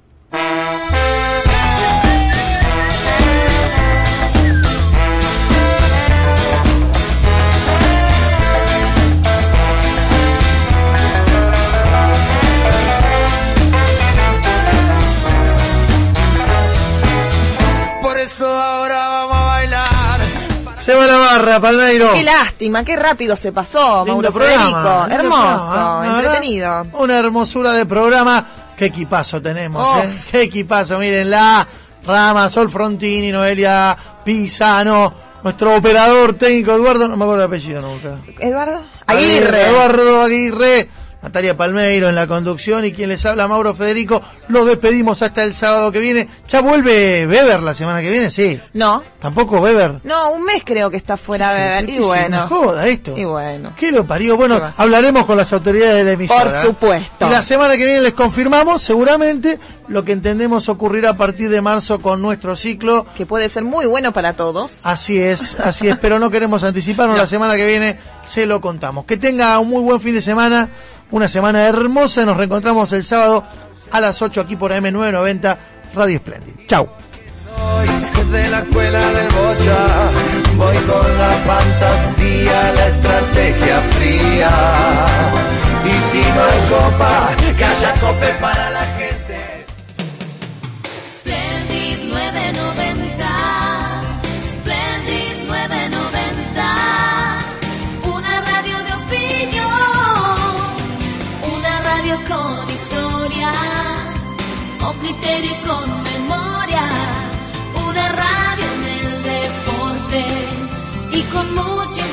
Por eso ahora vamos a bailar. Se va la barra, Palmeiro. Qué lástima, qué rápido se pasó, Lindo Mauro programa, Federico. lindo Hermoso, programa, entretenido. Una hermosura de programa. Qué equipazo tenemos, Oh. Qué equipazo, mírenla. Rama, Sol Frontini, Noelia Pisano, nuestro operador técnico Eduardo, no me acuerdo el apellido nunca. Eduardo Aguirre. Eduardo Aguirre. Natalia Palmeiro en la conducción y quien les habla, Mauro Federico. Los despedimos hasta el sábado que viene. ¿Ya vuelve Weber la semana que viene? Sí. No. ¿Tampoco Weber? No, un mes creo que está fuera Sí, Weber. ¿qué Y es bueno. una joda esto? Y bueno. ¿Qué lo parió? Bueno, ¿Qué va a ser? hablaremos con las autoridades de la emisora. Por supuesto. Y la semana que viene les confirmamos, seguramente, lo que entendemos ocurrirá a partir de marzo con nuestro ciclo. Que puede ser muy bueno para todos. Así es, pero no queremos anticiparnos. No. La semana que viene se lo contamos. Que tenga un muy buen fin de semana, una semana hermosa. Nos reencontramos el sábado a las 8 aquí por AM990 Radio Splendid. Chau. Soy de la escuela del bocha, voy con la fantasía, la estrategia fría. Y si no hay copa, que haya cope para la gente. Splendid 990, Splendid 990, una radio de opinión, una radio con historia, con criterio y con memoria, una radio en el deporte y con mucha